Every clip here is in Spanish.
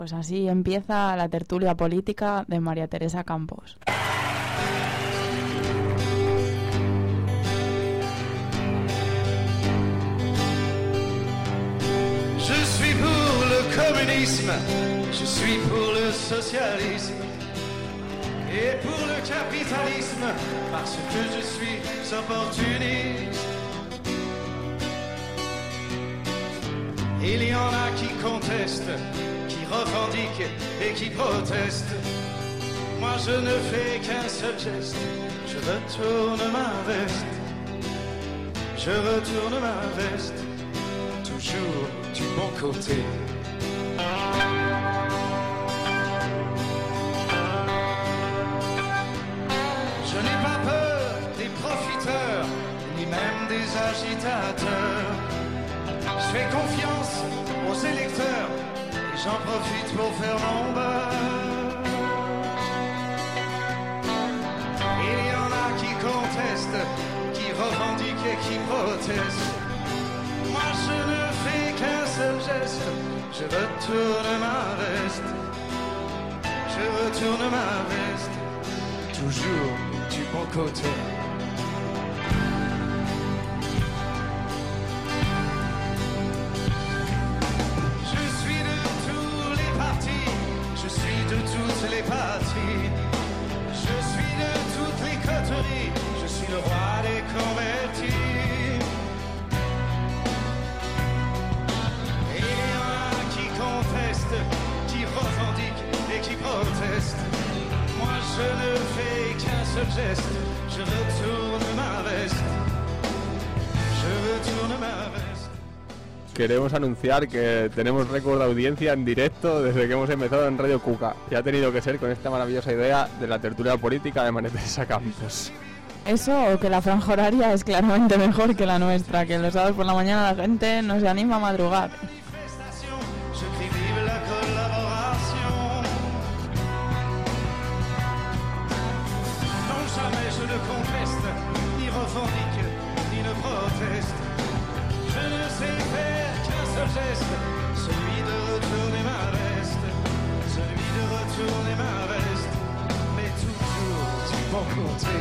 Pues así empieza la tertulia política de María Teresa Campos. Je suis pour le communisme, je suis pour le socialisme et pour le capitalisme parce que je suis opportuniste. Il y en a qui contestent, qui revendiquent et qui protestent. Moi je ne fais qu'un seul geste, je retourne ma veste. Je retourne ma veste, toujours du bon côté. Je n'ai pas peur des profiteurs, ni même des agitateurs. Je fais confiance aux électeurs et j'en profite pour faire mon beurre. Il y en a qui contestent, qui revendiquent et qui protestent. Moi je ne fais qu'un seul geste, je retourne ma veste. Je retourne ma veste, toujours du bon côté. De toutes les patries, je suis de toutes les coteries, je suis le roi des convertis. Et il y en a qui contestent, qui revendiquent et qui protestent. Moi je ne fais qu'un seul geste, je retourne ma veste. Je retourne ma veste. Queremos anunciar que tenemos récord de audiencia en directo desde que hemos empezado en Radio Cuca. Y ha tenido que ser con esta maravillosa idea de la tertulia política de María Teresa Campos. Eso o que la franja horaria es claramente mejor que la nuestra, que los sábados por la mañana la gente no se anima a madrugar. Geste, celui de retourner ma veste, celui de retourner ma veste, mais toujours du bon côté.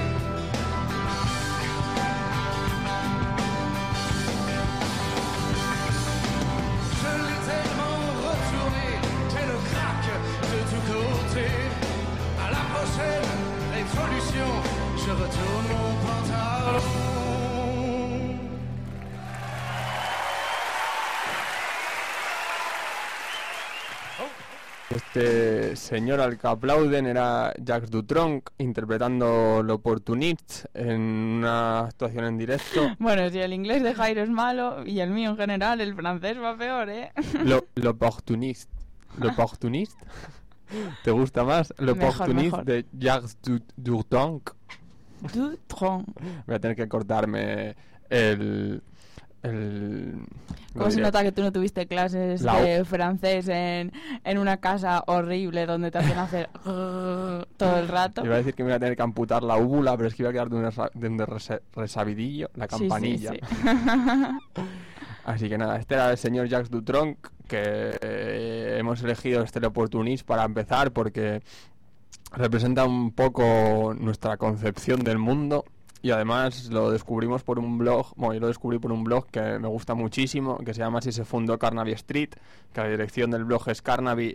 Je l'ai tellement retourné, qu'est le crack de tous côtés. À la prochaine révolution, je retourne mon pantalon. Este señor al que aplauden era Jacques Dutronc interpretando L'Opportuniste en una actuación en directo. Bueno, si el inglés de Jairo es malo y el mío en general, el francés va peor, ¿eh? L'Opportuniste. ¿L'Opportuniste? ¿Te gusta más? L'Opportuniste de Jacques Dutronc. Dutronc. Voy a tener que cortarme el ¿Cómo se nota que tú no tuviste clases de francés en una casa horrible donde te hacen hacer todo el rato? Iba a decir que me iba a tener que amputar la úvula, pero es que iba a quedar de un resabidillo, la campanilla. Sí, sí, sí. Así que nada, este era el señor Jacques Dutronc, que hemos elegido este L'Opportuniste para empezar porque representa un poco nuestra concepción del mundo. Y además lo descubrimos por un blog, bueno, yo lo descubrí por un blog que me gusta muchísimo, que se llama Así se fundó Carnaby Street, que la dirección del blog es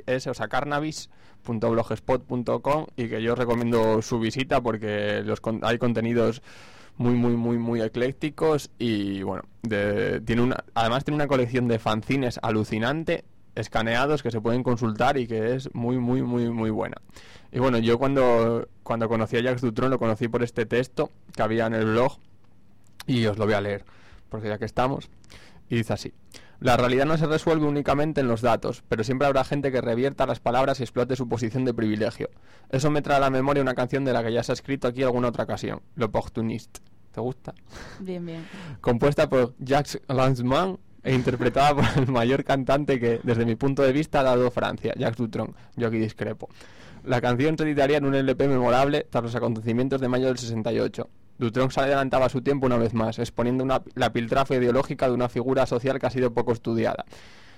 carnabis.blogspot.com y que yo recomiendo su visita porque hay contenidos muy eclécticos y bueno, además tiene una colección de fanzines alucinante, escaneados que se pueden consultar y que es muy buena. Y bueno, yo cuando conocí a Jacques Dutronc lo conocí por este texto que había en el blog y os lo voy a leer, porque ya que estamos, y dice así: la realidad no se resuelve únicamente en los datos, pero siempre habrá gente que revierta las palabras y explote su posición de privilegio. Eso me trae a la memoria una canción de la que ya se ha escrito aquí alguna otra ocasión, L'Opportuniste. ¿Te gusta? Bien. Compuesta por Jacques Lanzmann e interpretada por el mayor cantante que, desde mi punto de vista, ha dado Francia, Jacques Dutronc. Yo aquí discrepo. La canción se editaría en un LP memorable tras los acontecimientos de mayo del 68. Dutronc se adelantaba a su tiempo una vez más, exponiendo la piltrafa ideológica de una figura social que ha sido poco estudiada.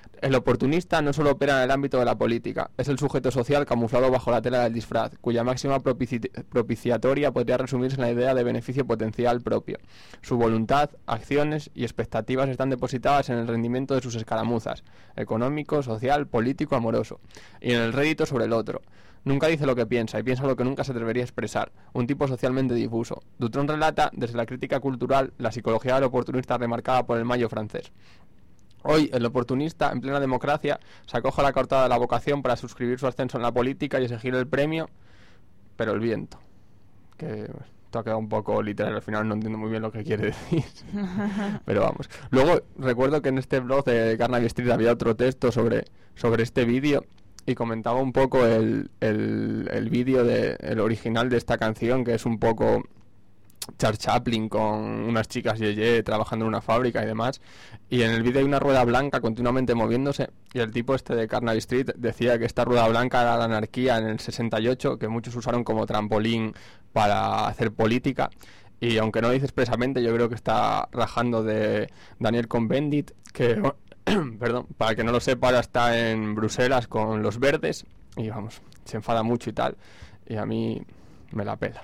El oportunista no solo opera en el ámbito de la política, es el sujeto social camuflado bajo la tela del disfraz, cuya máxima propiciatoria podría resumirse en la idea de beneficio potencial propio. Su voluntad, acciones y expectativas están depositadas en el rendimiento de sus escaramuzas, económico, social, político, amoroso, y en el rédito sobre el otro. Nunca dice lo que piensa y piensa lo que nunca se atrevería a expresar, un tipo socialmente difuso. Dutron relata, desde la crítica cultural, la psicología del oportunista remarcada por el Mayo francés. Hoy, el oportunista, en plena democracia, se acoge a la coartada de la vocación para suscribir su ascenso en la política y exigir el premio, pero el viento. Que esto ha quedado un poco literal, al final no entiendo muy bien lo que quiere decir. Pero vamos. Luego, recuerdo que en este blog de Carnaby Street había otro texto sobre este vídeo y comentaba un poco el vídeo, el original de esta canción, que es un poco Charles Chaplin con unas chicas yeye trabajando en una fábrica y demás, y en el vídeo hay una rueda blanca continuamente moviéndose, y el tipo este de Carnaby Street decía que esta rueda blanca era la anarquía en el 68, que muchos usaron como trampolín para hacer política, y aunque no lo dice expresamente, yo creo que está rajando de Daniel Cohn-Bendit, que perdón, para que no lo sepa, ahora está en Bruselas con los verdes y vamos, se enfada mucho y tal, y a mí me la pela.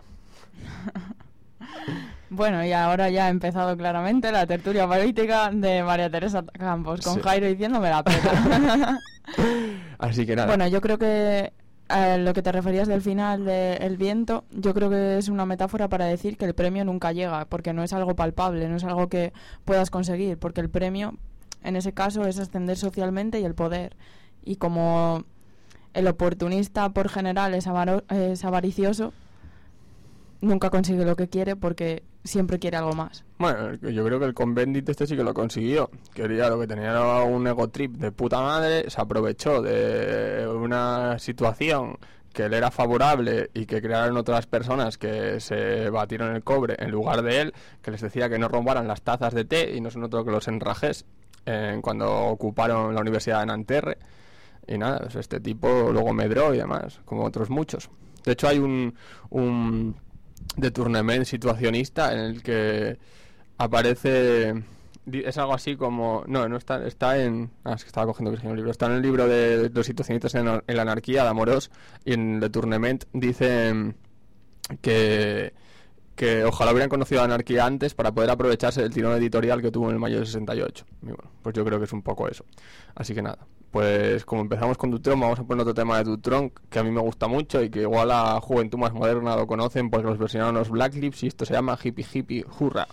Bueno, y ahora ya ha empezado claramente la tertulia política de María Teresa Campos, con Jairo diciéndome la pela. Así que nada. Bueno, yo creo que lo que te referías del final del viento, yo creo que es una metáfora para decir que el premio nunca llega, porque no es algo palpable, no es algo que puedas conseguir, porque el premio, en ese caso, es ascender socialmente y el poder. Y como el oportunista, por general, es avaricioso, nunca consigue lo que quiere porque siempre quiere algo más. Bueno, yo creo que el Cohn-Bendit este sí que lo consiguió. Quería lo que tenía, era un ego trip de puta madre, se aprovechó de una situación que le era favorable y que crearon otras personas que se batieron el cobre en lugar de él, que les decía que no robaran las tazas de té y no son otro que los enrajes cuando ocuparon la Universidad de Nanterre. Y nada, pues este tipo luego medró y demás, como otros muchos. De hecho hay un de Tournement situacionista en el que aparece, es algo así como, no está en, es que estaba cogiendo un libro, está en el libro de los situacionistas en la anarquía de Amorós, y en The Tournement dicen que ojalá hubieran conocido la anarquía antes para poder aprovecharse del tirón editorial que tuvo en el mayo del 68. Y bueno, pues yo creo que es un poco eso. Así que nada, pues como empezamos con Dutron, vamos a poner otro tema de Dutron que a mí me gusta mucho y que igual la juventud más moderna lo conocen porque los versionaron los Black Lips, y esto se llama Hippie Hippie Hurra.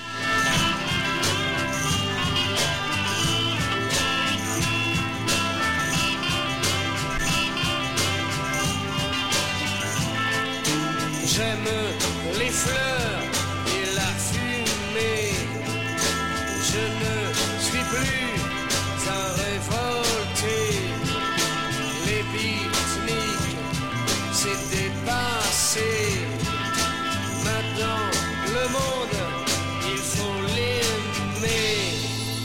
J'aime les fleurs et la fumée. Je ne suis plus un révolté. Les pique-niques, c'est dépassé. Maintenant, le monde, il faut l'aimer.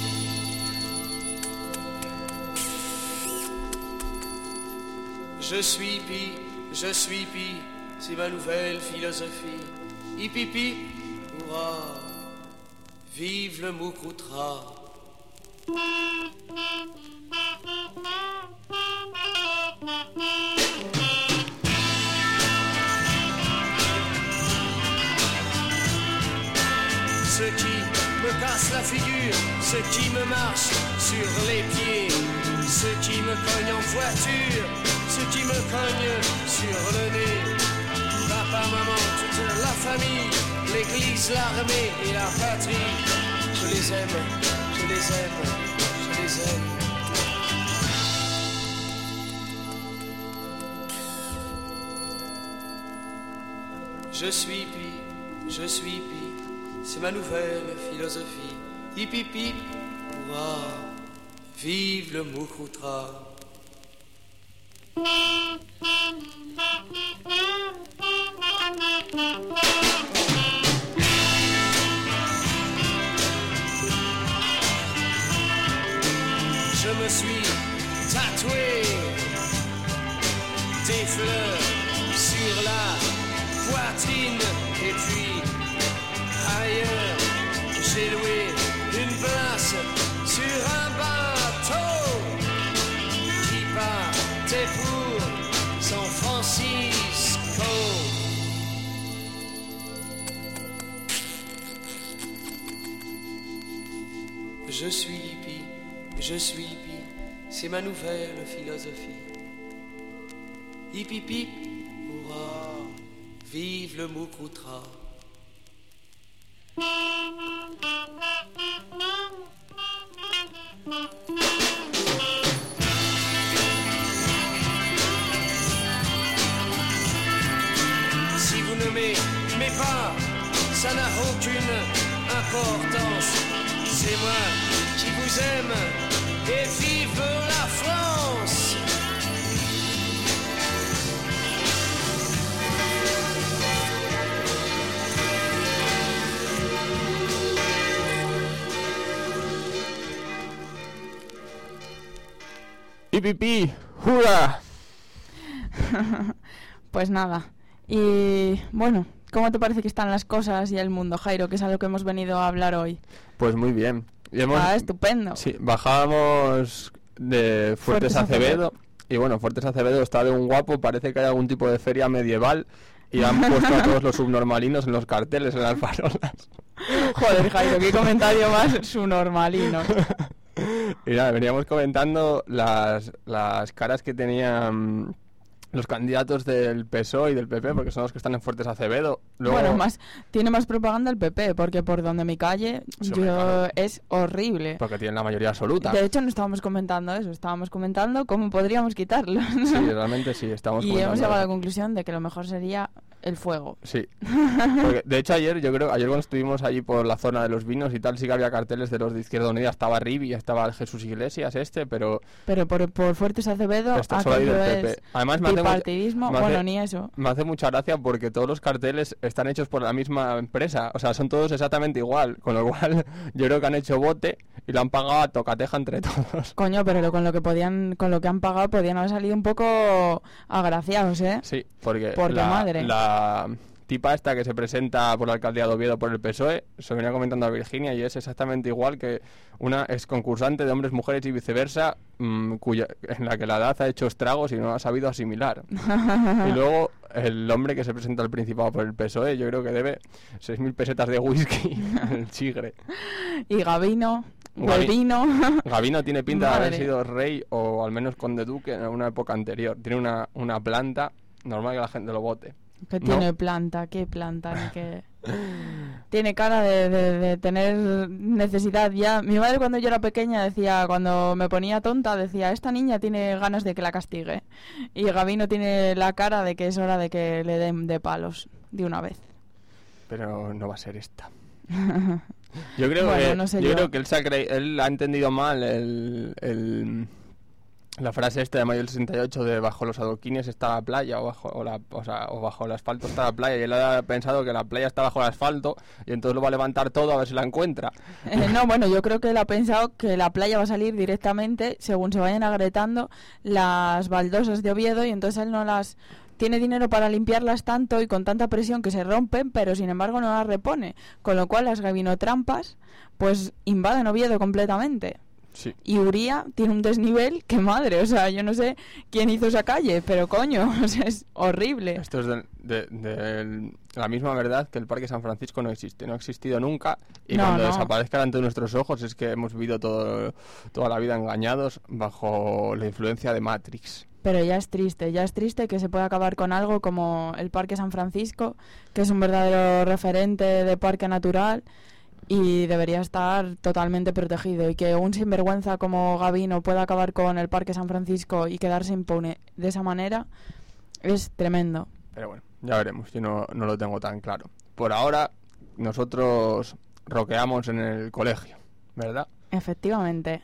Je suis pi, c'est ma nouvelle philosophie. Hip hip hip, hurrah, vive le Moukoutra. Ceux qui me cassent la figure, ceux qui me marchent sur les pieds, ceux qui me cognent en voiture, ceux qui me cognent sur le nez. Papa, maman, toute la famille, l'église, l'armée et la patrie. Je les aime, je les aime, je les aime. Je suis pi, c'est ma nouvelle philosophie. Hip hip hip, hurrah, vive le Moukoutra. Je me suis tatoué des fleurs sur la poitrine et puis ailleurs j'ai loué une place sur un bateau. Francisco. Je suis hippie, c'est ma nouvelle philosophie. Hip hip hip, hurrah, vive le Mukoutra. Si vous ne m'aimez pas, ça n'a aucune importance. C'est moi qui vous aime et vive la France. ¡Pipipi! ¡Hurra! Pues nada. Y bueno, ¿cómo te parece que están las cosas y el mundo, Jairo, que es a lo que hemos venido a hablar hoy? Pues muy bien. Y Estupendo. Sí, bajábamos de Fuertes Acevedo. Y bueno, Fuertes Acevedo está de un guapo, parece que hay algún tipo de feria medieval. Y han puesto a todos los subnormalinos en los carteles, en las farolas. Joder, Jairo, qué comentario más subnormalino. Y nada, veníamos comentando las caras que tenían los candidatos del PSOE y del PP, porque son los que están en Fuertes Acevedo. Luego... Bueno, tiene más propaganda el PP, porque por donde me calle claro. Es horrible. Porque tienen la mayoría absoluta. De hecho, no estábamos comentando eso, estábamos comentando cómo podríamos quitarlo. Sí, realmente sí, estamos y comentando hemos llegado a la eso. conclusión de que lo mejor sería el fuego. Sí. Porque, de hecho, ayer cuando estuvimos allí por la zona de los vinos y tal, sí que había carteles de los de Izquierda Unida. Estaba Ribi, estaba el Jesús Iglesias pero por Fuertes Acevedo, solo hay del PP. Además, bipartidismo, ni eso. Me hace mucha gracia porque todos los carteles están hechos por la misma empresa. O sea, son todos exactamente igual. Con lo cual, yo creo que han hecho bote y lo han pagado a tocateja entre todos. Coño, pero con lo que han pagado podían haber salido un poco agraciados, ¿eh? Sí, porque madre. La tipa esta que se presenta por la alcaldía de Oviedo por el PSOE, se venía comentando a Virginia y es exactamente igual que una ex concursante de Hombres, Mujeres y Viceversa, en la que la edad ha hecho estragos y no ha sabido asimilar. Y luego el hombre que se presenta al Principado por el PSOE, yo creo que debe 6.000 pesetas de whisky el chigre. Y Gabino tiene pinta de haber sido rey o al menos conde duque en una época anterior. Tiene una planta, normal que la gente lo vote. Que tiene planta, qué planta, ni qué... Tiene cara de tener necesidad ya. Mi madre cuando yo era pequeña decía, cuando me ponía tonta, decía, esta niña tiene ganas de que la castigue. Y Gabino tiene la cara de que es hora de que le den de palos de una vez. Pero no va a ser esta. Yo creo que él ha entendido mal la frase esta de mayo del 68 de bajo los adoquines está la playa o bajo el asfalto está la playa, y él ha pensado que la playa está bajo el asfalto y entonces lo va a levantar todo a ver si la encuentra. Yo creo que él ha pensado que la playa va a salir directamente según se vayan agrietando las baldosas de Oviedo, y entonces él no las... Tiene dinero para limpiarlas tanto y con tanta presión que se rompen, pero sin embargo no las repone, con lo cual las gabinotrampas pues invaden Oviedo completamente. Sí. Y Uría tiene un desnivel que madre, o sea, yo no sé quién hizo esa calle, pero coño, o sea, es horrible. Esto es de la misma verdad que el Parque San Francisco no existe, no ha existido nunca, y cuando desaparezca ante nuestros ojos es que hemos vivido toda la vida engañados bajo la influencia de Matrix. Pero ya es triste que se pueda acabar con algo como el Parque San Francisco, que es un verdadero referente de parque natural y debería estar totalmente protegido, y que un sinvergüenza como Gabino pueda acabar con el Parque San Francisco y quedarse impune de esa manera es tremendo. Pero bueno, ya veremos, yo no lo tengo tan claro. Por ahora nosotros rockeamos en el colegio, ¿verdad? Efectivamente.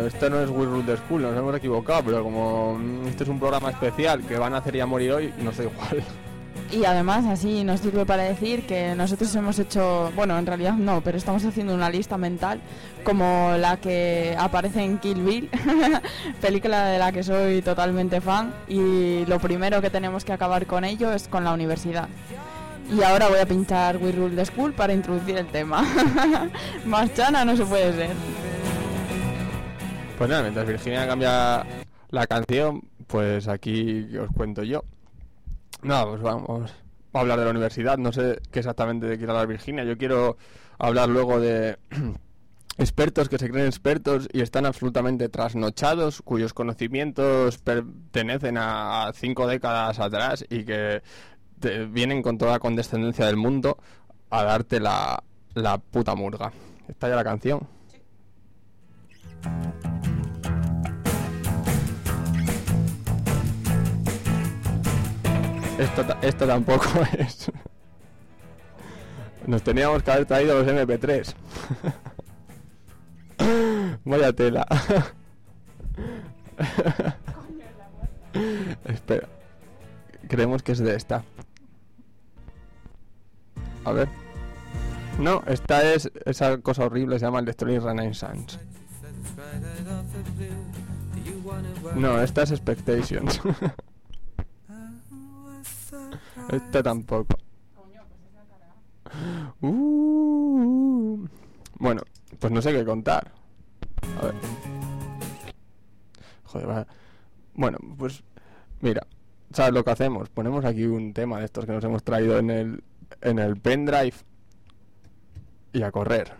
esto no es We Rule the School, nos hemos equivocado, pero como este es un programa especial que van a hacer y a morir hoy, nos da igual. Y además así nos sirve para decir que nosotros hemos hecho, bueno, en realidad no, pero estamos haciendo una lista mental como la que aparece en Kill Bill, película de la que soy totalmente fan, y lo primero que tenemos que acabar con ello es con la universidad. Y ahora voy a pinchar We Rule the School para introducir el tema. Más chana no se puede ser. Pues nada, mientras Virginia cambia la canción, pues aquí os cuento yo. Nada, pues vamos a hablar de la universidad. No sé qué exactamente quiere hablar Virginia. Yo quiero hablar luego de expertos que se creen expertos y están absolutamente trasnochados, cuyos conocimientos pertenecen a 5 décadas atrás y que vienen con toda la condescendencia del mundo a darte la puta murga. ¿Está ya la canción? Sí. Esto tampoco es. Nos teníamos que haber traído los MP3. Vaya tela. Espera. Creemos que es de esta. A ver. No, esta es esa cosa horrible, se llama Electronic Renaissance. No, esta es Expectations. Esta tampoco. Bueno, pues no sé qué contar. A ver. Joder, va. Bueno, pues mira, ¿sabes lo que hacemos? Ponemos aquí un tema de estos que nos hemos traído en el pendrive y a correr.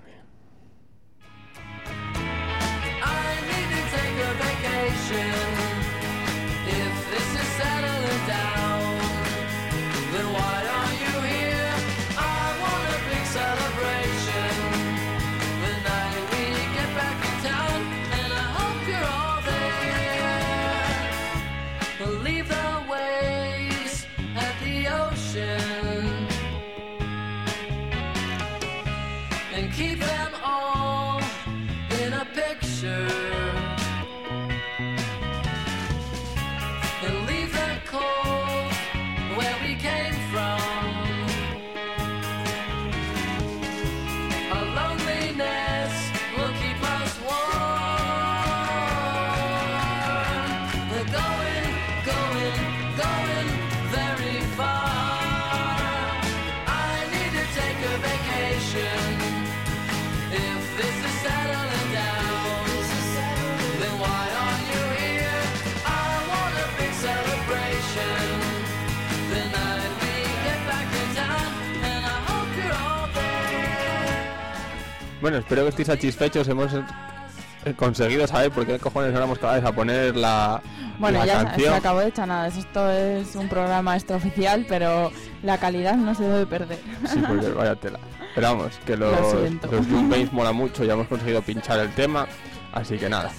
Bueno, espero que estéis satisfechos. Hemos conseguido saber por qué cojones éramos cada vez a poner la ya canción. Se acabó de chanadas. Esto es un programa extraoficial, pero la calidad no se debe perder. Sí, porque vaya tela. Pero vamos, que los Juke mola mucho. Ya hemos conseguido pinchar el tema, así que nada.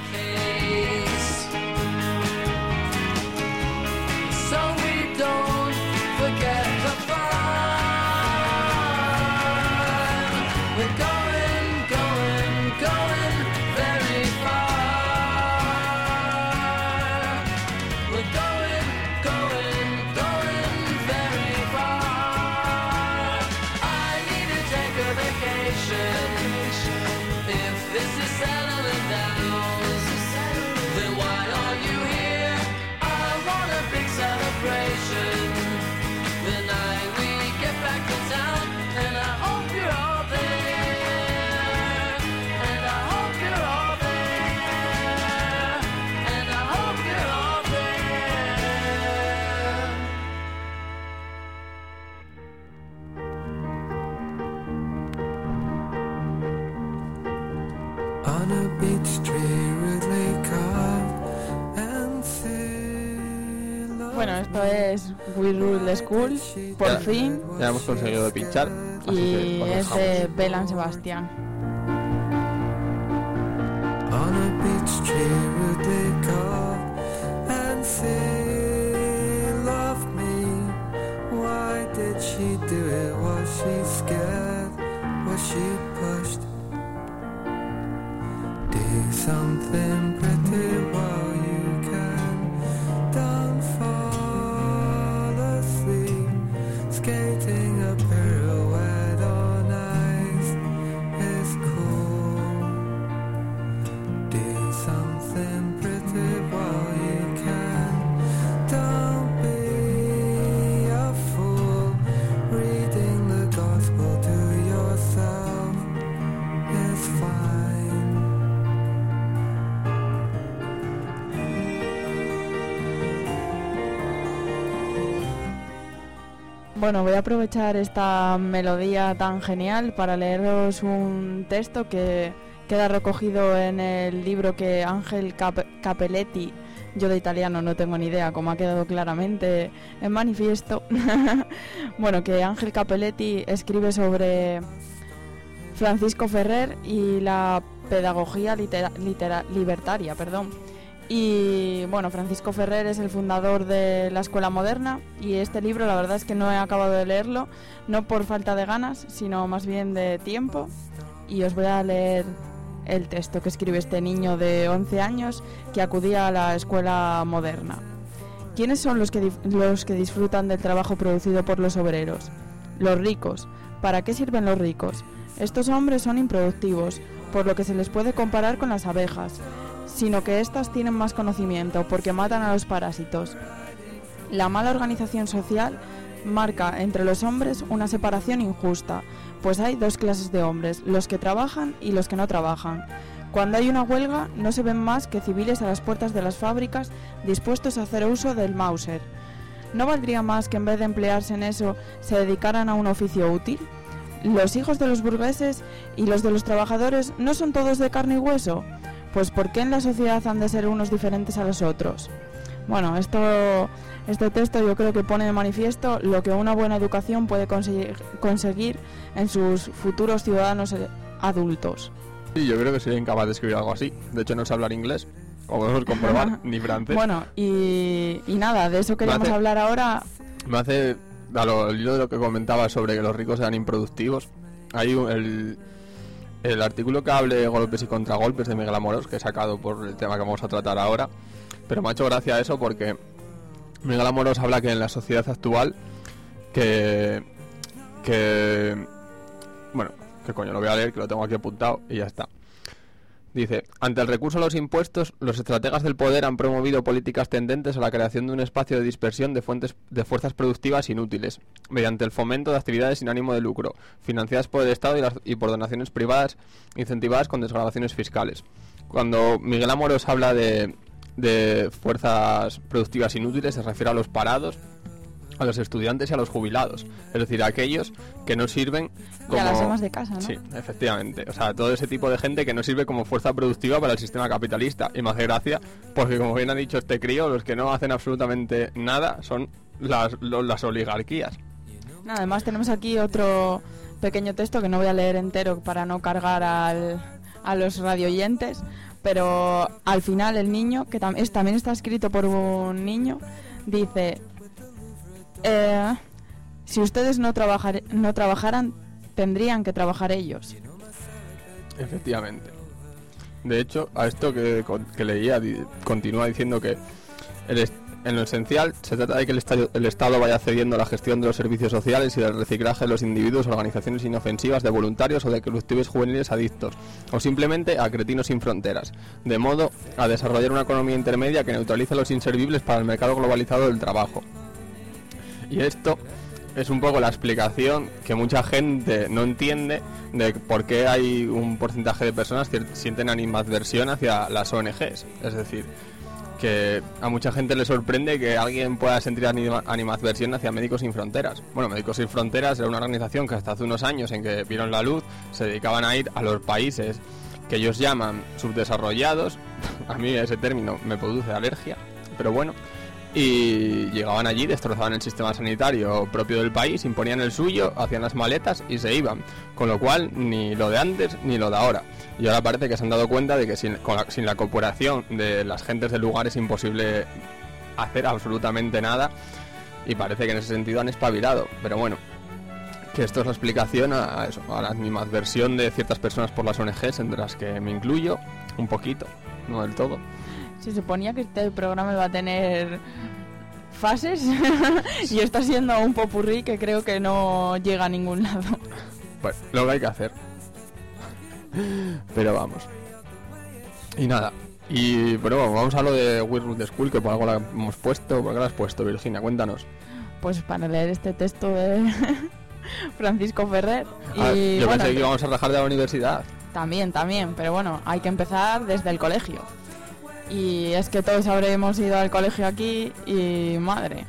Bueno, esto es We Rule the School, por fin. Ya hemos conseguido pinchar. Y es de Belan Sebastián. On a beach tree would they call and say, love me. Why did she do it? Was she scared? Was she pushed? Do something Bueno, voy a aprovechar esta melodía tan genial para leeros un texto que queda recogido en el libro que Ángel Capelletti, yo de italiano no tengo ni idea, como ha quedado claramente en manifiesto, bueno, que Ángel Capelletti escribe sobre Francisco Ferrer y la pedagogía libertaria, Y bueno, Francisco Ferrer es el fundador de la Escuela Moderna y este libro la verdad es que no he acabado de leerlo, no por falta de ganas, sino más bien de tiempo, y os voy a leer el texto que escribe este niño de 11 años que acudía a la Escuela Moderna. ¿Quiénes son los que disfrutan del trabajo producido por los obreros? Los ricos. ¿Para qué sirven los ricos? Estos hombres son improductivos, por lo que se les puede comparar con las abejas, sino que éstas tienen más conocimiento porque matan a los parásitos. La mala organización social marca entre los hombres una separación injusta, pues hay dos clases de hombres, los que trabajan y los que no trabajan. Cuando hay una huelga no se ven más que civiles a las puertas de las fábricas dispuestos a hacer uso del Mauser. ¿No valdría más que en vez de emplearse en eso se dedicaran a un oficio útil? ¿Los hijos de los burgueses y los de los trabajadores no son todos de carne y hueso? Pues ¿por qué en la sociedad han de ser unos diferentes a los otros? Bueno, este texto yo creo que pone de manifiesto lo que una buena educación puede conseguir en sus futuros ciudadanos adultos. Sí, yo creo que sería incapaz de escribir algo así. De hecho, no sé hablar inglés, como podemos comprobar, ni francés. Bueno, y nada, de eso queríamos hablar ahora. Me hace, al hilo de lo que comentaba sobre que los ricos eran improductivos, hay el artículo que hable de golpes y contragolpes de Miguel Amorós, que he sacado por el tema que vamos a tratar ahora, pero me ha hecho gracia eso porque Miguel Amorós habla que en la sociedad actual bueno, que coño, lo voy a leer, que lo tengo aquí apuntado y ya está. Dice, ante el recurso a los impuestos, los estrategas del poder han promovido políticas tendentes a la creación de un espacio de dispersión de fuerzas productivas inútiles, mediante el fomento de actividades sin ánimo de lucro, financiadas por el Estado y por donaciones privadas, incentivadas con desgravaciones fiscales. Cuando Miguel Amorós habla de fuerzas productivas inútiles, se refiere a los parados, a los estudiantes y a los jubilados, es decir, a aquellos que no sirven como... Y a las amas de casa, ¿no? Sí, efectivamente, o sea, todo ese tipo de gente que no sirve como fuerza productiva para el sistema capitalista, y me hace gracia porque, como bien ha dicho este crío, los que no hacen absolutamente nada son las oligarquías. Además tenemos aquí otro pequeño texto que no voy a leer entero para no cargar a los radioyentes, pero al final el niño, que también está escrito por un niño, dice... si ustedes no trabajaran, tendrían que trabajar ellos. Efectivamente. De hecho, a esto que leía, continúa diciendo que en lo esencial se trata de que el Estado vaya cediendo la gestión de los servicios sociales y del reciclaje de los individuos, organizaciones inofensivas, de voluntarios o de colectivos juveniles adictos, o simplemente a cretinos sin fronteras, de modo a desarrollar una economía intermedia que neutralice los inservibles para el mercado globalizado del trabajo. Y esto es un poco la explicación que mucha gente no entiende de por qué hay un porcentaje de personas que sienten animadversión hacia las ONGs. Es decir, que a mucha gente le sorprende que alguien pueda sentir animadversión hacia Médicos Sin Fronteras. Bueno, Médicos Sin Fronteras era una organización que hasta hace unos años, en que vieron la luz, se dedicaban a ir a los países que ellos llaman subdesarrollados. A mí ese término me produce alergia, pero bueno. Y llegaban allí, destrozaban el sistema sanitario propio del país, imponían el suyo, hacían las maletas y se iban. Con lo cual, ni lo de antes ni lo de ahora. Y ahora parece que se han dado cuenta de que sin la cooperación de las gentes del lugar es imposible hacer absolutamente nada. Y parece que en ese sentido han espabilado. Pero bueno, que esto es la explicación a eso, a la animadversión de ciertas personas por las ONGs, entre las que me incluyo un poquito, no del todo. Se suponía que este programa iba a tener fases y está siendo un popurrí que creo que no llega a ningún lado. Pues lo que hay que hacer. Pero vamos. Y nada. Pero vamos a lo de We Root the School, que por algo la hemos puesto. ¿Por qué la has puesto, Virginia? Cuéntanos. Pues para leer este texto de Francisco Ferrer. Y yo pensé que íbamos a rajar de la universidad. También, pero bueno, hay que empezar desde el colegio. Y es que todos habremos ido al colegio aquí y madre,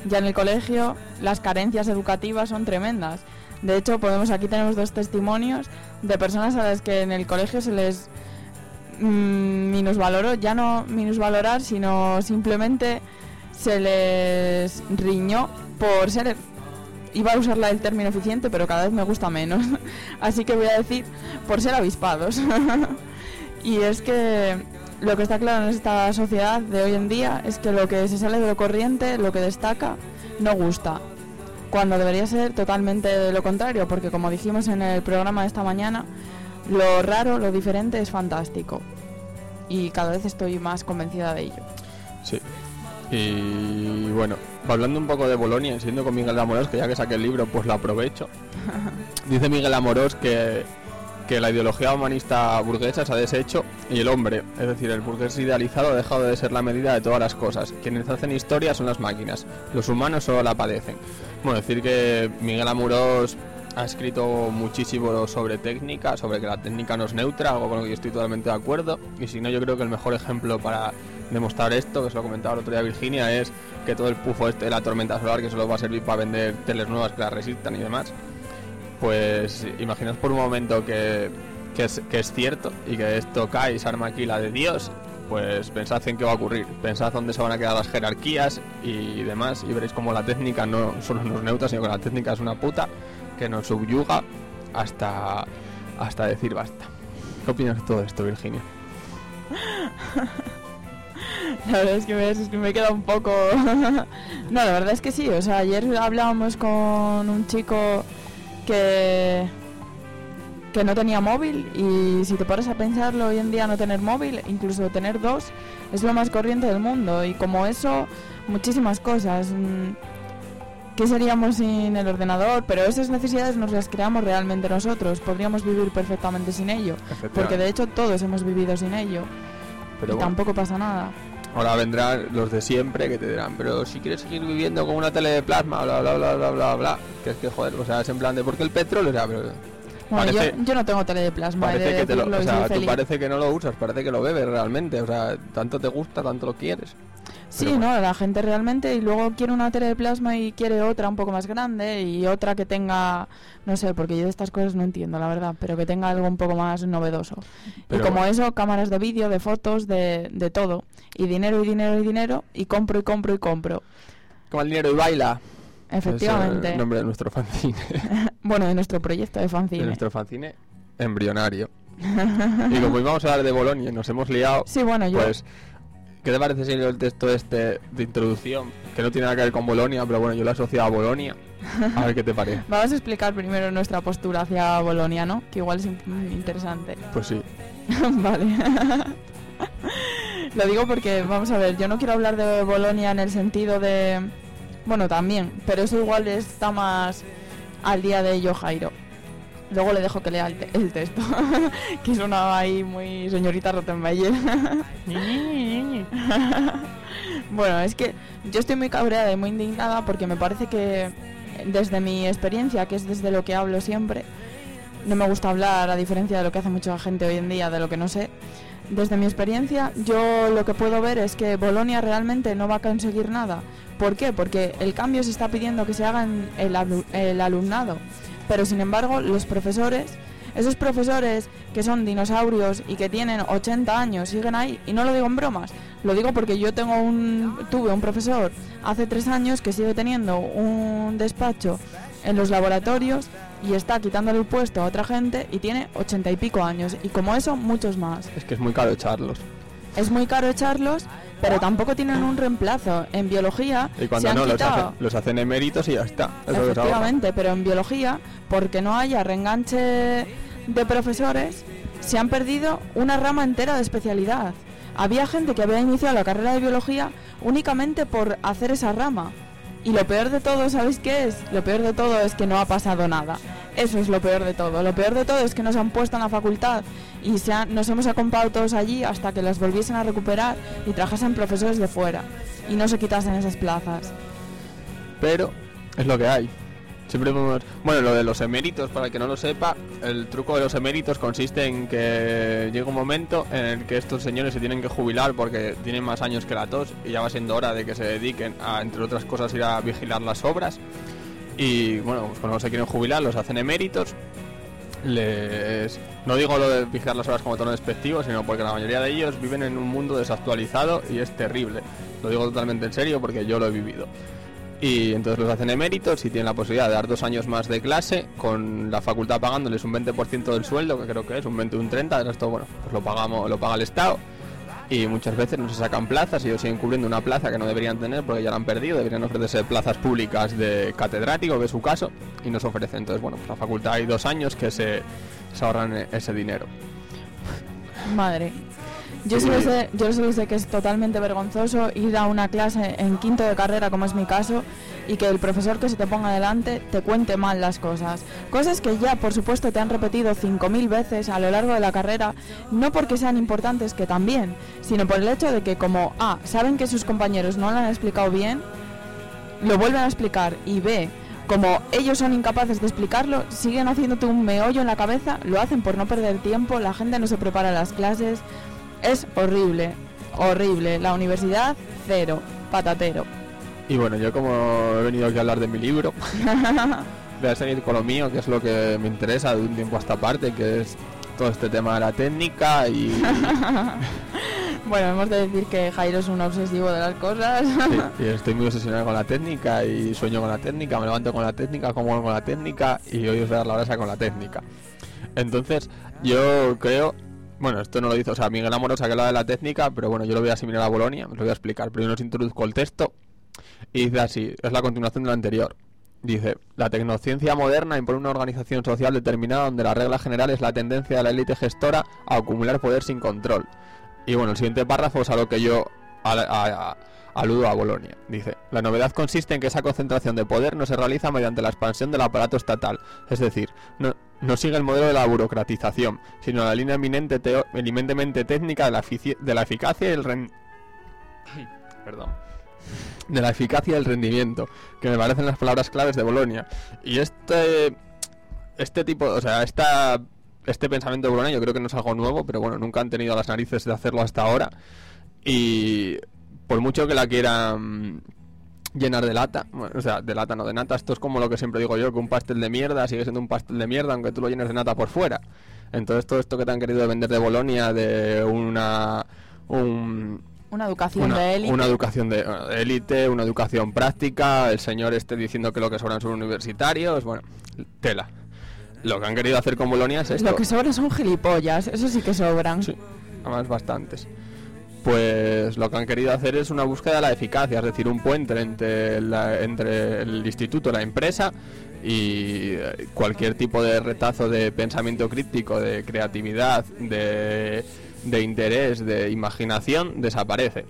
Ya en el colegio las carencias educativas son tremendas. De hecho, aquí tenemos 2 testimonios de personas a las que en el colegio se les minusvaloró, ya no minusvalorar, sino simplemente se les riñó por ser, iba a usar el término eficiente, pero cada vez me gusta menos, así que voy a decir por ser avispados. Y es que lo que está claro en esta sociedad de hoy en día es que lo que se sale de lo corriente, lo que destaca, no gusta, cuando debería ser totalmente lo contrario, porque como dijimos en el programa de esta mañana, lo raro, lo diferente es fantástico, y cada vez estoy más convencida de ello. Sí. Y bueno, hablando un poco de Bolonia, siendo con Miguel Amorós, que ya que saqué el libro, pues lo aprovecho. Dice Miguel Amorós que la ideología humanista burguesa se ha deshecho y el hombre, es decir, el burgués idealizado, ha dejado de ser la medida de todas las cosas. Quienes hacen historia son las máquinas, los humanos solo la padecen. Bueno, decir que Miguel Amorós ha escrito muchísimo sobre técnica, sobre que la técnica no es neutra, algo con lo que yo estoy totalmente de acuerdo, y si no, yo creo que el mejor ejemplo para demostrar esto, que se lo comentaba el otro día Virginia, es que todo el pufo de la tormenta solar, que solo va a servir para vender teles nuevas que la resistan y demás, pues imaginaos por un momento que es cierto y que esto cae y se arma aquí la de Dios, pues pensad en qué va a ocurrir, pensad dónde se van a quedar las jerarquías y demás, y veréis como la técnica no solo no es neutra, sino que la técnica es una puta que nos subyuga hasta decir basta. ¿Qué opinas de todo esto, Virginia? La verdad es que me queda un poco... No, la verdad es que sí, o sea, ayer hablábamos con un chico que no tenía móvil, y si te pones a pensarlo, hoy en día no tener móvil, incluso tener 2, es lo más corriente del mundo, y como eso, muchísimas cosas. ¿Qué seríamos sin el ordenador? Pero esas necesidades nos las creamos realmente nosotros, podríamos vivir perfectamente sin ello, porque de hecho todos hemos vivido sin ello, pero bueno, tampoco pasa nada. Ahora vendrán los de siempre que te dirán, pero si quieres seguir viviendo con una tele de plasma, bla bla bla bla bla bla, que es que joder, o sea, es en plan de porque el petróleo, o sea, pero bueno, yo no tengo tele de plasma, parece que o sea, tú parece que no lo usas, parece que lo bebes realmente, o sea, tanto te gusta, tanto lo quieres. Sí, pero no, la gente realmente, y luego quiere una tele de plasma y quiere otra un poco más grande y otra que tenga, no sé, porque yo de estas cosas no entiendo, la verdad, pero que tenga algo un poco más novedoso. Pero, y como eso, cámaras de vídeo, de fotos, de todo. Y dinero, y dinero, y dinero, y compro, y compro, y compro. Como el dinero y baila. Efectivamente. Es el nombre de nuestro fanzine. Bueno, de nuestro proyecto de fanzine. De nuestro fanzine embrionario. Y como íbamos a hablar de Bolonia y nos hemos liado, sí, bueno, pues... ¿Qué te parece si el texto de introducción, que no tiene nada que ver con Bolonia, pero bueno, yo lo he asociado a Bolonia? A ver qué te parece. Vamos a explicar primero nuestra postura hacia Bolonia, ¿no? Que igual es interesante. Pues sí. Vale. Lo digo porque, vamos a ver, yo no quiero hablar de Bolonia en el sentido de... Bueno, también, pero eso igual está más al día de ello, Jairo. Luego le dejo que lea el texto, que suena ahí muy señorita Rottenmeier. Bueno, es que yo estoy muy cabreada y muy indignada porque me parece que desde mi experiencia, que es desde lo que hablo siempre, no me gusta hablar, a diferencia de lo que hace mucha gente hoy en día, de lo que no sé. Desde mi experiencia, yo lo que puedo ver es que Bolonia realmente no va a conseguir nada. ¿Por qué? Porque el cambio se está pidiendo que se haga en el alumnado. Pero sin embargo, los profesores, esos profesores que son dinosaurios y que tienen 80 años, siguen ahí. Y no lo digo en bromas, lo digo porque yo tuve un profesor hace 3 años que sigue teniendo un despacho en los laboratorios y está quitándole el puesto a otra gente y tiene 80 y pico años. Y como eso, muchos más. Es que es muy caro echarlos. Es muy caro echarlos, pero tampoco tienen un reemplazo. En biología y cuando se han quitado, los hacen eméritos y ya está. Eso efectivamente, pero en biología, porque no haya reenganche de profesores, se han perdido una rama entera de especialidad. Había gente que había iniciado la carrera de biología únicamente por hacer esa rama. Y lo peor de todo, ¿sabéis qué es? Lo peor de todo es que no ha pasado nada. Eso es lo peor de todo. Lo peor de todo es que nos han puesto en la facultad y nos hemos acompado todos allí hasta que las volviesen a recuperar y trajesen profesores de fuera y no se quitasen esas plazas. Pero es lo que hay. Siempre podemos... Bueno, lo de los eméritos, para el que no lo sepa, el truco de los eméritos consiste en que llega un momento en el que estos señores se tienen que jubilar porque tienen más años que la tos y ya va siendo hora de que se dediquen a, entre otras cosas, ir a vigilar las obras. Y bueno, pues cuando se quieren jubilar los hacen eméritos. No digo lo de vigilar las obras como tono despectivo, sino porque la mayoría de ellos viven en un mundo desactualizado y es terrible. Lo digo totalmente en serio porque yo lo he vivido. Y entonces los hacen eméritos y tienen la posibilidad de dar 2 años más de clase, con la facultad pagándoles un 20% del sueldo, que creo que es un 20 o un 30%, de resto, bueno, pues lo paga el Estado. Y muchas veces no se sacan plazas y ellos siguen cubriendo una plaza que no deberían tener porque ya la han perdido. Deberían ofrecerse plazas públicas de catedrático, que es su caso, y no se ofrecen. Entonces, bueno, pues la facultad hay 2 años que se ahorran ese dinero. Madre. Yo solo sé que es totalmente vergonzoso ir a una clase en quinto de carrera, como es mi caso, y que el profesor que se te ponga delante te cuente mal las cosas. Cosas que ya, por supuesto, te han repetido 5.000 veces a lo largo de la carrera, no porque sean importantes, que también, sino por el hecho de que como A, saben que sus compañeros no lo han explicado bien, lo vuelven a explicar, y B, como ellos son incapaces de explicarlo, siguen haciéndote un meollo en la cabeza, lo hacen por no perder tiempo, la gente no se prepara las clases. Es horrible, horrible. La universidad, cero, patatero. Y bueno, yo como he venido aquí a hablar de mi libro, voy a seguir con lo mío, que es lo que me interesa de un tiempo a esta parte, que es todo este tema de la técnica y... Bueno, hemos de decir que Jairo es un obsesivo de las cosas. Sí, y estoy muy obsesionado con la técnica y sueño con la técnica, me levanto con la técnica, como con la técnica y hoy os voy a dar la brasa con la técnica. Entonces, yo creo... Bueno, esto no lo dice, o sea, Miguel Amorosa que habla de la técnica, pero bueno, yo lo voy a asimilar a Bolonia, os lo voy a explicar. Primero os introduzco el texto y dice así, es la continuación de lo anterior. Dice, la tecnociencia moderna impone una organización social determinada donde la regla general es la tendencia de la élite gestora a acumular poder sin control. Y bueno, el siguiente párrafo es a lo que yo aludo a Bolonia. Dice, la novedad consiste en que esa concentración de poder no se realiza mediante la expansión del aparato estatal, es decir, no sigue el modelo de la burocratización, sino la línea eminentemente técnica de la eficacia y el de la eficacia y el rendimiento, que me parecen las palabras claves de Bolonia. Y este tipo, o sea, este pensamiento de Bolonia yo creo que no es algo nuevo, pero bueno, nunca han tenido las narices de hacerlo hasta ahora. Y por mucho que la quieran llenar de lata, bueno, o sea, de lata no de nata, esto es como lo que siempre digo yo, que un pastel de mierda sigue siendo un pastel de mierda aunque tú lo llenes de nata por fuera. Entonces todo esto que te han querido vender de Bolonia, de una educación de élite. Una educación de élite, una educación práctica, el señor diciendo que lo que sobran son universitarios, bueno, tela. Lo que han querido hacer con Bolonia es esto. Lo que sobran son gilipollas, eso sí que sobran. Sí, además bastantes. Pues lo que han querido hacer es una búsqueda de la eficacia, es decir, un puente entre el instituto, la empresa y cualquier tipo de retazo de pensamiento crítico, de creatividad, de interés, de imaginación, desaparece.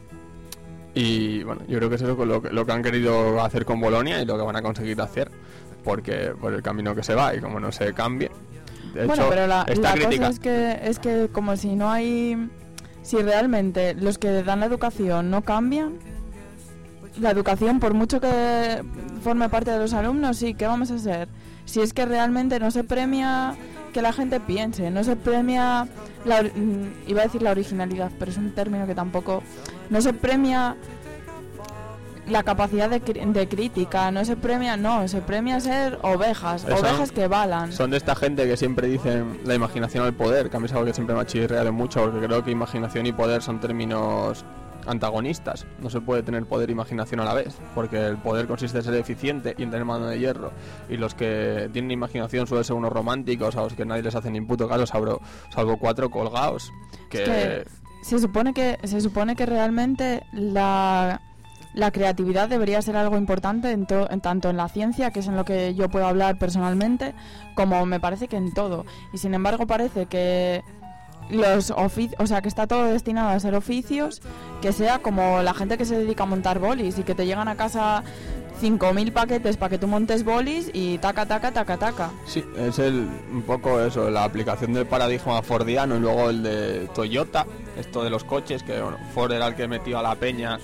Y bueno, yo creo que eso es lo que han querido hacer con Bolonia y lo que van a conseguir hacer, porque por el camino que se va y como no se cambie. De bueno, hecho, pero la cosa es que como si no hay... Si realmente los que dan la educación no cambian, la educación, por mucho que forme parte de los alumnos, sí, ¿qué vamos a hacer? Si es que realmente no se premia que la gente piense, no se premia, iba a decir la originalidad, pero es un término que tampoco... No se premia la capacidad de crítica, se premia ser ovejas que balan. Son de esta gente que siempre dicen la imaginación al poder, que a mí es algo que siempre me ha chirriado mucho, porque creo que imaginación y poder son términos antagonistas. No se puede tener poder e imaginación a la vez, porque el poder consiste en ser eficiente y en tener mano de hierro, y los que tienen imaginación suelen ser unos románticos a los que nadie les hace ni puto caso, salvo 4 colgados que... Es que se supone que realmente la creatividad debería ser algo importante tanto en la ciencia, que es en lo que yo puedo hablar personalmente, como me parece que en todo. Y sin embargo parece que que está todo destinado a ser oficios, que sea como la gente que se dedica a montar bolis y que te llegan a casa 5.000 paquetes para que tú montes bolis y taca. Sí, es un poco eso, la aplicación del paradigma fordiano y luego el de Toyota, esto de los coches, que bueno, Ford era el que metió a la peña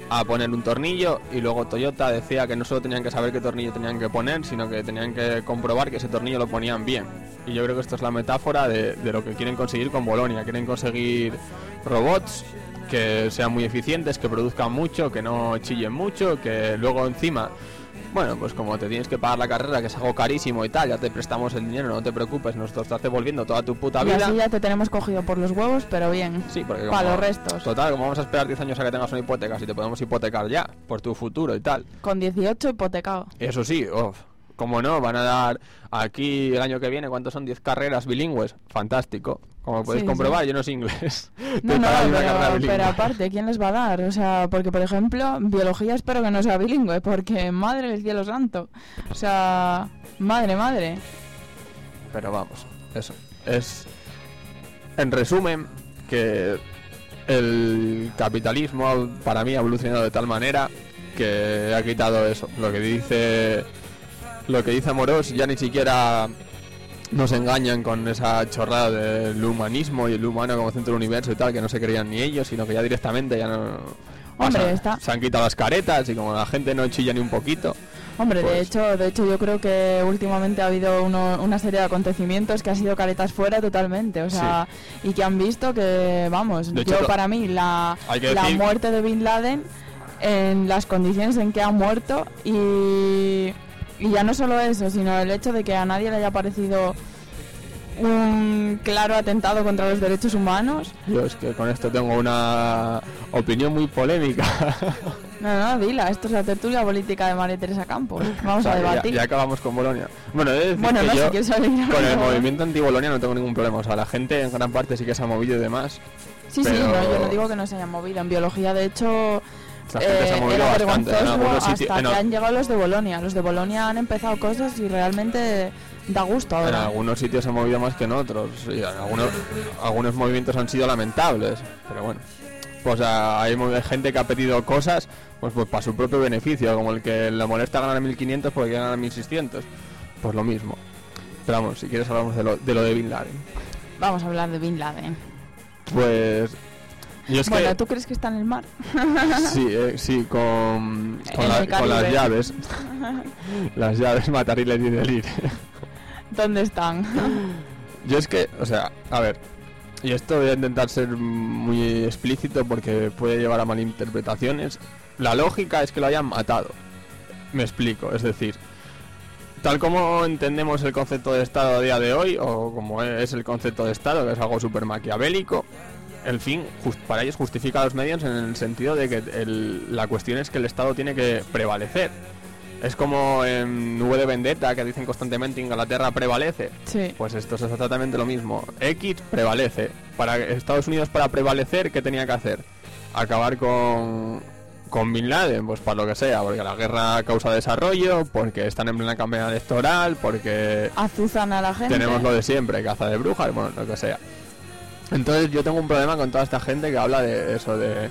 a poner un tornillo, y luego Toyota decía que no solo tenían que saber qué tornillo tenían que poner, sino que tenían que comprobar que ese tornillo lo ponían bien. Y yo creo que esto es la metáfora de lo que quieren conseguir con Bolonia. Quieren conseguir robots que sean muy eficientes, que produzcan mucho, que no chillen mucho, que luego encima, bueno, pues como te tienes que pagar la carrera, que es algo carísimo y tal, ya te prestamos el dinero, no te preocupes, nosotros te estás devolviendo toda tu puta Y vida. así ya te tenemos cogido por los huevos, pero bien. Sí, porque para los restos. Total, como vamos a esperar 10 años a que tengas una hipoteca, si te podemos hipotecar ya, por tu futuro y tal. Con 18 hipotecado. Eso sí, como no, van a dar aquí el año que viene, ¿cuántos son? 10 carreras bilingües. Fantástico. Como podéis comprobar, yo no sé inglés. No, pero aparte, ¿quién les va a dar? O sea, porque por ejemplo, biología espero que no sea bilingüe, porque madre del cielo santo. O sea, madre. Pero vamos, eso. Es, en resumen, que el capitalismo para mí ha evolucionado de tal manera que ha quitado eso. Lo que dice Amorós, ya ni siquiera nos engañan con esa chorrada del humanismo y el humano como centro del universo y tal, que no se creían ni ellos, sino que ya directamente ya no... Hombre, se han quitado las caretas, y como la gente no chilla ni un poquito... Hombre, pues... de hecho yo creo que últimamente ha habido una serie de acontecimientos que ha sido caretas fuera totalmente, o sea, sí. Y que han visto que, vamos, de yo hecho, para mí la muerte de Bin Laden, en las condiciones en que ha muerto, y ya no solo eso, sino el hecho de que a nadie le haya parecido un claro atentado contra los derechos humanos. Yo es que con esto tengo una opinión muy polémica. No, dila, esto es la tertulia política de María Teresa Campos. Vamos a debatir. Ya acabamos con Bolonia. Bueno, he de decir no, que si con el movimiento anti-Bolonia no tengo ningún problema. O sea, la gente en gran parte sí que se ha movido y demás. Sí, pero... sí, no, yo no digo que no se hayan movido. En biología, de hecho... La gente se ha movido bastante, hasta que han llegado los de Bolonia. Los de Bolonia han empezado cosas y realmente da gusto ahora. En algunos sitios se ha movido más que en otros. Y algunos movimientos han sido lamentables. Pero bueno, pues hay gente que ha pedido cosas pues para su propio beneficio. Como el que le molesta ganar 1.500 porque quiere ganar 1.600. Pues lo mismo. Pero vamos, si quieres hablamos de lo de Bin Laden. Vamos a hablar de Bin Laden. Pues... Bueno, ¿tú crees que está en el mar? Sí, con las llaves. Las llaves matariles y del IRE. ¿Dónde están? Yo es que, o sea, a ver, y esto voy a intentar ser muy explícito porque puede llevar a malinterpretaciones. La lógica es que lo hayan matado. Me explico, es decir, tal como entendemos el concepto de Estado a día de hoy, o como es el concepto de Estado, que es algo súper maquiavélico, el fin para ellos justifica los medios en el sentido de que la cuestión es que el Estado tiene que prevalecer. Es como en V de Vendetta, que dicen constantemente Inglaterra prevalece. Sí. Pues esto es exactamente lo mismo. X prevalece. Para Estados Unidos, para prevalecer, ¿qué tenía que hacer? Acabar con Bin Laden, pues para lo que sea, porque la guerra causa desarrollo, porque están en plena campaña electoral, porque azuzan a la gente. Tenemos lo de siempre, caza de brujas, bueno, lo que sea. Entonces yo tengo un problema con toda esta gente que habla de eso, de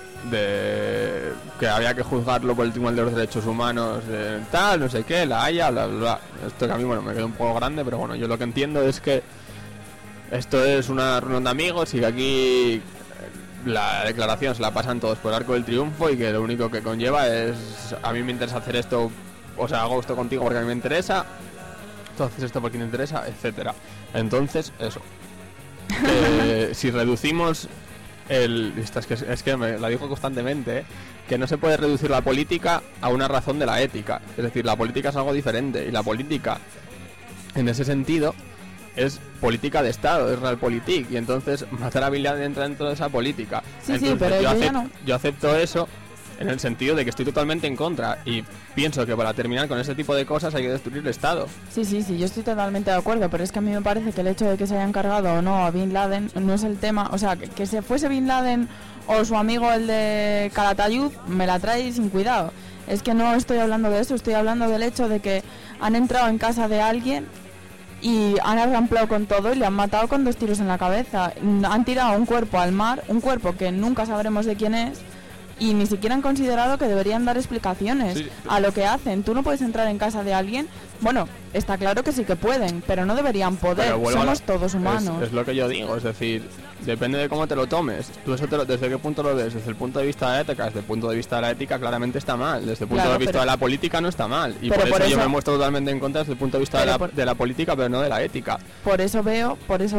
que había que juzgarlo por el Tribunal de los Derechos Humanos, tal, no sé qué, la Haya, bla, bla, bla. Esto que a mí, bueno, me queda un poco grande, pero bueno, yo lo que entiendo es que esto es una reunión de amigos y que aquí la declaración se la pasan todos por el arco del triunfo y que lo único que conlleva es, a mí me interesa hacer esto, o sea, hago esto contigo porque a mí me interesa, tú haces esto porque te interesa, etcétera. Entonces, eso. Si reducimos es que me la digo constantemente, que no se puede reducir la política a una razón de la ética. Es decir, la política es algo diferente y la política, en ese sentido, es política de Estado, es realpolitik, y entonces matar a Bin Laden entra dentro de esa política. Sí, entonces, pero yo acepto eso en el sentido de que estoy totalmente en contra y pienso que para terminar con ese tipo de cosas hay que destruir el Estado. Sí, yo estoy totalmente de acuerdo, pero es que a mí me parece que el hecho de que se hayan cargado o no a Bin Laden no es el tema. O sea, que se fuese Bin Laden o su amigo el de Calatayud, me la trae sin cuidado. Es que no estoy hablando de eso, estoy hablando del hecho de que han entrado en casa de alguien y han arramplado con todo y le han matado con 2 tiros en la cabeza. Han tirado un cuerpo al mar, un cuerpo que nunca sabremos de quién es, y ni siquiera han considerado que deberían dar explicaciones Sí. a lo que hacen. Tú no puedes entrar en casa de alguien, bueno, está claro que sí que pueden, pero no deberían poder, Pero vuelvo a somos todos humanos. Es lo que yo digo, es decir, depende de cómo te lo tomes. Tú eso ¿desde qué punto lo ves? Desde el punto de vista de la ética. Desde el punto de vista de la ética claramente está mal. Desde el punto Claro, de vista pero- de la política no está mal. Y pero por eso yo eso- me muestro totalmente en contra desde el punto de vista Pero de la política, pero no de la ética. Por eso veo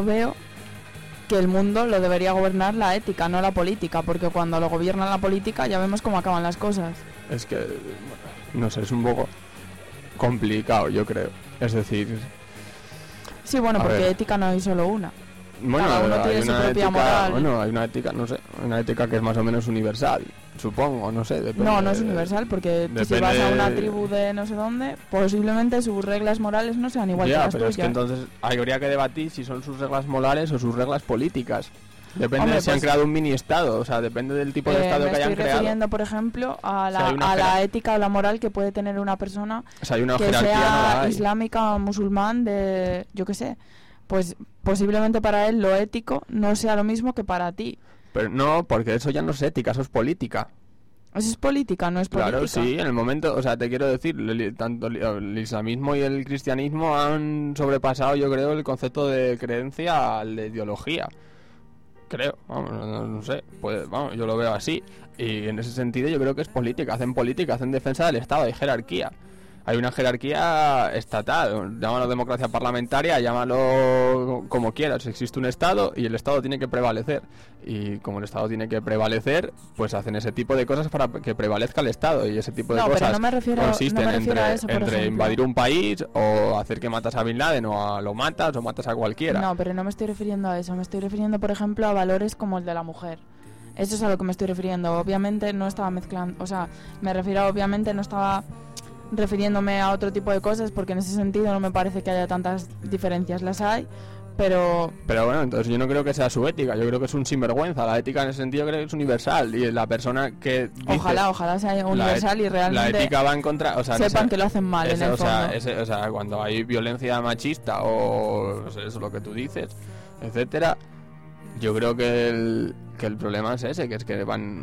que el mundo lo debería gobernar la ética, no la política, porque cuando lo gobierna la política ya vemos cómo acaban las cosas. Es que, no sé, es un poco complicado, yo creo. Es decir, Sí, bueno, A porque ver. ética no hay solo una. bueno, Cada uno hay tiene su una propia ética, moral. bueno, hay una ética, no sé, una ética que es más o menos universal, supongo, no sé, depende. No, no es universal, porque tú si depende vas a una de- tribu de no sé dónde, posiblemente sus reglas morales no sean igual Ya, que las pero tuyas. es que entonces habría que debatir si son sus reglas morales o sus reglas políticas. Depende Hombre, de si han pues- creado un mini estado, o sea, depende del tipo de estado me que hayan estoy creado. refiriendo, por ejemplo, a O sea, hay una la ética o la moral que puede tener una persona O sea, hay una que jerarquía, no la sea hay. islámica o musulmán de, yo qué sé, pues posiblemente para él lo ético no sea lo mismo que para ti. Pero no, porque eso ya no es ética, eso es política. Eso es política, no es política. Claro, sí, en el momento, o sea, te quiero decir, tanto el islamismo y el cristianismo han sobrepasado, yo creo, el concepto de creencia al de ideología. Creo, vamos, no sé, pues vamos, yo lo veo así. Y en ese sentido yo creo que es política, hacen defensa del Estado, hay jerarquía. Hay una jerarquía estatal, llámalo democracia parlamentaria, llámalo como quieras. Existe un Estado y el Estado tiene que prevalecer. Y como el Estado tiene que prevalecer, pues hacen ese tipo de cosas para que prevalezca el Estado. Y ese tipo de No, pero cosas no me refiero- consisten no me refiero entre, a eso, por entre ejemplo. invadir un país o hacer que matas a Bin Laden lo matas a cualquiera. No, pero no me estoy refiriendo a eso. Me estoy refiriendo, por ejemplo, a valores como el de la mujer. Eso es a lo que me estoy refiriendo. Obviamente no estaba mezclando, o sea, me refiero obviamente no estaba refiriéndome a otro tipo de cosas porque en ese sentido no me parece que haya tantas diferencias. Las hay, pero Pero bueno, entonces yo no creo que sea su ética, yo creo que es un sinvergüenza. La ética en ese sentido creo que es universal y la persona que dice, ojalá sea universal y la realmente ética va en contra, o sea, en sepan ese- que lo hacen mal en ese- el o sea, fondo. o sea, cuando hay violencia machista o eso es lo que tú dices, etcétera, yo creo que el problema es ese, que es que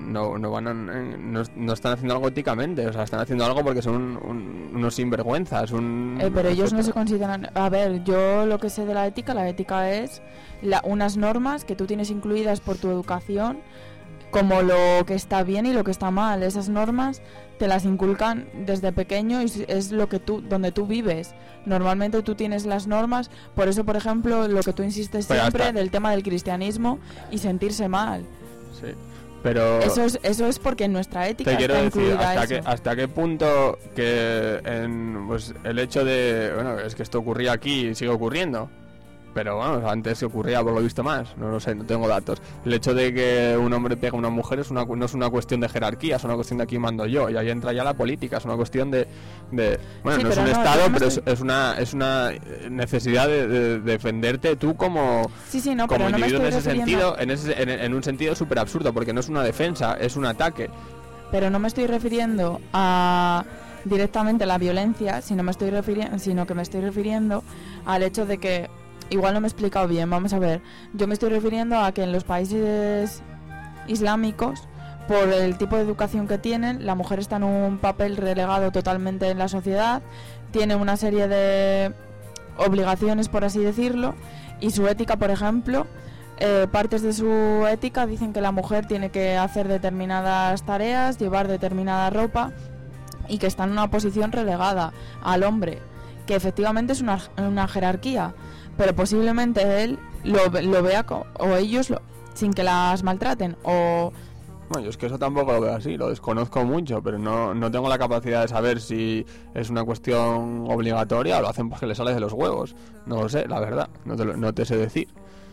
no están haciendo algo éticamente, o sea, están haciendo algo porque son unos sinvergüenzas, Pero ellos no se consideran... A ver, yo lo que sé de la ética es unas normas que tú tienes incluidas por tu educación, como lo que está bien y lo que está mal. Esas normas te las inculcan desde pequeño y es lo que donde tú vives. Normalmente tú tienes las normas, por eso, por ejemplo, lo que tú insistes Pero siempre hasta- del tema del cristianismo y sentirse mal. Sí, pero Eso es porque en nuestra ética te quiero está decir, incluida eso. hasta qué punto que pues, el hecho de... Bueno, es que esto ocurría aquí y sigue ocurriendo. Pero vamos, antes se ocurría por lo visto más, no lo sé, no tengo datos. El hecho de que un hombre pega a una mujer no es una cuestión de jerarquía, es una cuestión de aquí mando yo. Y ahí entra ya la política, es una cuestión de bueno, Sí, no es pero un no, Estado, yo no pero estoy- es una necesidad de defenderte tú como... Sí, no, como pero no me individuo en estoy ese refiriendo... sentido, en un sentido súper absurdo, porque no es una defensa, es un ataque. Pero no me estoy refiriendo a directamente la violencia, sino que me estoy refiriendo al hecho de que igual no me he explicado bien. Vamos a ver, yo me estoy refiriendo a que en los países islámicos, por el tipo de educación que tienen, la mujer está en un papel relegado totalmente en la sociedad, tiene una serie de obligaciones, por así decirlo, y su ética, por ejemplo, partes de su ética dicen que la mujer tiene que hacer determinadas tareas, llevar determinada ropa y que está en una posición relegada al hombre, que efectivamente es una jerarquía, pero posiblemente él lo vea o ellos sin que las maltraten o... Bueno, yo es que eso tampoco lo veo así, lo desconozco mucho, pero no tengo la capacidad de saber si es una cuestión obligatoria o lo hacen porque les sale de los huevos. No lo sé, la verdad, no te sé decir.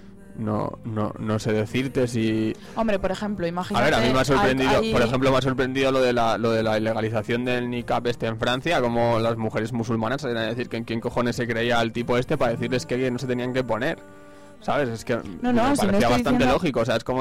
No sé decirte si... Hombre, por ejemplo, A imagínate... ver, a mí me ha sorprendido, hay- por ejemplo, me ha sorprendido lo de la ilegalización del niqab en Francia, como las mujeres musulmanas salían a decir que en quién cojones se creía el tipo para decirles que no se tenían que poner. ¿Sabes? Es que No, me si no parecía estoy bastante diciendo- lógico, o sea, es como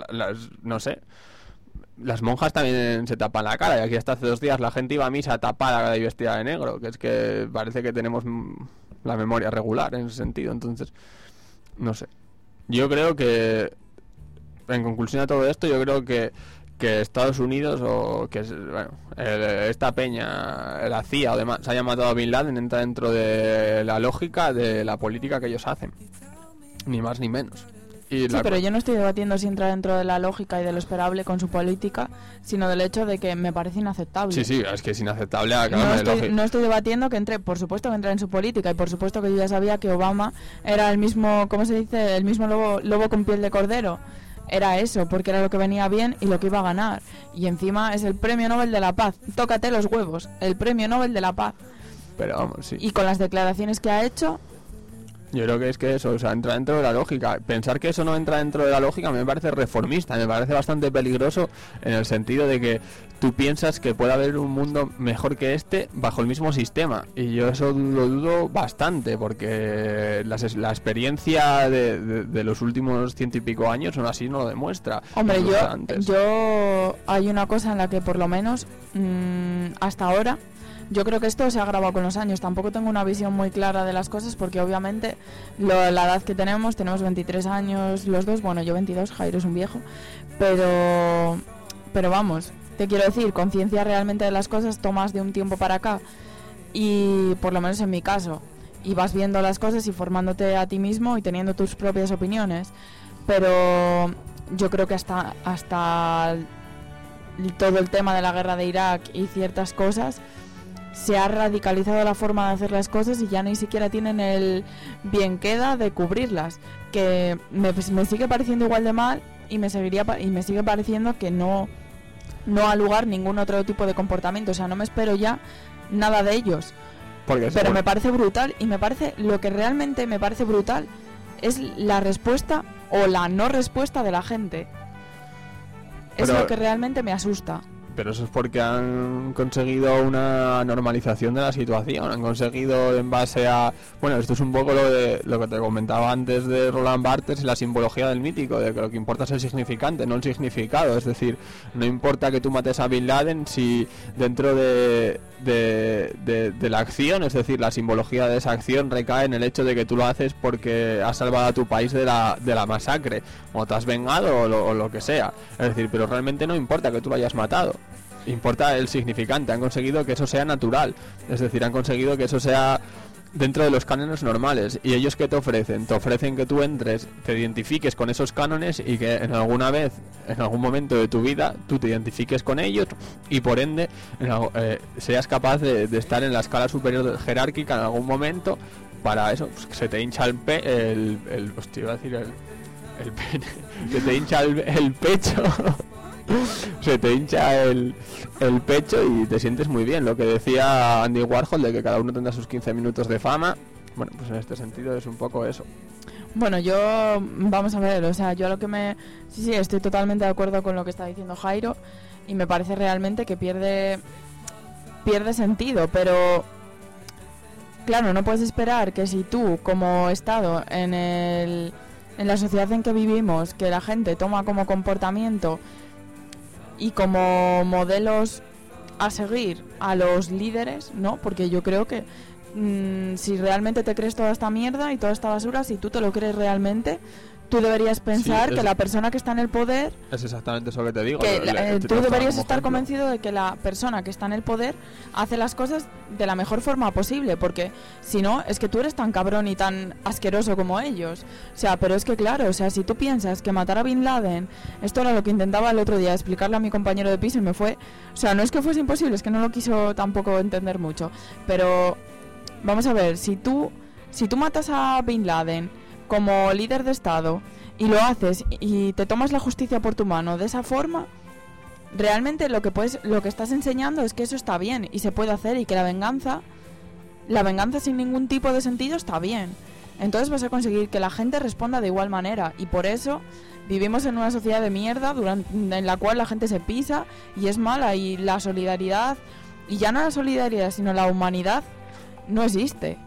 no sé. Las monjas también se tapan la cara y aquí hasta hace 2 días la gente iba a misa tapada y vestida de negro, que es que parece que tenemos la memoria regular en ese sentido, entonces no sé. Yo creo que, en conclusión a todo esto, yo creo que que Estados Unidos o que esta peña, la CIA o demás, se haya matado a Bin Laden entra dentro de la lógica de la política que ellos hacen, ni más ni menos. Sí, pero yo no estoy debatiendo si entra dentro de la lógica y de lo esperable con su política, sino del hecho de que me parece inaceptable. Sí, es que es inaceptable. No estoy debatiendo que entre, por supuesto que entra en su política, y por supuesto que yo ya sabía que Obama era el mismo, ¿cómo se dice? El mismo lobo con piel de cordero. Era eso, porque era lo que venía bien y lo que iba a ganar. Y encima es el Premio Nobel de la Paz. Tócate los huevos, el Premio Nobel de la Paz. Pero vamos, sí. Y con las declaraciones que ha hecho... Yo creo que es que eso, o sea, entra dentro de la lógica. Pensar que eso no entra dentro de la lógica me parece reformista, me parece bastante peligroso en el sentido de que tú piensas que puede haber un mundo mejor que este bajo el mismo sistema. Y yo eso lo dudo bastante, porque la experiencia de los últimos 100 y pico años aún así no lo demuestra. Hombre, yo hay una cosa en la que por lo menos hasta ahora... Yo creo que esto se ha agravado con los años. Tampoco tengo una visión muy clara de las cosas porque obviamente la edad que tenemos 23 años los dos, bueno, yo 22, Jairo es un viejo, pero vamos, te quiero decir, conciencia realmente de las cosas tomas de un tiempo para acá, y por lo menos en mi caso, y vas viendo las cosas y formándote a ti mismo y teniendo tus propias opiniones, pero yo creo que hasta todo el tema de la guerra de Irak y ciertas cosas se ha radicalizado la forma de hacer las cosas y ya ni siquiera tienen el bien queda de cubrirlas, que me sigue pareciendo igual de mal y me sigue pareciendo que no ha lugar ningún otro tipo de comportamiento. O sea, no me espero ya nada de ellos, pero me parece brutal, y lo que realmente me parece brutal es la respuesta o la no respuesta de la gente. Es lo que realmente me asusta. Pero eso es porque han conseguido una normalización de la situación, han conseguido en base a... Bueno, esto es un poco lo que te comentaba antes de Roland Barthes y la simbología del mítico, de que lo que importa es el significante, no el significado. Es decir, no importa que tú mates a Bin Laden si dentro de la acción, es decir, la simbología de esa acción recae en el hecho de que tú lo haces porque has salvado a tu país de la masacre, o te has vengado o lo que sea. Es decir, pero realmente no importa que tú lo hayas matado. Importa el significante. Han conseguido que eso sea natural, es decir, han conseguido que eso sea dentro de los cánones normales. ¿Y ellos qué te ofrecen? Te ofrecen que tú entres, te identifiques con esos cánones y que en algún momento de tu vida tú te identifiques con ellos y por ende seas capaz de estar en la escala superior jerárquica en algún momento. Para eso pues, se te hincha el pene, se te hincha el pecho. Se te hincha el pecho y te sientes muy bien. Lo que decía Andy Warhol de que cada uno tendrá sus 15 minutos de fama. Bueno, pues en este sentido es un poco eso. Bueno, vamos a ver, o sea, yo sí, estoy totalmente de acuerdo con lo que está diciendo Jairo, y me parece realmente que pierde sentido, pero claro, no puedes esperar que si tú, como Estado, en la sociedad en que vivimos, que la gente toma como comportamiento y como modelos a seguir a los líderes, ¿no? Porque yo creo que si realmente te crees toda esta mierda y toda esta basura, si tú te lo crees realmente, tú deberías pensar que la persona que está en el poder... Es exactamente eso que te digo. Tú deberías estar convencido de que la persona que está en el poder hace las cosas de la mejor forma posible, porque si no, es que tú eres tan cabrón y tan asqueroso como ellos. O sea, pero es que claro, o sea, si tú piensas que matar a Bin Laden, esto era lo que intentaba el otro día explicarle a mi compañero de piso y me fue... O sea, no es que fuese imposible, es que no lo quiso tampoco entender mucho. Pero, vamos a ver, si tú matas a Bin Laden como líder de Estado y lo haces y te tomas la justicia por tu mano de esa forma, realmente lo que estás enseñando es que eso está bien y se puede hacer, y que la venganza sin ningún tipo de sentido está bien. Entonces vas a conseguir que la gente responda de igual manera, y por eso vivimos en una sociedad de mierda en la cual la gente se pisa y es mala, y la solidaridad, y ya no la solidaridad sino la humanidad, no existe.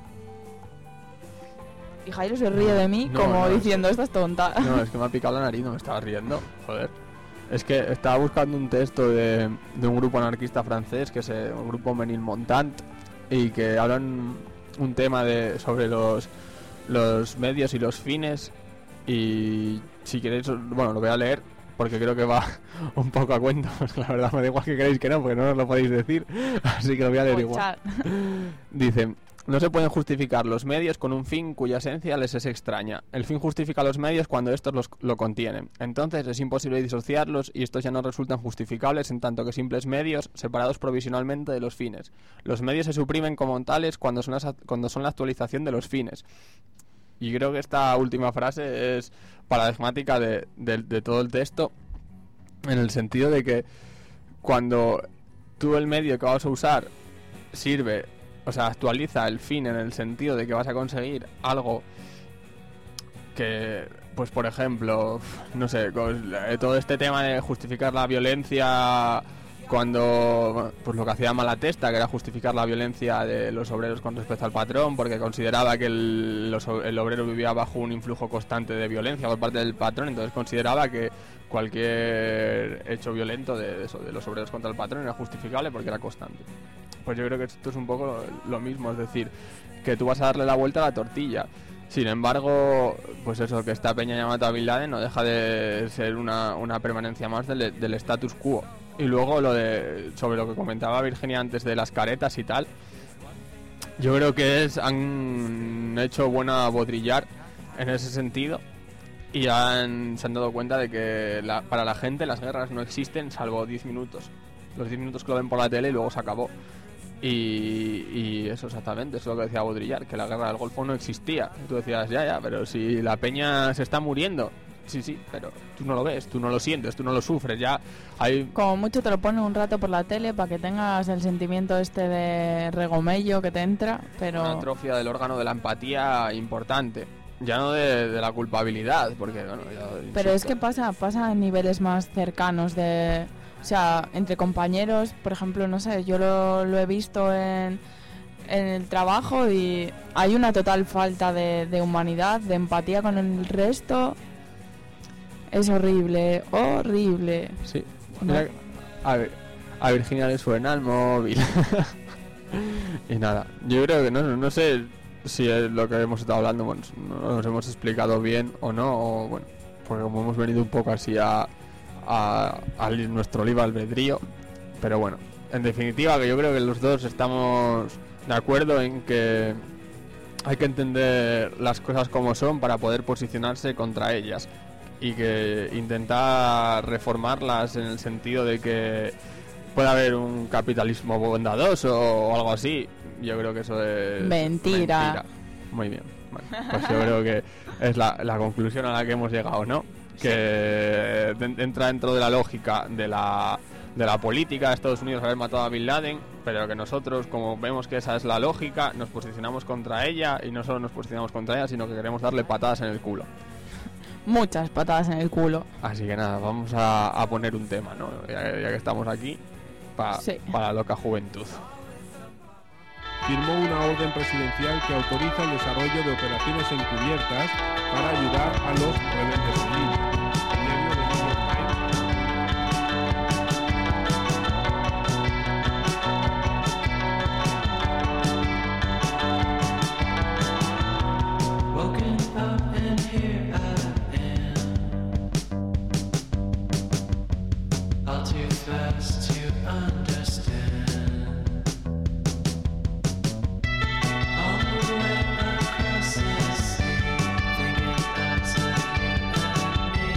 Y Jairo se ríe de mí diciendo, esta es tonta. No, es que me ha picado la nariz, no me estaba riendo, joder. Es que estaba buscando un texto de un grupo anarquista francés, que es un grupo Menilmontant, y que hablan un tema sobre los medios y los fines, y si queréis, bueno, lo voy a leer porque creo que va un poco a cuento. La verdad me da igual que queréis que no, porque no os lo podéis decir, así que lo voy a leer igual. Dice: no se pueden justificar los medios con un fin cuya esencia les es extraña. El fin justifica los medios cuando estos lo contienen. Entonces es imposible disociarlos y estos ya no resultan justificables en tanto que simples medios separados provisionalmente de los fines. Los medios se suprimen como tales cuando son la actualización de los fines. Y creo que esta última frase es paradigmática de todo el texto, en el sentido de que cuando tú el medio que vas a usar sirve, o sea, actualiza el fin en el sentido de que vas a conseguir algo que, pues por ejemplo, no sé, todo este tema de justificar la violencia cuando, pues lo que hacía Malatesta, que era justificar la violencia de los obreros con respecto al patrón, porque consideraba que el obrero vivía bajo un influjo constante de violencia por parte del patrón, entonces consideraba que cualquier hecho violento de los obreros contra el patrón era justificable porque era constante. Pues yo creo que esto es un poco lo mismo, es decir, que tú vas a darle la vuelta a la tortilla. Sin embargo, pues eso, que esta peña llamada Bin Laden no deja de ser una permanencia más del status quo. Y luego sobre lo que comentaba Virginia antes de las caretas y tal, yo creo que han hecho buena bodrillar en ese sentido y se han dado cuenta de que para la gente las guerras no existen salvo 10 minutos. Los 10 minutos que lo ven por la tele y luego se acabó. Y eso exactamente, eso es lo que decía Baudrillard, que la guerra del Golfo no existía. Y tú decías, ya, pero si la peña se está muriendo. Sí, pero tú no lo ves, tú no lo sientes, tú no lo sufres, ya hay... Como mucho te lo ponen un rato por la tele para que tengas el sentimiento este de regomello que te entra, pero... Una atrofia del órgano de la empatía importante, ya no de la culpabilidad, porque bueno... Pero es que pasa a niveles más cercanos de... O sea, entre compañeros, por ejemplo, no sé, yo lo he visto en el trabajo y hay una total falta de humanidad, de empatía con el resto. Es horrible. Sí. No. Mira, a Virginia le suena el móvil. Y nada, yo creo que no sé si es lo que hemos estado hablando, bueno, no nos hemos explicado bien o no, o bueno, porque como hemos venido un poco así a nuestro libre albedrío, pero bueno, en definitiva que yo creo que los dos estamos de acuerdo en que hay que entender las cosas como son para poder posicionarse contra ellas y que intentar reformarlas en el sentido de que pueda haber un capitalismo bondadoso o algo así. Yo creo que eso es mentira. Muy bien, bueno, pues yo creo que es la conclusión a la que hemos llegado, ¿no? Que entra dentro de la lógica de la política de Estados Unidos haber matado a Bin Laden, pero que nosotros, como vemos que esa es la lógica, nos posicionamos contra ella, y no solo nos posicionamos contra ella, sino que queremos darle patadas en el culo. Muchas patadas en el culo. Así que nada, vamos a poner un tema, ¿no? Ya que estamos aquí, para la loca juventud. Firmó una orden presidencial que autoriza el desarrollo de operaciones encubiertas para ayudar a los rebeldes en línea. El diario The New York Times. Woken up and here I am, all too fast to understand. On the way across the sea, thinking that's a you and me.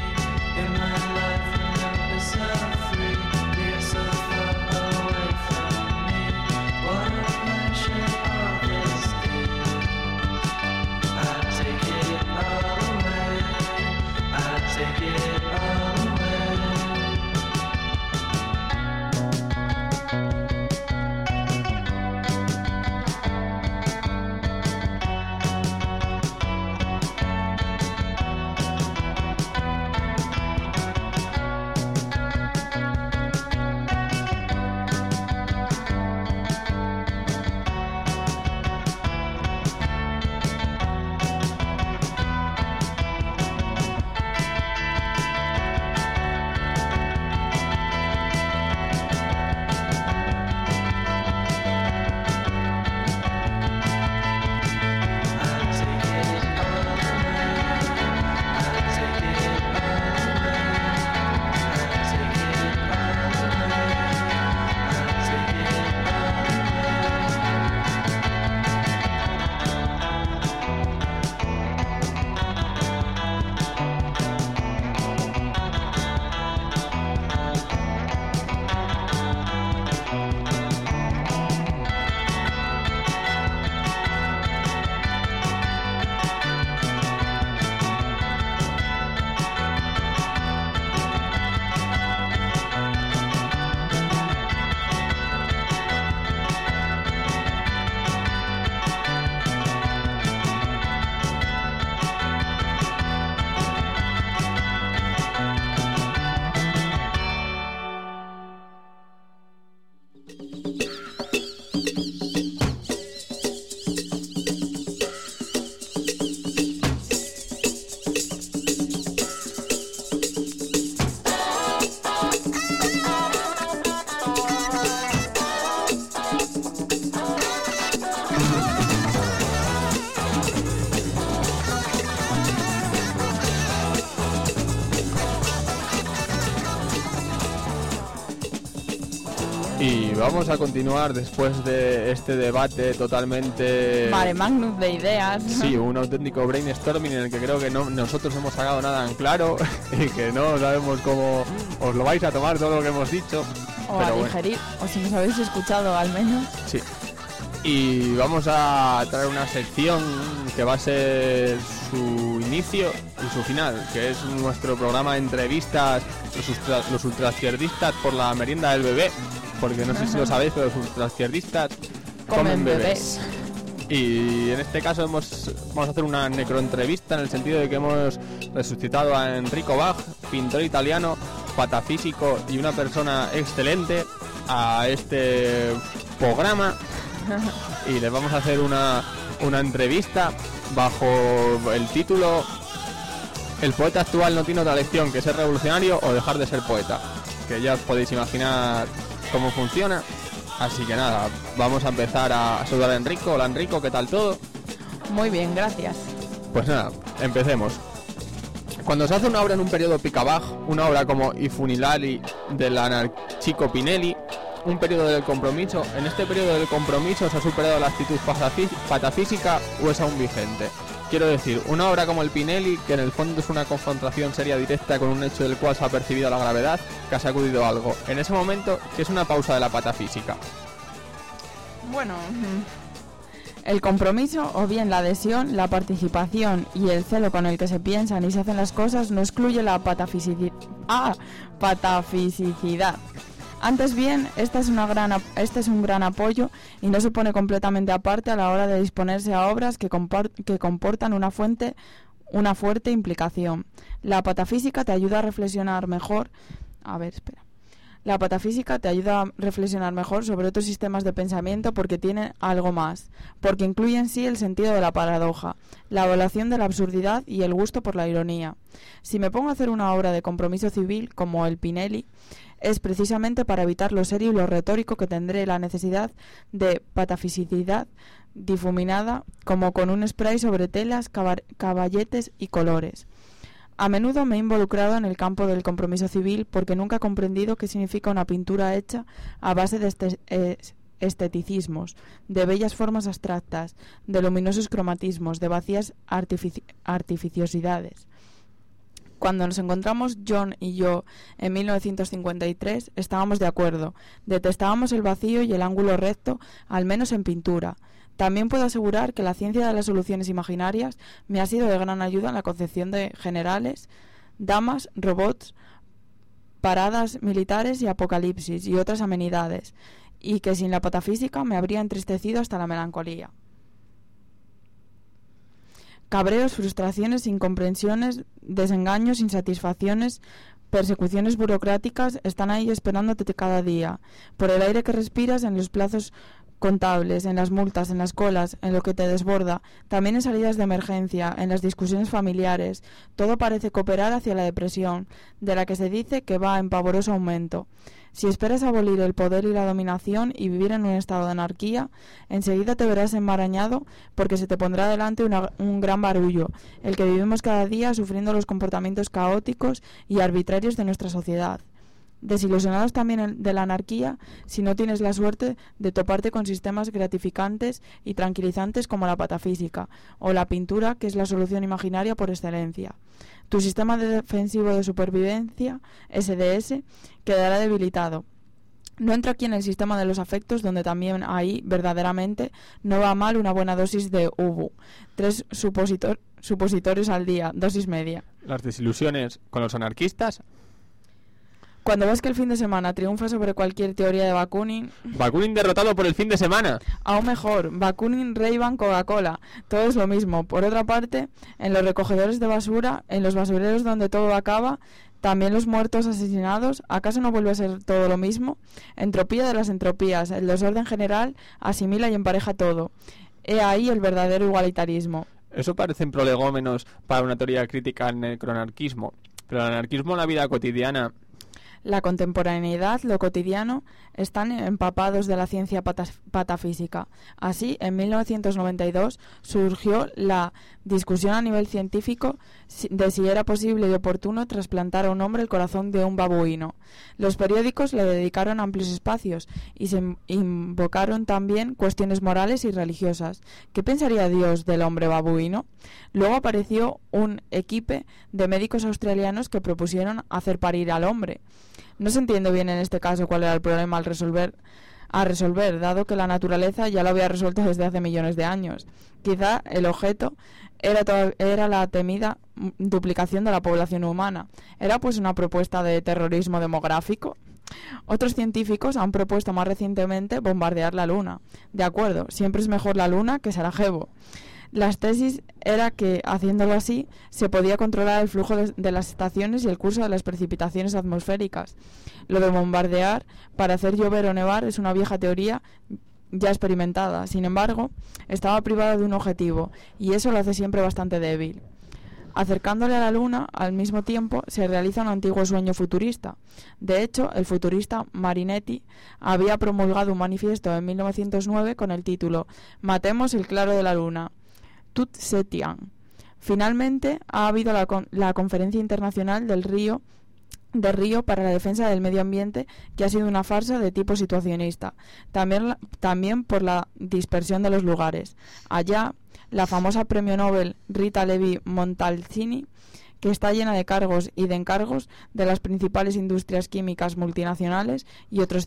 Y vamos a continuar después de este debate totalmente... Mare magnum de ideas. Sí, un auténtico brainstorming en el que creo que no nosotros hemos sacado nada en claro y que no sabemos cómo os lo vais a tomar todo lo que hemos dicho. O pero a bueno. digerir, o si nos habéis escuchado al menos. Sí. Y vamos a traer una sección que va a ser su inicio y su final, que es nuestro programa de entrevistas, los ultraizquierdistas por la merienda del bebé, porque no sé si lo sabéis, pero los ultraizquierdistas comen bebés. Y en este caso vamos a hacer una necroentrevista en el sentido de que hemos resucitado a Enrico Bach, pintor italiano, patafísico y una persona excelente, a este programa. Y les vamos a hacer una entrevista bajo el título El poeta actual no tiene otra lección que ser revolucionario o dejar de ser poeta, que ya os podéis imaginar cómo funciona. Así que nada, vamos a empezar a saludar a Enrico. Hola Enrico, ¿qué tal todo? Muy bien, gracias. Pues nada, empecemos. Cuando se hace una obra en un periodo Picabaj, una obra como I Funilali del anarchico Pinelli, un periodo del compromiso, en este periodo del compromiso se ha superado la actitud patafísica o es aún vigente. Quiero decir, una obra como el Pinelli, que en el fondo es una confrontación seria directa con un hecho del cual se ha percibido la gravedad, que ha sacudido algo. En ese momento, que es una pausa de la patafísica. Bueno, el compromiso o bien la adhesión, la participación y el celo con el que se piensan y se hacen las cosas no excluye la patafisicidad. Antes bien, este es un gran apoyo y no se pone completamente aparte a la hora de disponerse a obras que comportan una fuerte implicación. La patafísica te ayuda a reflexionar mejor. La patafísica te ayuda a reflexionar mejor sobre otros sistemas de pensamiento porque tiene algo más, porque incluye en sí el sentido de la paradoja, la evaluación de la absurdidad y el gusto por la ironía. Si me pongo a hacer una obra de compromiso civil como el Pinelli, es precisamente para evitar lo serio y lo retórico que tendré la necesidad de patafisicidad difuminada como con un spray sobre telas, caballetes y colores. A menudo me he involucrado en el campo del compromiso civil porque nunca he comprendido qué significa una pintura hecha a base de esteticismos, de bellas formas abstractas, de luminosos cromatismos, de vacías artificiosidades. Cuando nos encontramos John y yo en 1953 estábamos de acuerdo, detestábamos el vacío y el ángulo recto, al menos en pintura. También puedo asegurar que la ciencia de las soluciones imaginarias me ha sido de gran ayuda en la concepción de generales, damas, robots, paradas militares y apocalipsis y otras amenidades, y que sin la patafísica me habría entristecido hasta la melancolía. Cabreos, frustraciones, incomprensiones, desengaños, insatisfacciones, persecuciones burocráticas están ahí esperándote cada día, por el aire que respiras, en los plazos contables, en las multas, en las colas, en lo que te desborda, también en salidas de emergencia, en las discusiones familiares. Todo parece cooperar hacia la depresión, de la que se dice que va en pavoroso aumento. Si esperas abolir el poder y la dominación y vivir en un estado de anarquía, enseguida te verás enmarañado porque se te pondrá delante un gran barullo, el que vivimos cada día sufriendo los comportamientos caóticos y arbitrarios de nuestra sociedad. Desilusionados también de la anarquía si no tienes la suerte de toparte con sistemas gratificantes y tranquilizantes como la patafísica o la pintura, que es la solución imaginaria por excelencia. Tu sistema defensivo de supervivencia, SDS, quedará debilitado. No entro aquí en el sistema de los afectos, donde también ahí, verdaderamente, no va mal una buena dosis de ubu. 3 supositorios al día, dosis media. Las desilusiones con los anarquistas. Cuando ves que el fin de semana triunfa sobre cualquier teoría de Bakunin... Bakunin derrotado por el fin de semana. Aún mejor, Bakunin, Ray-Ban, Coca-Cola. Todo es lo mismo. Por otra parte, en los recogedores de basura, en los basureros donde todo acaba, también los muertos asesinados, ¿acaso no vuelve a ser todo lo mismo? Entropía de las entropías, el desorden general asimila y empareja todo. He ahí el verdadero igualitarismo. Eso parecen prolegómenos para una teoría crítica al necroanarquismo. Pero el anarquismo en la vida cotidiana... La contemporaneidad, lo cotidiano, están empapados de la ciencia patafísica. Así, en 1992 surgió la discusión a nivel científico de si era posible y oportuno trasplantar a un hombre el corazón de un babuino. Los periódicos le dedicaron amplios espacios y se invocaron también cuestiones morales y religiosas. ¿Qué pensaría Dios del hombre babuino? Luego apareció un equipo de médicos australianos que propusieron hacer parir al hombre. No se entiende bien en este caso cuál era el problema a resolver, dado que la naturaleza ya lo había resuelto desde hace millones de años. Quizá el objeto era la temida duplicación de la población humana. ¿Era pues una propuesta de terrorismo demográfico? Otros científicos han propuesto más recientemente bombardear la Luna. De acuerdo, siempre es mejor la Luna que Sarajevo. Las tesis era que, haciéndolo así, se podía controlar el flujo de las estaciones y el curso de las precipitaciones atmosféricas. Lo de bombardear para hacer llover o nevar es una vieja teoría ya experimentada. Sin embargo, estaba privada de un objetivo, y eso lo hace siempre bastante débil. Acercándole a la Luna, al mismo tiempo, se realiza un antiguo sueño futurista. De hecho, el futurista Marinetti había promulgado un manifiesto en 1909 con el título «Matemos el claro de la Luna». Tout se tient. Finalmente, ha habido la Conferencia Internacional de Río para la Defensa del Medio Ambiente, que ha sido una farsa de tipo situacionista, también por la dispersión de los lugares. Allá, la famosa premio Nobel Rita Levi Montalcini, que está llena de cargos y de encargos de las principales industrias químicas multinacionales, y otros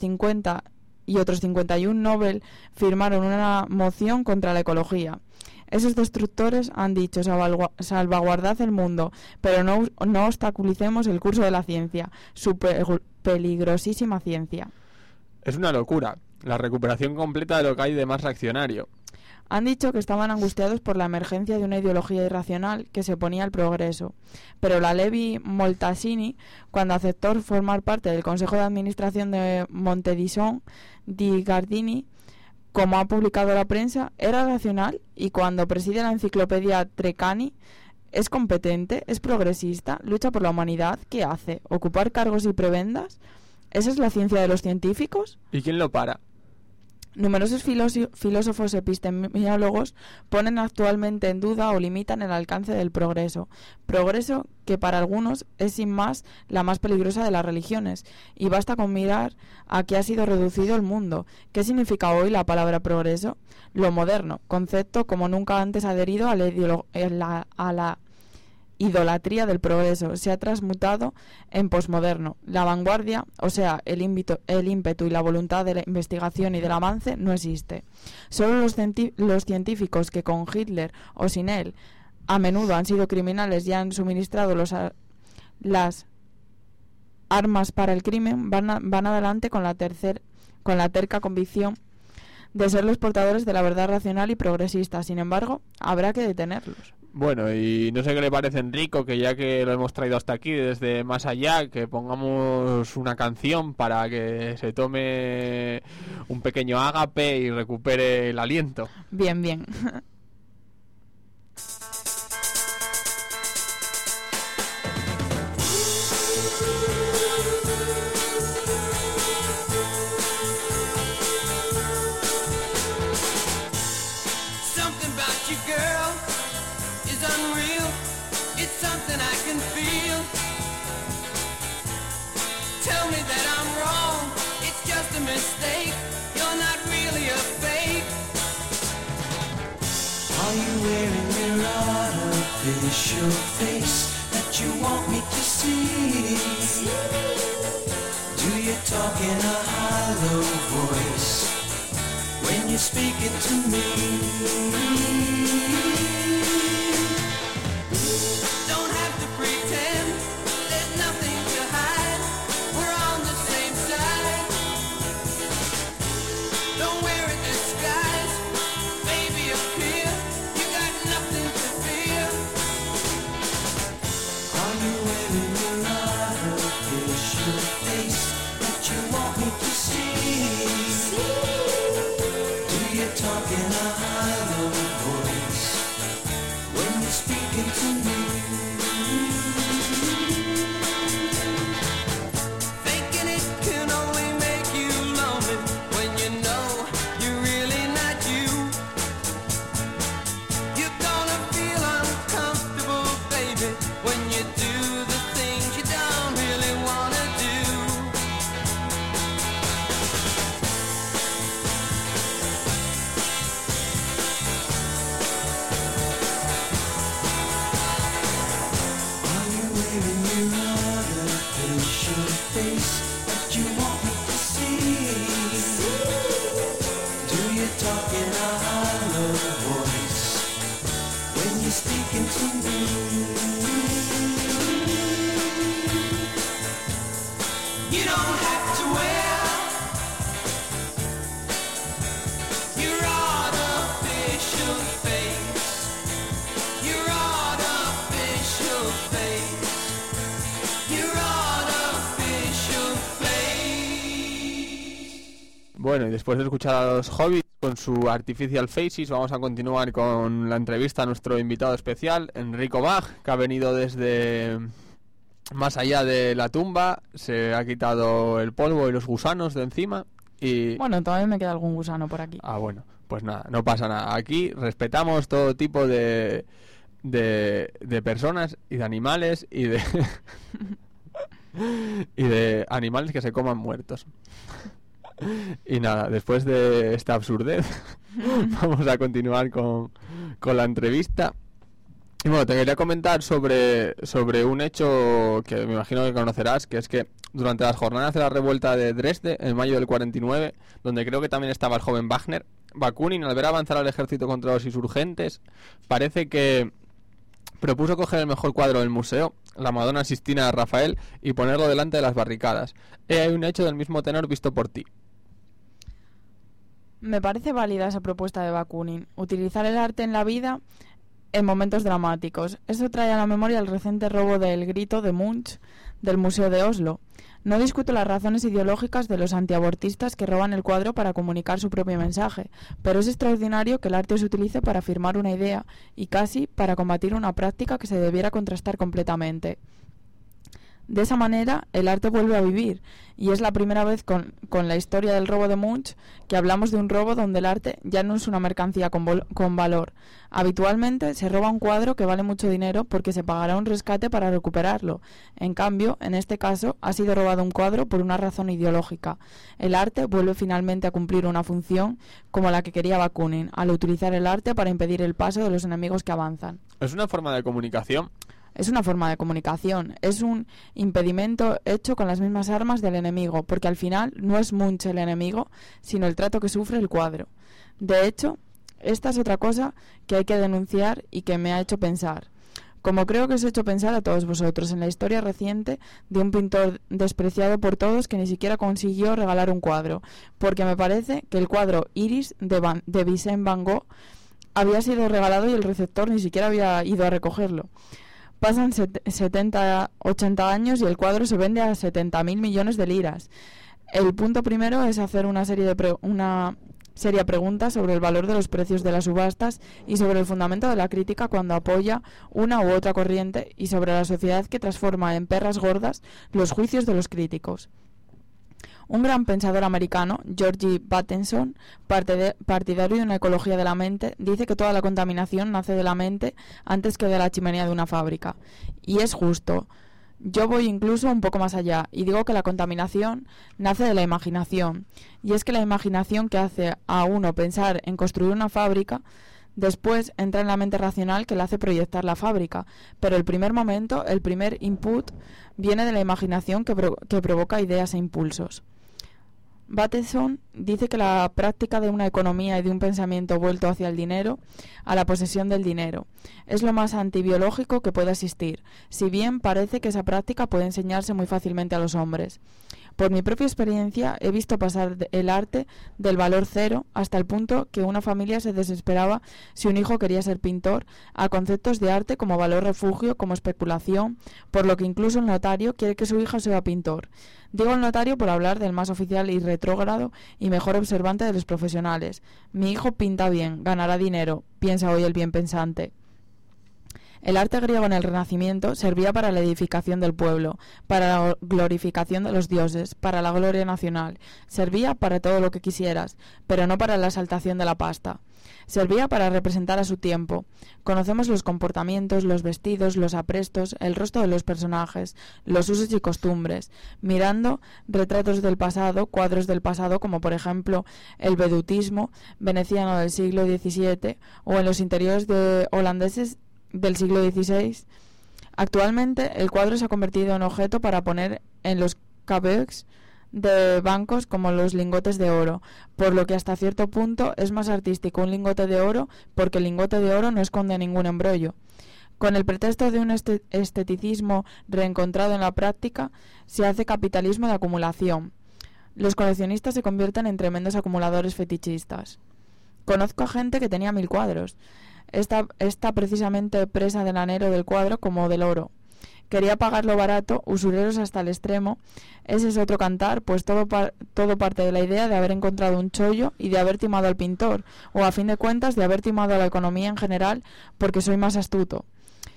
51 Nobel firmaron una moción contra la ecología. Esos destructores han dicho: salvaguardad el mundo, pero no obstaculicemos el curso de la ciencia, su peligrosísima ciencia. Es una locura, la recuperación completa de lo que hay de más reaccionario. Han dicho que estaban angustiados por la emergencia de una ideología irracional que se oponía al progreso. Pero la Levi Montalcini, cuando aceptó formar parte del Consejo de Administración de Montedison di Gardini, como ha publicado la prensa, era racional, y cuando preside la enciclopedia Treccani, es competente, es progresista, lucha por la humanidad. ¿Qué hace? ¿Ocupar cargos y prebendas? ¿Esa es la ciencia de los científicos? ¿Y quién lo para? Numerosos filósofos epistemólogos ponen actualmente en duda o limitan el alcance del progreso que para algunos es sin más la más peligrosa de las religiones, y basta con mirar a qué ha sido reducido el mundo. ¿Qué significa hoy la palabra progreso? Lo moderno, concepto como nunca antes adherido a la idolatría del progreso, se ha transmutado en posmoderno. La vanguardia, o sea, el ímpetu y la voluntad de la investigación y del avance, no existe. Solo los científicos que con Hitler o sin él a menudo han sido criminales y han suministrado las armas para el crimen van adelante con la terca convicción de ser los portadores de la verdad racional y progresista. Sin embargo, habrá que detenerlos. Bueno, y no sé qué le parece, Enrico, que ya que lo hemos traído hasta aquí, desde más allá, que pongamos una canción para que se tome un pequeño ágape y recupere el aliento. Bien, bien. Are you wearing your artificial face that you want me to see? Do you talk in a hollow voice when you're speaking to me? Don't have to pretend, there's nothing to hide. We're on the same side. Don't wear a disguise, baby, appear. You got nothing to fear. Are you wearing your artificial face that you want me to see? Do you talk in a hollow voice when you're speaking to me? Fake talk in a hollow voice when you're speaking to me. You don't have to wear your artificial face, your artificial face, your artificial face. Bueno, y después de escuchar a los Hobbits con su Artificial Faces, vamos a continuar con la entrevista a nuestro invitado especial, Enrico Bach, que ha venido desde más allá de la tumba, se ha quitado el polvo y los gusanos de encima y... Bueno, todavía me queda algún gusano por aquí. Ah, bueno, pues nada, no pasa nada. Aquí respetamos todo tipo de personas y de animales y de... y de animales que se coman muertos. Y nada, después de esta absurdez vamos a continuar con la entrevista. Y bueno, te quería comentar sobre un hecho que me imagino que conocerás, que es que durante las jornadas de la revuelta de Dresde, en mayo del 49, donde creo que también estaba el joven Wagner, Bakunin, al ver avanzar al ejército contra los insurgentes, parece que propuso coger el mejor cuadro del museo, la Madonna Sistina de Rafael, y ponerlo delante de las barricadas. Hay un hecho del mismo tenor visto por ti. Me parece válida esa propuesta de Bakunin, utilizar el arte en la vida en momentos dramáticos. Eso trae a la memoria el reciente robo del Grito de Munch del Museo de Oslo. No discuto las razones ideológicas de los antiabortistas que roban el cuadro para comunicar su propio mensaje, pero es extraordinario que el arte se utilice para afirmar una idea y casi para combatir una práctica que se debiera contrastar completamente. De esa manera, el arte vuelve a vivir, y es la primera vez con la historia del robo de Munch que hablamos de un robo donde el arte ya no es una mercancía con valor. Habitualmente se roba un cuadro que vale mucho dinero porque se pagará un rescate para recuperarlo. En cambio, en este caso, ha sido robado un cuadro por una razón ideológica. El arte vuelve finalmente a cumplir una función como la que quería Bakunin, al utilizar el arte para impedir el paso de los enemigos que avanzan. ¿Es una forma de comunicación? Es una forma de comunicación, es un impedimento hecho con las mismas armas del enemigo, porque al final no es Munch el enemigo, sino el trato que sufre el cuadro. De hecho, esta es otra cosa que hay que denunciar y que me ha hecho pensar. Como creo que os he hecho pensar a todos vosotros en la historia reciente de un pintor despreciado por todos que ni siquiera consiguió regalar un cuadro, porque me parece que el cuadro Iris de Vincent Van Gogh había sido regalado y el receptor ni siquiera había ido a recogerlo. Pasan 70, 80 años y el cuadro se vende a 70.000 millones de liras. El punto primero es hacer una seria pregunta sobre el valor de los precios de las subastas y sobre el fundamento de la crítica cuando apoya una u otra corriente y sobre la sociedad que transforma en perras gordas los juicios de los críticos. Un gran pensador americano, George Bateson, partidario de una ecología de la mente, dice que toda la contaminación nace de la mente antes que de la chimenea de una fábrica. Y es justo. Yo voy incluso un poco más allá y digo que la contaminación nace de la imaginación. Y es que la imaginación que hace a uno pensar en construir una fábrica, después entra en la mente racional que le hace proyectar la fábrica. Pero el primer momento, el primer input, viene de la imaginación que provoca ideas e impulsos. Bateson dice que la práctica de una economía y de un pensamiento vuelto hacia el dinero, a la posesión del dinero, es lo más antibiológico que puede existir, si bien parece que esa práctica puede enseñarse muy fácilmente a los hombres. Por mi propia experiencia he visto pasar el arte del valor cero hasta el punto que una familia se desesperaba si un hijo quería ser pintor, a conceptos de arte como valor refugio, como especulación, por lo que incluso el notario quiere que su hijo sea pintor. Digo el notario por hablar del más oficial y retrógrado y mejor observante de los profesionales. Mi hijo pinta bien, ganará dinero, piensa hoy el bien pensante. El arte griego en el Renacimiento servía para la edificación del pueblo, para la glorificación de los dioses, para la gloria nacional. Servía para todo lo que quisieras, pero no para la exaltación de la pasta. Servía para representar a su tiempo. Conocemos los comportamientos, los vestidos, los aprestos, el rostro de los personajes, los usos y costumbres, mirando retratos del pasado, cuadros del pasado, como por ejemplo el vedutismo veneciano del siglo XVII o en los interiores holandeses del siglo XVI. Actualmente el cuadro se ha convertido en objeto para poner en los cabeaux de bancos como los lingotes de oro, por lo que hasta cierto punto es más artístico un lingote de oro porque el lingote de oro no esconde ningún embrollo. Con el pretexto de un esteticismo reencontrado en la práctica, se hace capitalismo de acumulación. Los coleccionistas se convierten en tremendos acumuladores fetichistas. Conozco a gente que tenía 1000 cuadros. Está precisamente presa del anhelo del cuadro como del oro. Quería pagarlo barato, usureros hasta el extremo. Ese es otro cantar, pues todo parte de la idea de haber encontrado un chollo y de haber timado al pintor, o a fin de cuentas de haber timado a la economía en general porque soy más astuto.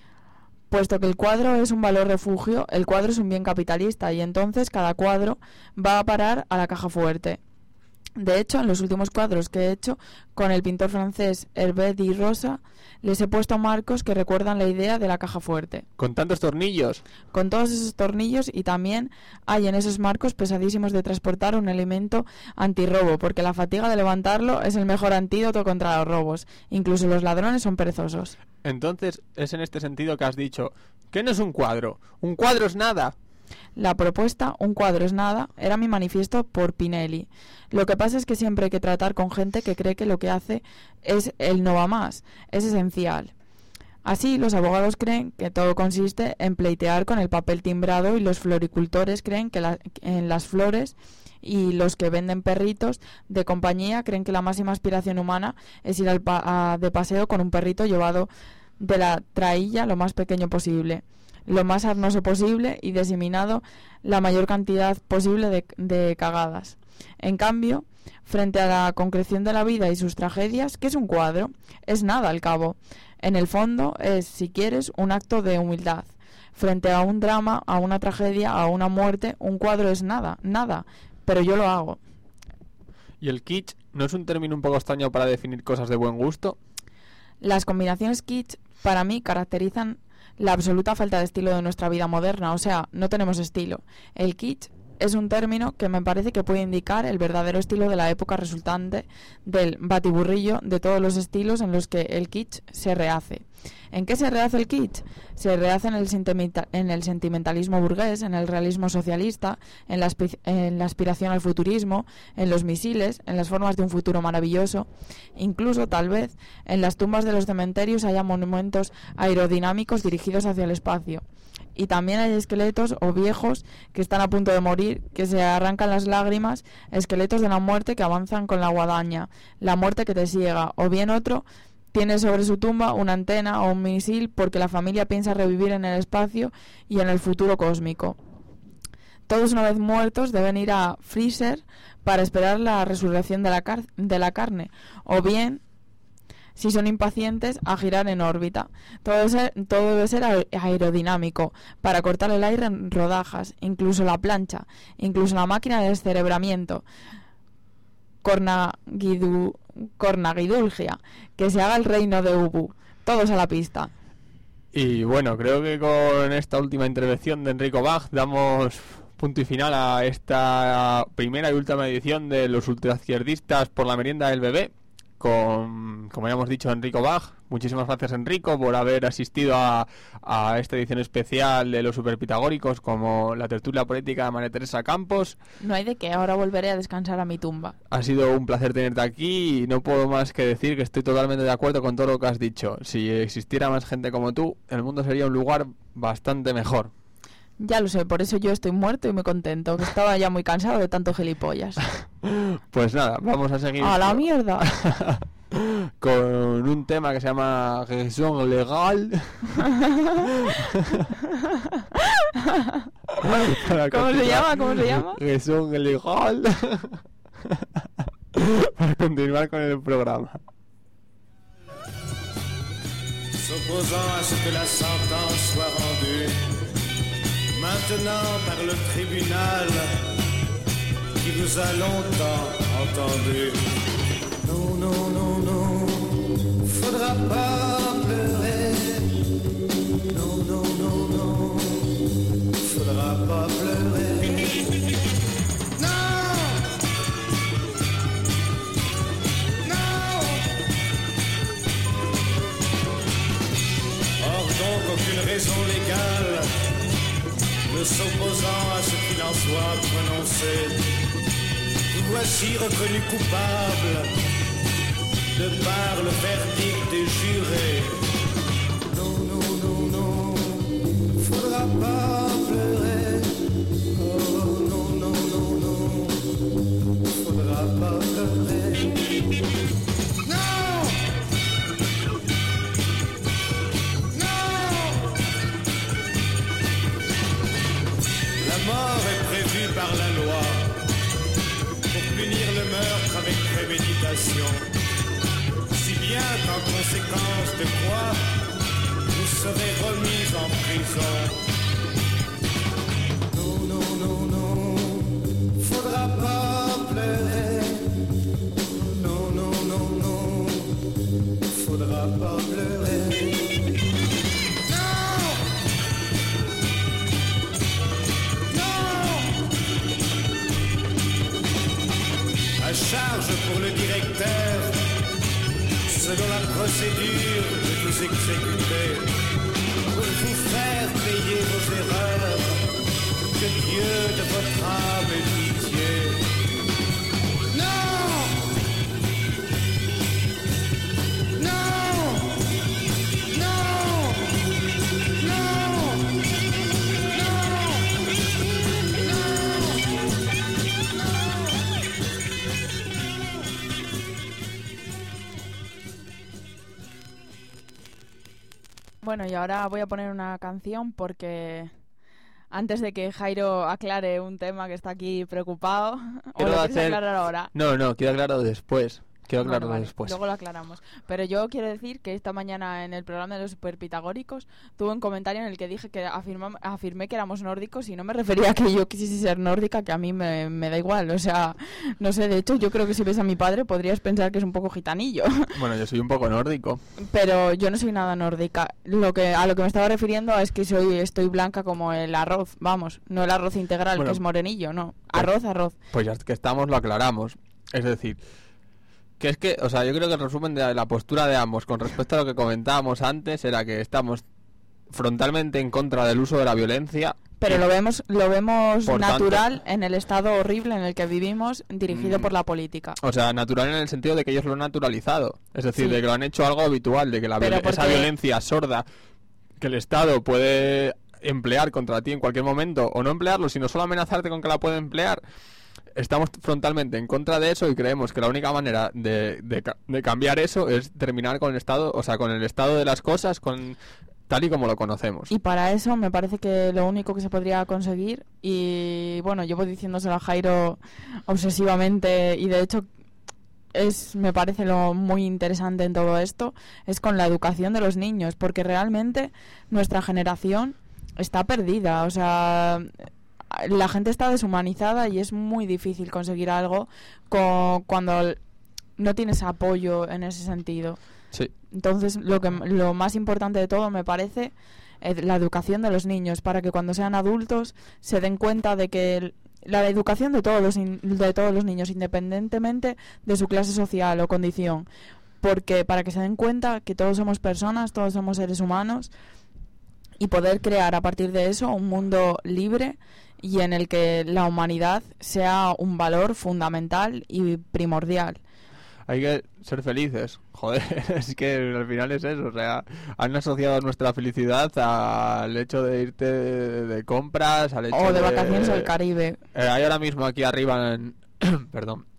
Puesto que el cuadro es un valor refugio, el cuadro es un bien capitalista y entonces cada cuadro va a parar a la caja fuerte. De hecho, en los últimos cuadros que he hecho con el pintor francés Hervé Di Rosa, les he puesto marcos que recuerdan la idea de la caja fuerte. ¿Con tantos tornillos? Con todos esos tornillos, y también hay en esos marcos pesadísimos de transportar un elemento antirrobo, porque la fatiga de levantarlo es el mejor antídoto contra los robos. Incluso los ladrones son perezosos. Entonces, es en este sentido que has dicho, ¿qué no es un cuadro? ¡Un cuadro es nada! La propuesta, un cuadro es nada, era mi manifiesto por Pinelli. Lo que pasa es que siempre hay que tratar con gente que cree que lo que hace es el no va más, es esencial. Así, los abogados creen que todo consiste en pleitear con el papel timbrado y los floricultores creen que en las flores, y los que venden perritos de compañía creen que la máxima aspiración humana es ir de paseo con un perrito llevado de la traílla lo más pequeño posible, lo más arnoso posible y diseminado la mayor cantidad posible de cagadas. En cambio, frente a la concreción de la vida y sus tragedias, ¿qué es un cuadro? Es nada al cabo. En el fondo es, si quieres, un acto de humildad. Frente a un drama, a una tragedia, a una muerte, un cuadro es nada, pero yo lo hago. ¿Y el kitsch no es un término un poco extraño para definir cosas de buen gusto? Las combinaciones kitsch, para mí, caracterizan la absoluta falta de estilo de nuestra vida moderna, o sea, no tenemos estilo. El kitsch es un término que me parece que puede indicar el verdadero estilo de la época resultante del batiburrillo de todos los estilos en los que el kitsch se rehace. ¿En qué se rehace el kitsch? Se rehace en el sentimentalismo burgués, en el realismo socialista, en la aspiración al futurismo, en los misiles, en las formas de un futuro maravilloso. Incluso, tal vez, en las tumbas de los cementerios haya monumentos aerodinámicos dirigidos hacia el espacio. Y también hay esqueletos o viejos que están a punto de morir, que se arrancan las lágrimas, esqueletos de la muerte que avanzan con la guadaña, la muerte que te ciega, o bien otro tiene sobre su tumba una antena o un misil porque la familia piensa revivir en el espacio y en el futuro cósmico. Todos, una vez muertos, deben ir a Freezer para esperar la resurrección de la carne, o bien, si son impacientes, a girar en órbita. Todo debe ser aerodinámico, para cortar el aire en rodajas, incluso la plancha, incluso la máquina de descerebramiento, cornaguidulgia, que se haga el reino de Ubu. Todos a la pista. Y bueno, creo que con esta última intervención de Enrico Bach damos punto y final a esta primera y última edición de los ultraizquierdistas por la merienda del bebé, con, como ya hemos dicho, Enrico Bach. Muchísimas gracias, Enrico, por haber asistido a esta edición especial de los superpitagóricos, como la tertulia política de María Teresa Campos. No hay de qué, ahora volveré a descansar a mi tumba. Ha sido un placer tenerte aquí y no puedo más que decir que estoy totalmente de acuerdo con todo lo que has dicho. Si existiera más gente como tú, el mundo sería un lugar bastante mejor. Ya lo sé, por eso yo estoy muerto y muy contento, que estaba ya muy cansado de tanto gilipollas. Pues nada, vamos a seguir. ¡A la mierda! Con un tema que se llama Raison Legal. ¿Cómo se llama? Raison Legal. Para continuar con el programa. S'opposant à ce que la sentence soit rendue maintenant par le tribunal qui vous a longtemps entendu. Non, non, non, non, faudra pas pleurer. Non, non, non, non, faudra pas pleurer. Non, non. Or donc aucune raison légale ne s'opposant à ce qu'il en soit prononcé. Vous voici reconnu coupable de par le verdict des jurés. Non, non, non, non, faudra pas pleurer. Oh non, non, non, non, faudra pas pleurer. Non! Non! La mort est prévue par la loi pour punir le meurtre avec préméditation. Si bien qu'en conséquence de quoi vous serez remis en prison. Non, non, non, non, faudra pas pleurer. Non, non, non, non, faudra pas pleurer. Non! Non! À charge pour le directeur, selon la procédure de vous exécuter, pour vous faire payer vos erreurs, que Dieu de votre âme ait pitié. Non! Non! Non! Non! Bueno, y ahora voy a poner una canción porque antes de que Jairo aclare un tema que está aquí preocupado, ¿o lo quieres aclarar ahora? No, quiero aclararlo después. Quiero aclararlo Vale, después. luego lo aclaramos. Pero yo quiero decir que esta mañana en el programa de los superpitagóricos tuve un comentario en el que dije que afirmé que éramos nórdicos y no me refería a que yo quisiese ser nórdica, que a mí me da igual. O sea, no sé, de hecho yo creo que si ves a mi padre podrías pensar que es un poco gitanillo. Bueno, yo soy un poco nórdico. Pero yo no soy nada nórdica. A lo que me estaba refiriendo es que estoy blanca como el arroz, vamos, no el arroz integral, Bueno, que es morenillo, no. pues- Arroz. Pues ya que estamos lo aclaramos. Es decir, que es que, o sea, yo creo que el resumen de la postura de ambos con respecto a lo que comentábamos antes era que estamos frontalmente en contra del uso de la violencia. Pero y- lo vemos Por natural en el estado horrible en el que vivimos, dirigido por la política. O sea, natural en el sentido de que ellos lo han naturalizado. Es decir, Sí. de que lo han hecho algo habitual, de que Pero esa porque- violencia sorda que el Estado puede emplear contra ti en cualquier momento, o no emplearlo, sino solo amenazarte con que la puede emplear. Estamos frontalmente en contra de eso y creemos que la única manera de cambiar eso es terminar con el Estado, o sea, con el estado de las cosas, con tal y como lo conocemos. Y para eso me parece que lo único que se podría conseguir, y bueno, llevo diciéndoselo a Jairo obsesivamente, y de hecho me parece lo muy interesante en todo esto, es con la educación de los niños, porque realmente nuestra generación está perdida, o sea, la gente está deshumanizada y es muy difícil conseguir algo cuando no tienes apoyo en ese sentido. Sí. Entonces, lo más importante de todo me parece la educación de los niños, para que cuando sean adultos se den cuenta de que la educación de todos los niños, independientemente de su clase social o condición, porque para que se den cuenta que todos somos personas, todos somos seres humanos, y poder crear a partir de eso un mundo libre y en el que la humanidad sea un valor fundamental y primordial. Hay que ser felices. Joder, es que al final es eso. O sea, han asociado nuestra felicidad al hecho de irte de compras, al hecho O de vacaciones al Caribe. Hay ahora mismo aquí arriba perdón.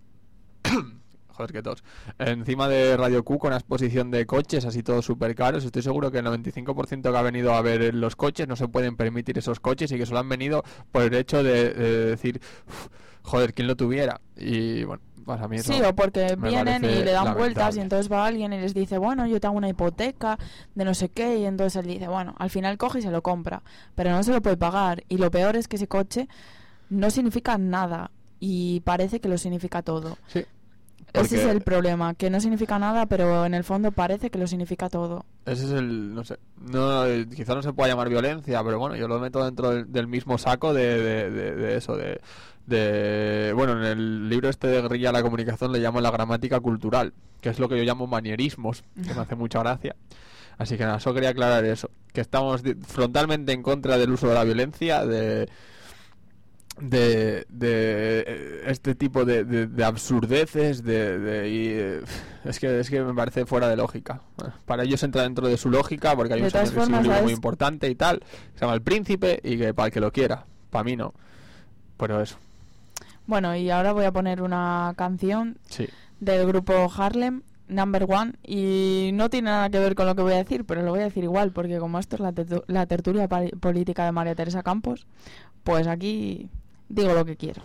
Joder, qué tos. Encima de Radio Q, con una exposición de coches así todos súper caros. Estoy seguro que el 95% que ha venido a ver los coches no se pueden permitir esos coches y que solo han venido por el hecho de decir, joder, ¿quién lo tuviera? Y bueno, pues a mí eso Sí, o porque me vienen y parece le dan lamentable. vueltas y entonces va alguien y les dice, bueno, yo te hago una hipoteca de no sé qué, y entonces él dice, bueno, al final coge y se lo compra, pero no se lo puede pagar, y lo peor es que ese coche no significa nada y parece que lo significa todo. Sí. Ese es el problema, que no significa nada, pero en el fondo parece que lo significa todo. Ese es el, no sé, no, quizá no se pueda llamar violencia, pero bueno, yo lo meto dentro del mismo saco de eso, bueno, en el libro este de Guerrilla de la Comunicación le llamo la gramática cultural, que es lo que yo llamo manierismos, que me hace mucha gracia. Así que nada, solo quería aclarar eso, que estamos frontalmente en contra del uso de la violencia, de este tipo de absurdeces, es que me parece fuera de lógica. Para ellos entra dentro de su lógica, porque hay un libro muy importante y tal, que se llama El Príncipe, y que para el que lo quiera, para mí no, pero eso. Bueno, y ahora voy a poner una canción del grupo Harlem, Number One, y no tiene nada que ver con lo que voy a decir, pero lo voy a decir igual, porque como esto es la tertulia política de María Teresa Campos, pues aquí digo lo que quiero.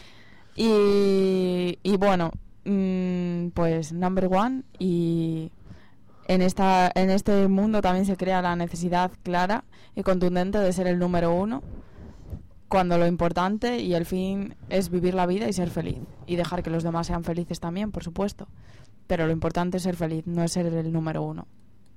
Y bueno, pues Number One, y en este mundo también se crea la necesidad clara y contundente de ser el número uno, cuando lo importante y el fin es vivir la vida y ser feliz, y dejar que los demás sean felices también, por supuesto. Pero lo importante es ser feliz, no es ser el número uno.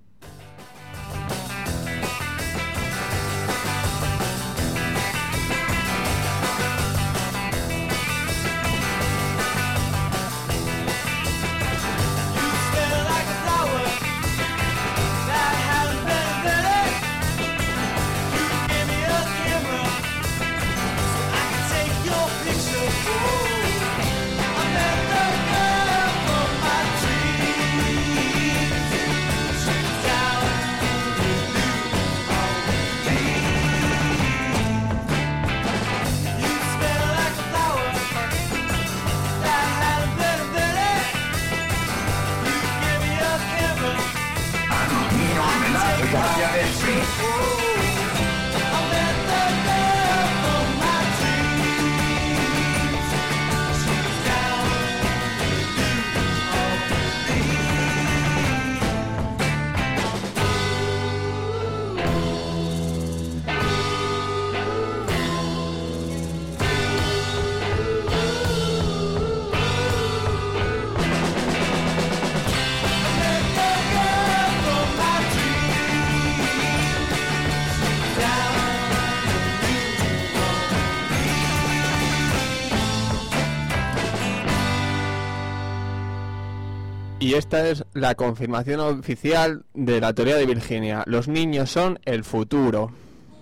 Y esta es la confirmación oficial de la teoría de Virginia. Los niños son el futuro.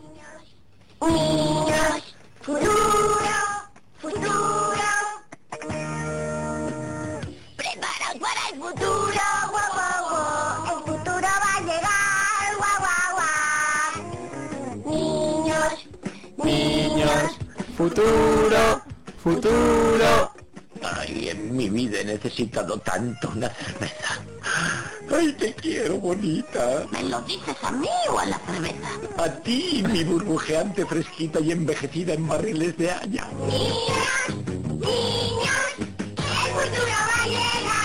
Niños, futuro, futuro. Preparaos para el futuro, guau, guau, guau. El futuro va a llegar, guau, guau, guau. Niños, niños, futuro, futuro. Ay, en mi vida he necesitado tanto una cerveza. Ay, te quiero, bonita. ¿me lo dices a mí o a la cerveza? A ti, mi burbujeante, fresquita y envejecida en barriles de haya. Niños, niños, el futuro va a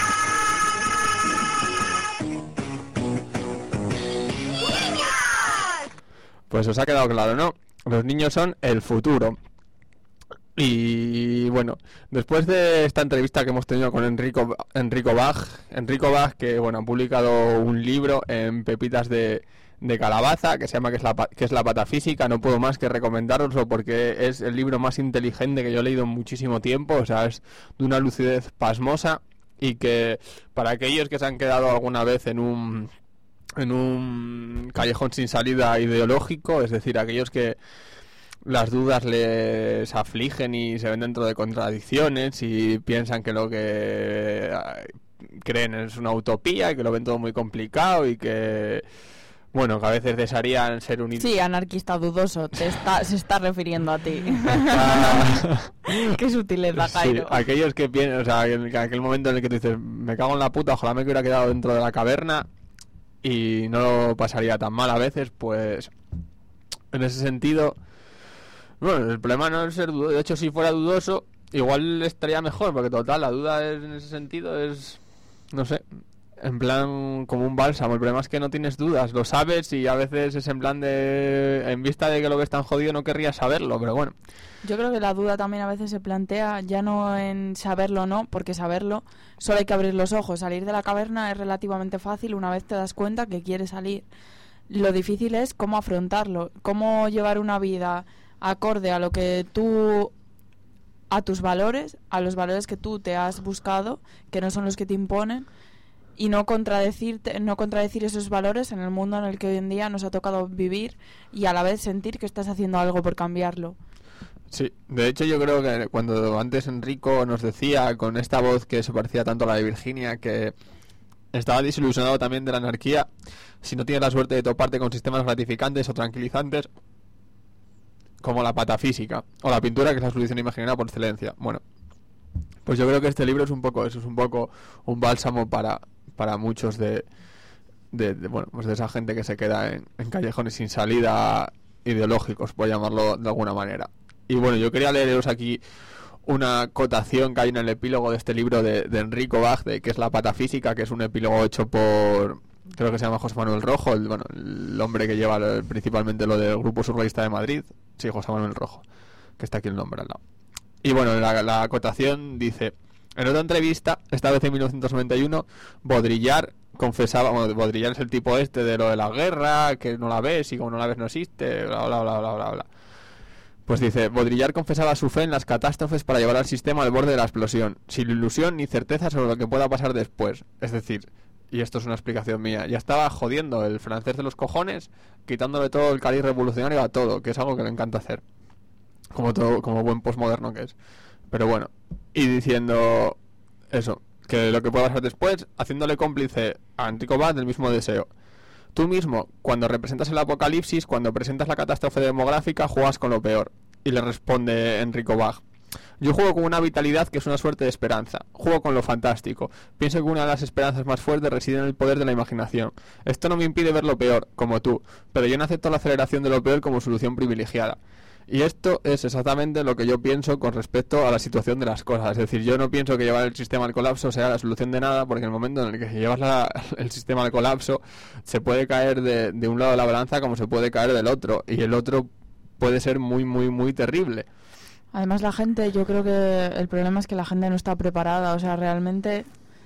llegar. ¡Niños! Pues os ha quedado claro, ¿no? Los niños son el futuro. Y bueno, después de esta entrevista que hemos tenido con Enrico Bach, que bueno, ha publicado un libro en Pepitas de Calabaza, que se llama que es la patafísica, no puedo más que recomendároslo porque es el libro más inteligente que yo he leído en muchísimo tiempo, o sea, es de una lucidez pasmosa, y que para aquellos que se han quedado alguna vez en un callejón sin salida ideológico, es decir, aquellos que las dudas les afligen y se ven dentro de contradicciones y piensan que lo que creen es una utopía y que lo ven todo muy complicado y que, bueno, que a veces desearían ser un... Sí, anarquista dudoso, se está refiriendo a ti. Qué sutileza, Jairo. Sí, aquellos que piensan, o sea, en aquel momento en el que tú dices, me cago en la puta, ojalá me hubiera quedado dentro de la caverna y no lo pasaría tan mal a veces, pues en ese sentido... Bueno, el problema no es ser dudoso. De hecho, si fuera dudoso, igual estaría mejor, porque total, la duda en ese sentido es... No sé. en plan como un bálsamo. El problema es que no tienes dudas, lo sabes y a veces es en plan de... En vista de que lo ves tan jodido no querrías saberlo, pero bueno. Yo creo que la duda también a veces se plantea ya no en saberlo o no, porque saberlo solo hay que abrir los ojos. Salir de la caverna es relativamente fácil una vez te das cuenta que quieres salir. Lo difícil es cómo afrontarlo, cómo llevar una vida acorde a lo que tú... a tus valores, a los valores que tú te has buscado, que no son los que te imponen, y no contradecir esos valores en el mundo en el que hoy en día nos ha tocado vivir y a la vez sentir que estás haciendo algo por cambiarlo. Sí, de hecho yo creo que cuando antes Enrico nos decía con esta voz que se parecía tanto a la de Virginia que estaba desilusionado también de la anarquía, si no tienes la suerte de toparte con sistemas gratificantes o tranquilizantes como la patafísica o la pintura, que es la solución imaginaria por excelencia. Bueno, pues yo creo que este libro es un poco eso, es un poco un bálsamo para muchos de bueno, pues de esa gente que se queda en callejones sin salida ideológicos, por llamarlo de alguna manera. Y bueno, yo quería leeros aquí una cotación que hay en el epílogo de este libro de Enrico Bach, que es la patafísica, que es un epílogo hecho por... creo que se llama José Manuel Rojo, el hombre que lleva principalmente lo del Grupo Surrealista de Madrid. Sí, José Manuel Rojo, que está aquí el nombre al lado. Y bueno, la acotación dice: en otra entrevista, esta vez en 1991, Baudrillard confesaba... Bueno, Baudrillard es el tipo este de lo de la guerra, que no la ves y como no la ves no existe, bla, bla, bla, bla, bla, bla. Pues dice, Baudrillard confesaba su fe en las catástrofes para llevar al sistema al borde de la explosión, sin ilusión ni certeza sobre lo que pueda pasar después. Es decir... y esto es una explicación mía, ya estaba jodiendo el francés de los cojones, quitándole todo el cariz revolucionario a todo, que es algo que le encanta hacer, como buen postmoderno que es. Pero bueno, y diciendo eso, que lo que pueda pasar después, haciéndole cómplice a Enrico Bach del mismo deseo. Tú mismo, cuando representas el apocalipsis, cuando presentas la catástrofe demográfica, juegas con lo peor. Y le responde Enrico Bach: yo juego con una vitalidad que es una suerte de esperanza. Juego con lo fantástico. Pienso que una de las esperanzas más fuertes reside en el poder de la imaginación. Esto no me impide ver lo peor, como tú, pero yo no acepto la aceleración de lo peor como solución privilegiada. Y esto es exactamente lo que yo pienso con respecto a la situación de las cosas. Es decir, yo no pienso que llevar el sistema al colapso sea la solución de nada, porque en el momento en el que llevas el sistema al colapso, se puede caer de un lado de la balanza como se puede caer del otro. Y el otro puede ser muy, muy, muy terrible. Además la gente, yo creo que el problema es que la gente no está preparada, o sea, realmente...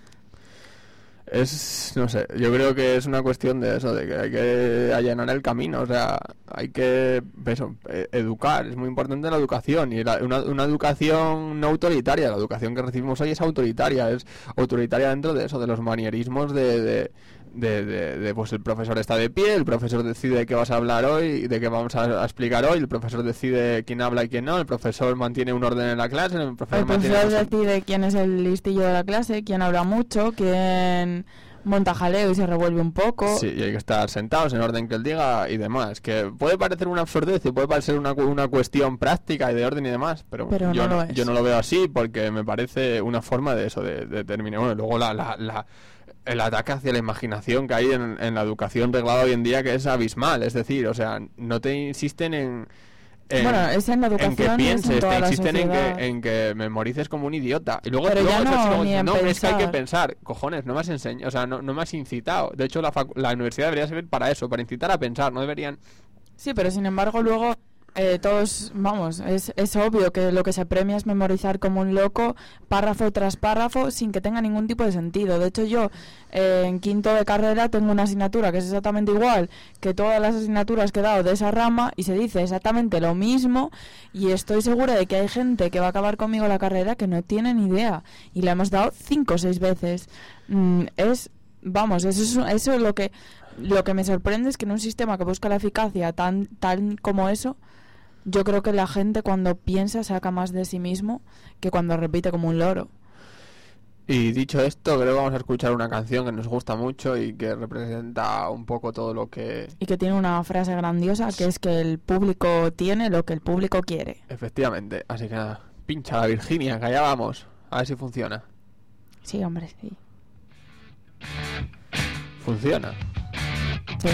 no sé, yo creo que es una cuestión de eso, de que hay que allanar el camino, o sea, hay que educar, es muy importante la educación, y una educación no autoritaria. La educación que recibimos hoy es autoritaria dentro de eso, de los manierismos de pues el profesor está de pie, el profesor decide de qué vas a hablar hoy, de qué vamos a explicar hoy, el profesor decide quién habla y quién no, el profesor mantiene un orden en la clase, el profesor decide quién es el listillo de la clase, quién habla mucho, quién monta jaleo y se revuelve un poco. Sí, y hay que estar sentados en orden que él diga y demás, que puede parecer una absurdez y puede parecer una cuestión práctica y de orden y demás, pero yo no lo veo así, porque me parece una forma de eso, de terminar. Bueno, luego el ataque hacia la imaginación que hay en la educación reglada hoy en día, que es abismal, es decir, o sea, no te insisten en bueno, es en la educación, en que pienses, te insisten en que memorices como un idiota. Y luego, pero ya es que hay que pensar, cojones, no me has enseñado, o sea, no me has incitado. De hecho, la universidad debería servir para eso, para incitar a pensar, no deberían... Sí, pero sin embargo luego... todos, vamos, es obvio que lo que se premia es memorizar como un loco, párrafo tras párrafo, sin que tenga ningún tipo de sentido. De hecho, yo en quinto de carrera tengo una asignatura que es exactamente igual que todas las asignaturas que he dado de esa rama, y se dice exactamente lo mismo, y estoy segura de que hay gente que va a acabar conmigo la carrera que no tiene ni idea, y la hemos dado 5 o 6 veces. Vamos, eso es lo que me sorprende, es que en un sistema que busca la eficacia tan como eso, yo creo que la gente cuando piensa saca más de sí mismo que cuando repite como un loro. Y dicho esto, creo que vamos a escuchar una canción que nos gusta mucho y que representa un poco todo lo que... Y que tiene una frase grandiosa, que es que el público tiene lo que el público quiere. Efectivamente, así que nada, pincha la Virginia, que allá vamos, a ver si funciona. Sí, hombre, sí. ¿Funciona? Sí.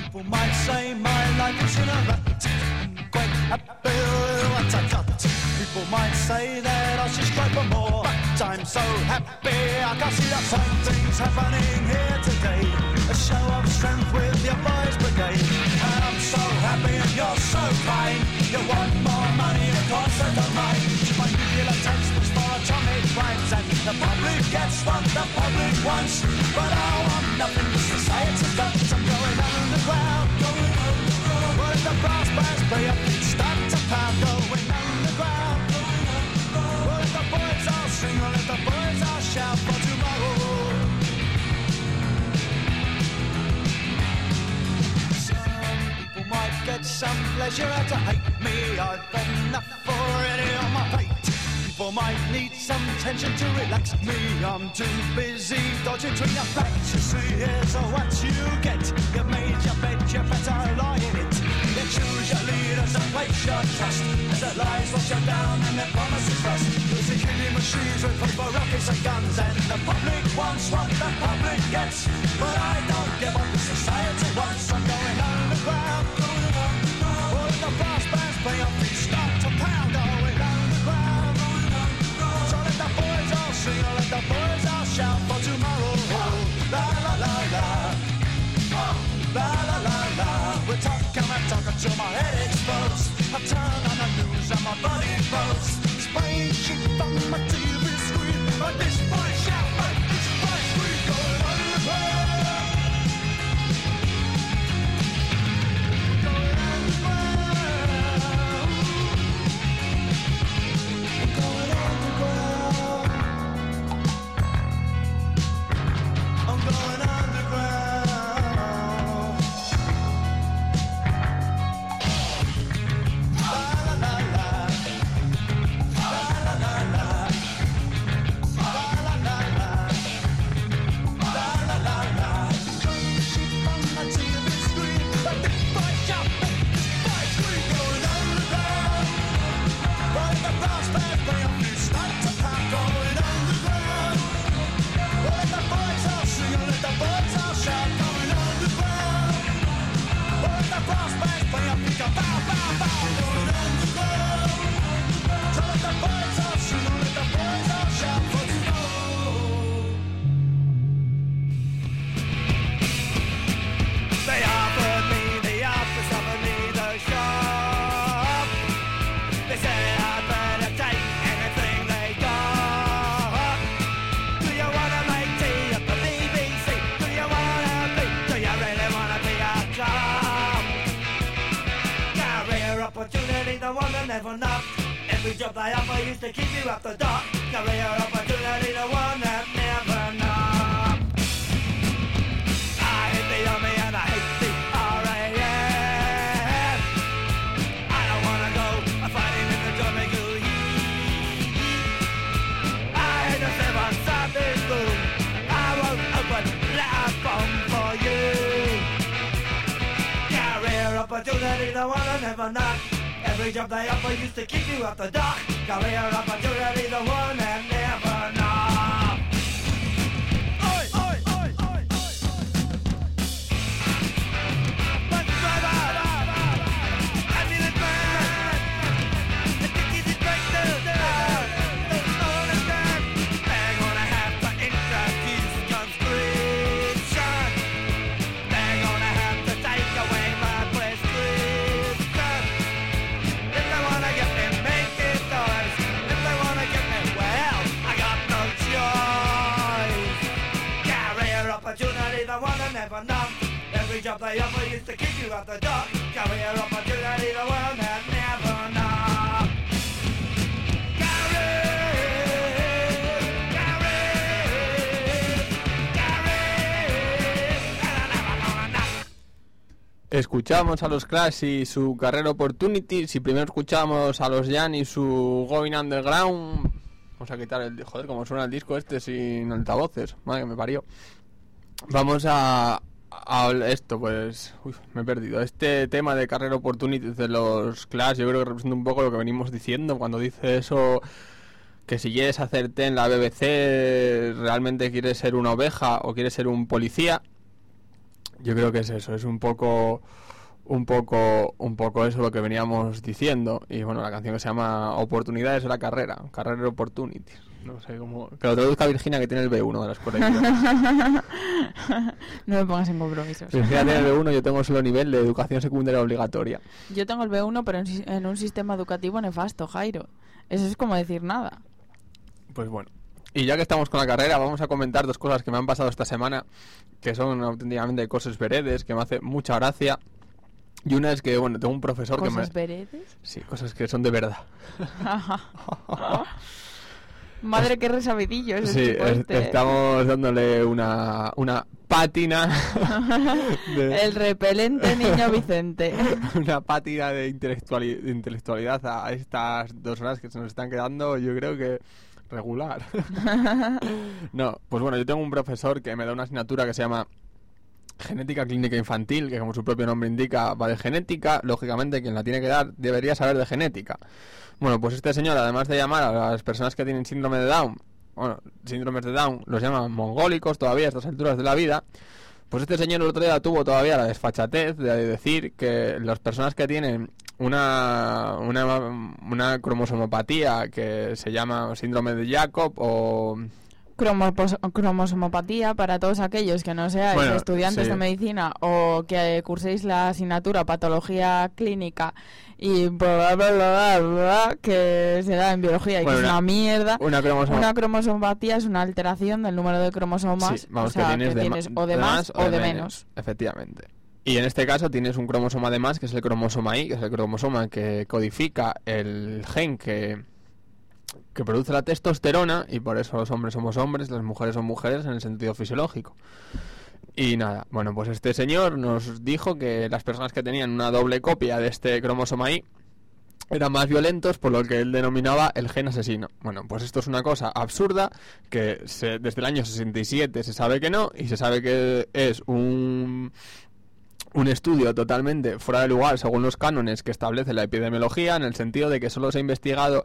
Might say my life is in a rut, quite happy with what I got. people might say that I should strive for more, but I'm so happy I can see the same things happening here today. A show of strength with your boys brigade, and I'm so happy and you're so kind. You want more money, of course I don't mind. My nuclear textbooks for atomic rhymes, and the public gets what the public wants, but I want nothing to society does. I'm going underground, going underground. What if the brass bands play up each start to pound, going underground, going underground. What if the boys all sing, or if the boys all shout for tomorrow? Some people might get some pleasure out to hate me. I've got enough already on my plate. People might need some tension to relax me. I'm too busy dodging between the facts. You see, here's what you get. You made your bed, you better lie in it. You choose your leaders and place your trust, as the lies wash you down and their promises rust. Using killing machines with paper, rockets and guns, and the public wants what the public gets. But I don't give what the society wants. I'm going underground, going underground. All of the brass bands play up, we start to pound. Going underground, going underground. So let the boys all sing, let the boys all shout for tomorrow. La la la la, la la la la. We're talking till my head explodes. I turn on the news and my body blows. Spraying shit on my TV screen, but this boy shout, but this boy scream, going underground. Going underground. Going underground. I'm going underground. Never not. Every job I offer used to keep you up the dock. Career opportunity, the one that never not. I hate the army and I hate the RAF. I don't wanna go fighting in the jungle heat. I hate the 7 Sunday school. I won't open that bomb for you. Career opportunity, the one that never not. Every job they offer used to keep you off the dock. Career opportunity, the one that never knocked. Oi, oi, oi, oi, oi. Bus driver, ambulance man, the ticket is breakdown. Don't understand. They're gonna have to introduce conscription. They're gonna have to take away my prescription. If they wanna get me making noise, if they wanna get me, well, I got no choice. Career opportunity, the one that never knocked. Every job they offer used to keep you off the dock. Career opportunity, the one that never knocked. Escuchamos a los Clash y su Career Opportunities, y primero escuchamos a los Jan y su Going Underground. Vamos a quitar el... Joder, como suena el disco este sin altavoces. Madre que me parió. Vamos a esto, pues... Uy, me he perdido. Este tema de Career Opportunities de los Clash, yo creo que representa un poco lo que venimos diciendo cuando dice eso, que si quieres hacerte en la BBC, realmente quieres ser una oveja o quieres ser un policía. Yo creo que es eso, es un poco un poco eso lo que veníamos diciendo. Y bueno, la canción que se llama Oportunidades de la carrera, Career Opportunities. No sé cómo... Que lo traduzca Virginia, que tiene el B1 de la escuela. No me pongas en compromisos. Virginia tiene el B1, yo tengo solo nivel de educación secundaria obligatoria. Yo tengo el B1, pero en un sistema educativo nefasto, Jairo. Eso es como decir nada. Pues bueno. Y ya que estamos con la carrera, vamos a comentar 2 cosas que me han pasado esta semana, que son auténticamente cosas veredes, que me hace mucha gracia. Y una es que, bueno, tengo un profesor que me... ¿Cosas veredes? Sí, cosas que son de verdad. Madre, qué resabidillo ese Sí, tipo este. Estamos dándole una pátina El repelente niño Vicente. Una pátina de intelectualidad a estas 2 horas que se nos están quedando, yo creo que regular. No, pues bueno, yo tengo un profesor que me da una asignatura que se llama Genética Clínica Infantil, que como su propio nombre indica va de genética. Lógicamente quien la tiene que dar debería saber de genética. Bueno, pues este señor, además de llamar a las personas que tienen síndrome de Down, bueno, síndromes de Down los llaman mongólicos todavía a estas alturas de la vida, pues este señor el otro día tuvo todavía la desfachatez de decir que las personas que tienen una cromosomopatía que se llama síndrome de Jacob o... Cromosomopatía, para todos aquellos que no seáis estudiantes de medicina o que curséis la asignatura patología clínica y bla, bla, bla, bla, bla, que se da en biología y que es una mierda. Una cromosomopatía es una alteración del número de cromosomas, sí, vamos, o sea, que tienes o de más o de menos. Efectivamente. Y en este caso tienes un cromosoma de más, que es el cromosoma Y, que es el cromosoma que codifica el gen que produce la testosterona, y por eso los hombres somos hombres, las mujeres son mujeres en el sentido fisiológico. Y nada, bueno, pues este señor nos dijo que las personas que tenían una doble copia de este cromosoma Y eran más violentos, por lo que él denominaba el gen asesino. Bueno, pues esto es una cosa absurda, que desde el año 67 se sabe que no, y se sabe que es un estudio totalmente fuera de lugar según los cánones que establece la epidemiología, en el sentido de que solo se ha investigado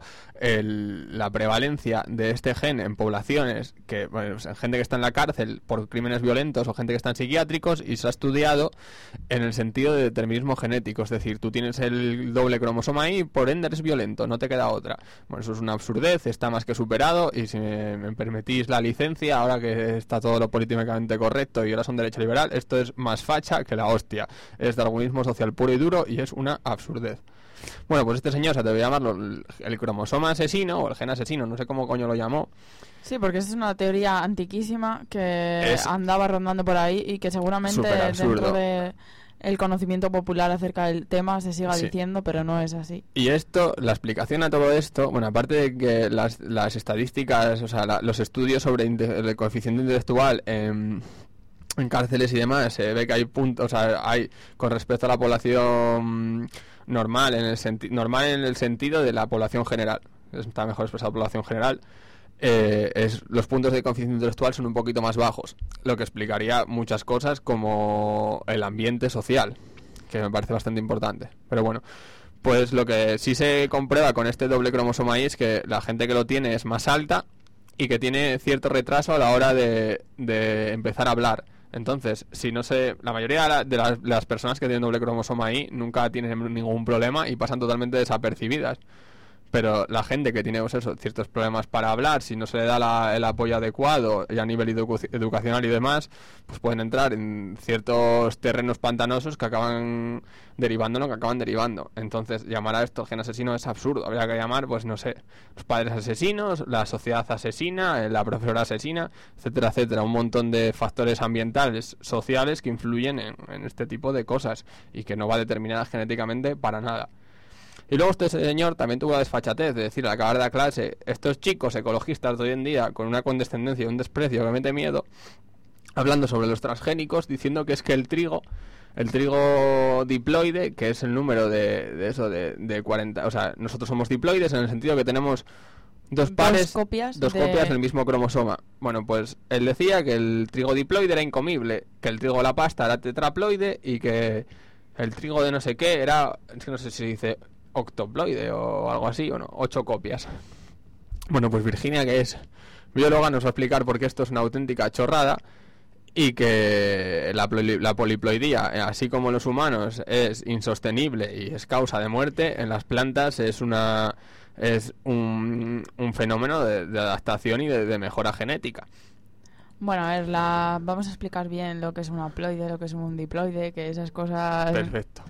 la prevalencia de este gen en poblaciones, en gente que está en la cárcel por crímenes violentos o gente que está en psiquiátricos, y se ha estudiado en el sentido de determinismo genético, es decir, tú tienes el doble cromosoma Y, por ende eres violento, no te queda otra. Bueno, eso es una absurdez, está más que superado, y si me permitís la licencia, ahora que está todo lo políticamente correcto y ahora son derecha liberal, esto es más facha que la hostia. Es darwinismo social puro y duro y es una absurdez. Bueno, pues este señor se debe llamarlo el cromosoma asesino o el gen asesino, no sé cómo coño lo llamó. Sí, porque esa es una teoría antiquísima que andaba rondando por ahí y que seguramente dentro de el conocimiento popular acerca del tema se siga diciendo, pero no es así. Y esto, la explicación a todo esto, bueno, aparte de que las estadísticas, o sea, los estudios sobre el coeficiente intelectual en cárceles y demás, se ve que hay puntos, o sea, hay con respecto a la población normal en el sentido de la población general, está mejor expresado población general, los puntos de coeficiente intelectual son un poquito más bajos, lo que explicaría muchas cosas como el ambiente social, que me parece bastante importante. Pero bueno, pues lo que sí se comprueba con este doble cromosoma Y es que la gente que lo tiene es más alta y que tiene cierto retraso a la hora de empezar a hablar. Entonces, la mayoría de las personas que tienen doble cromosoma Y nunca tienen ningún problema y pasan totalmente desapercibidas. Pero la gente que tiene ciertos problemas para hablar, si no se le da el apoyo adecuado y a nivel educacional y demás, pues pueden entrar en ciertos terrenos pantanosos que acaban derivando lo que acaban derivando. Entonces, llamar a esto gen asesino es absurdo. Habría que llamar, pues no sé, los padres asesinos, la sociedad asesina, la profesora asesina, etcétera, etcétera. Un montón de factores ambientales, sociales que influyen en este tipo de cosas y que no va determinada genéticamente para nada. Y luego este señor también tuvo la desfachatez de decir al acabar de la clase, estos chicos ecologistas de hoy en día, con una condescendencia y un desprecio que mete miedo, hablando sobre los transgénicos, diciendo que es que el trigo diploide, que es el número de 40, o sea, nosotros somos diploides en el sentido que tenemos dos copias del mismo cromosoma. Bueno, pues él decía que el trigo diploide era incomible, que el trigo de la pasta era tetraploide y que el trigo de no sé qué era, es que no sé si se dice octoploide o algo así, o no, 8 copias. Bueno, pues Virginia, que es bióloga, nos va a explicar por qué esto es una auténtica chorrada y que la poliploidía, así como en los humanos, es insostenible y es causa de muerte, en las plantas es un fenómeno de adaptación y de mejora genética. Bueno, a ver, vamos a explicar bien lo que es un haploide, lo que es un diploide, que esas cosas... Perfecto.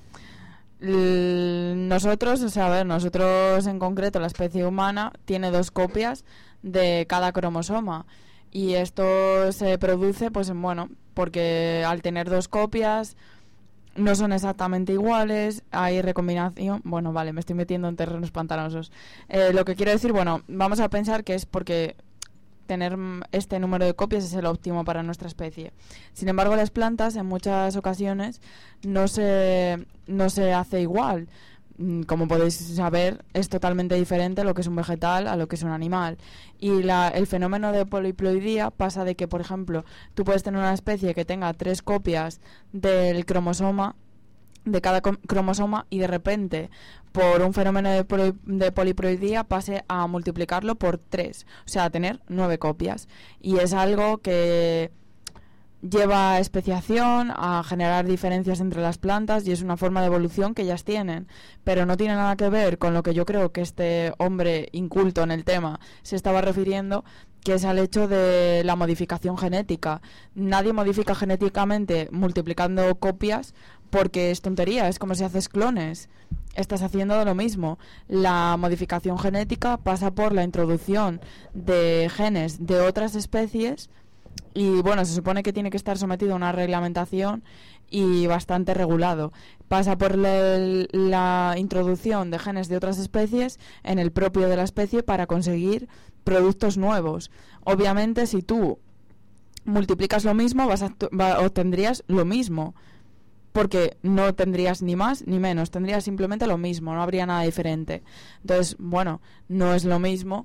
Nosotros, o sea, a ver, nosotros en concreto, la especie humana, tiene 2 copias de cada cromosoma. Y esto se produce, pues, bueno, porque al tener 2 copias no son exactamente iguales, hay recombinación. Bueno, vale, me estoy metiendo en terrenos pantanosos. Lo que quiero decir, bueno, vamos a pensar que es porque tener este número de copias es el óptimo para nuestra especie. Sin embargo, las plantas en muchas ocasiones no se hace igual. Como podéis saber, es totalmente diferente lo que es un vegetal a lo que es un animal. Y el fenómeno de poliploidía pasa de que, por ejemplo, tú puedes tener una especie que tenga 3 copias del cromosoma, de cada cromosoma, y de repente, por un fenómeno de poliploidía, pase a multiplicarlo por 3, o sea, a tener 9 copias. Y es algo que lleva a especiación, a generar diferencias entre las plantas, y es una forma de evolución que ellas tienen, pero no tiene nada que ver con lo que yo creo que este hombre inculto en el tema se estaba refiriendo, que es al hecho de la modificación genética. Nadie modifica genéticamente multiplicando copias, porque es tontería, es como si haces clones. Estás haciendo lo mismo. La modificación genética pasa por la introducción de genes de otras especies. Y bueno, se supone que tiene que estar sometido a una reglamentación y bastante regulado. Pasa por la introducción de genes de otras especies en el propio de la especie para conseguir productos nuevos. Obviamente, si tú multiplicas lo mismo, obtendrías lo mismo, porque no tendrías ni más ni menos, tendrías simplemente lo mismo, no habría nada diferente. Entonces, bueno, no es lo mismo.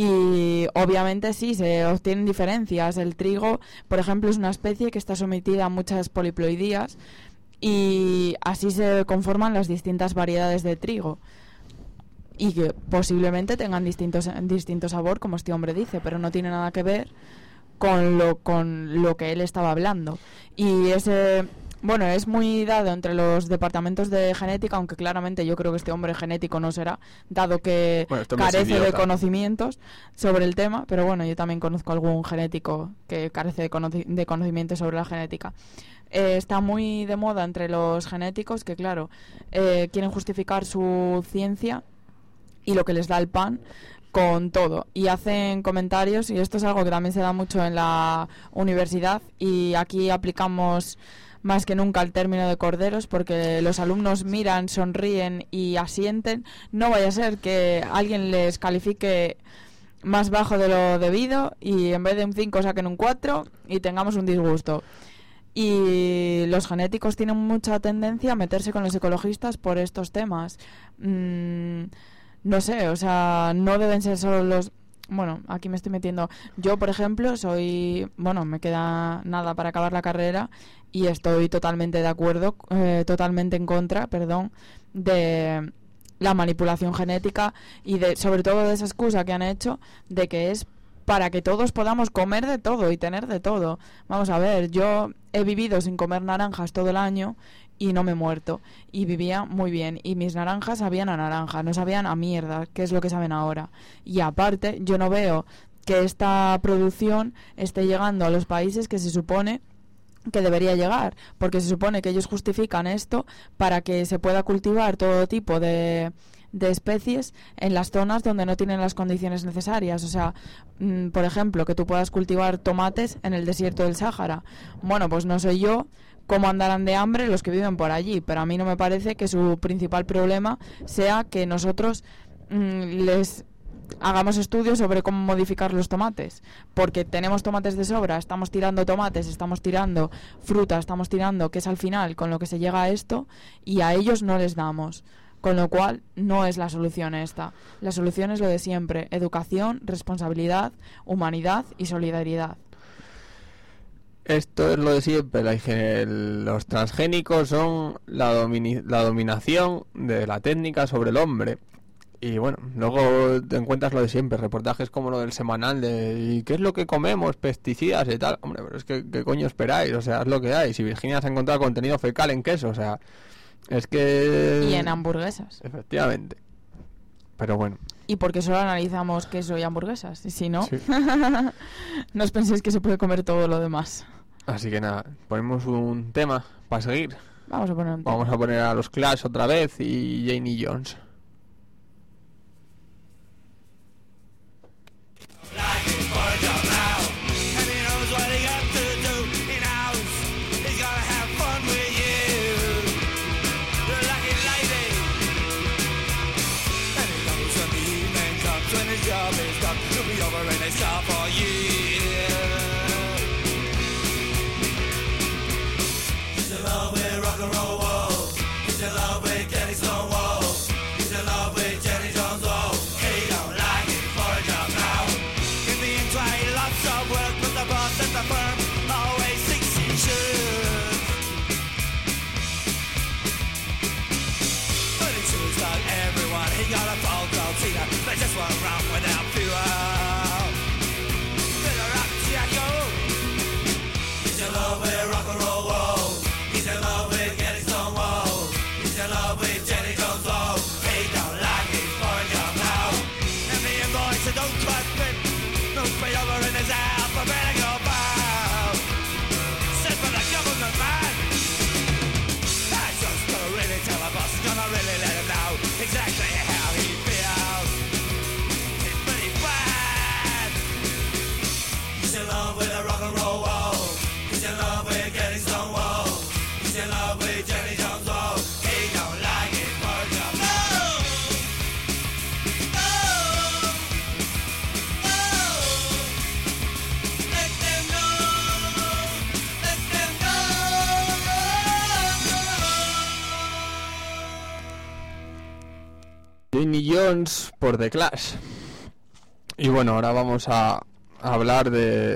Y obviamente sí, se obtienen diferencias. El trigo, por ejemplo, es una especie que está sometida a muchas poliploidías y así se conforman las distintas variedades de trigo. Y que posiblemente tengan distinto sabor, como este hombre dice, pero no tiene nada que ver con lo que él estaba hablando. Y bueno, es muy dado entre los departamentos de genética, aunque claramente yo creo que este hombre genético no será, dado que carece de conocimientos sobre el tema, pero bueno, yo también conozco algún genético que carece de conocimientos sobre la genética. Está muy de moda entre los genéticos que, claro, quieren justificar su ciencia y lo que les da el pan con todo, y hacen comentarios, y esto es algo que también se da mucho en la universidad, y aquí aplicamos más que nunca el término de corderos, porque los alumnos miran, sonríen y asienten. No vaya a ser que alguien les califique más bajo de lo debido y en vez de un 5 saquen un 4 y tengamos un disgusto. Y los genéticos tienen mucha tendencia a meterse con los ecologistas por estos temas. No sé, o sea, no deben ser solo los... Bueno, aquí me estoy metiendo. Yo, por ejemplo, me queda nada para acabar la carrera y estoy totalmente de acuerdo, totalmente en contra, de la manipulación genética y sobre todo de esa excusa que han hecho de que es para que todos podamos comer de todo y tener de todo. Vamos a ver, yo he vivido sin comer naranjas todo el año y no me he muerto. Y vivía muy bien. Y mis naranjas sabían a naranja, no sabían a mierda, que es lo que saben ahora. Y aparte, yo no veo que esta producción esté llegando a los países que se supone que debería llegar, porque se supone que ellos justifican esto para que se pueda cultivar todo tipo de especies en las zonas donde no tienen las condiciones necesarias. O sea, por ejemplo, que tú puedas cultivar tomates en el desierto del Sáhara. Bueno, pues no sé yo cómo andarán de hambre los que viven por allí, pero a mí no me parece que su principal problema sea que nosotros les hagamos estudios sobre cómo modificar los tomates, porque tenemos tomates de sobra, estamos tirando tomates, estamos tirando fruta, estamos tirando, que es al final con lo que se llega a esto, y a ellos no les damos. Con lo cual, no es la solución esta. La solución es lo de siempre: educación, responsabilidad, humanidad y solidaridad. Esto es lo de siempre. Los transgénicos son la dominación de la técnica sobre el hombre. Y bueno, luego te encuentras lo de siempre, reportajes como lo del semanal de ¿y qué es lo que comemos? Pesticidas y tal. Hombre, pero es que ¿qué coño esperáis? O sea, es lo que hay. Si Virginia se ha encontrado contenido fecal en queso, o sea, es que... Y en hamburguesas. Efectivamente. Pero bueno. Y porque solo analizamos queso y hamburguesas. Y si no, Sí. no os penséis que se puede comer todo lo demás. Así que nada, ponemos un tema para seguir. Vamos a poner un tema. Vamos a poner a los Clash otra vez y Janie Jones. Janie Jones por The Clash. Y bueno, ahora vamos a hablar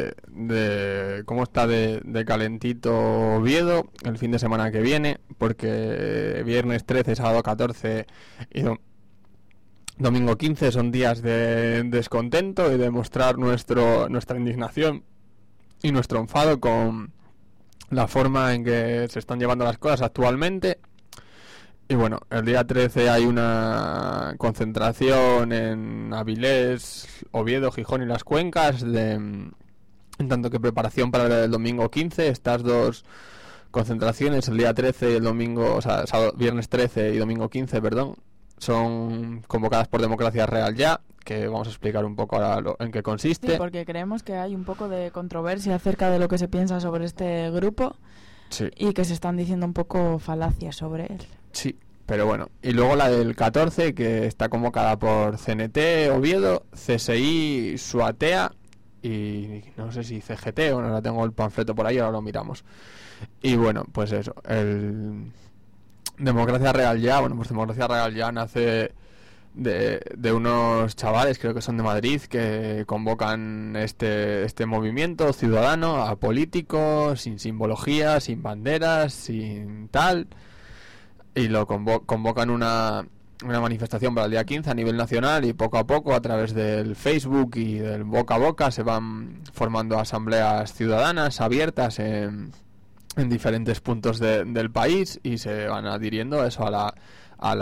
de cómo está de calentito Oviedo el fin de semana que viene, porque viernes 13, sábado 14 y domingo 15 son días de descontento y de mostrar nuestra indignación y nuestro enfado con la forma en que se están llevando las cosas actualmente. Y bueno, el día 13 hay una concentración en Avilés, Oviedo, Gijón y las Cuencas, en tanto que preparación para el domingo 15. Estas dos concentraciones, el día 13 y el domingo, o sea, viernes 13 y domingo 15, perdón, son convocadas por Democracia Real Ya, que vamos a explicar un poco ahora en qué consiste. Sí, porque creemos que hay un poco de controversia acerca de lo que se piensa sobre este grupo. Sí. Y que se están diciendo un poco falacias sobre él. Sí, pero bueno. Y luego la del 14, que está convocada por CNT, Oviedo, CSI, Suatea y no sé si CGT o no, la tengo el panfleto por ahí, ahora lo miramos. Y bueno, pues eso, el Democracia Real Ya, bueno, pues Democracia Real Ya nace de unos chavales, creo que son de Madrid, que convocan este movimiento ciudadano, apolítico, sin simbología, sin banderas, sin tal, y lo convocan una manifestación para el día 15 a nivel nacional, y poco a poco a través del Facebook y del boca a boca se van formando asambleas ciudadanas abiertas en diferentes puntos del país, y se van adhiriendo eso a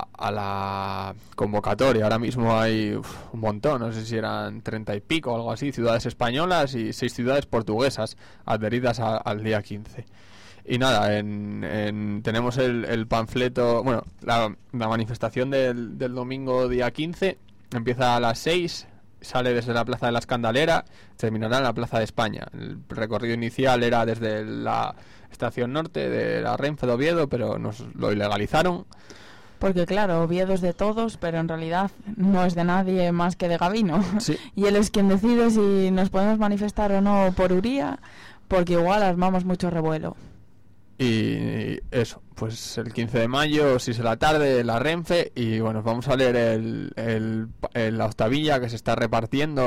la convocatoria. Ahora mismo hay un montón, no sé si eran 30 y pico o algo así, ciudades españolas y 6 ciudades portuguesas adheridas al día 15. Y nada, tenemos el panfleto, bueno, la manifestación del domingo día 15 empieza a las 6, sale desde la Plaza de la Escandalera, terminará en la Plaza de España. El recorrido inicial era desde la estación norte de la Renfe de Oviedo, pero nos lo ilegalizaron. Porque claro, Oviedo es de todos, pero en realidad no es de nadie más que de Gabino. Sí. Y él es quien decide si nos podemos manifestar o no por Uría, porque igual armamos mucho revuelo. Y eso, pues el 15 de mayo, 6 de la tarde, la Renfe. Y bueno, vamos a leer la octavilla que se está repartiendo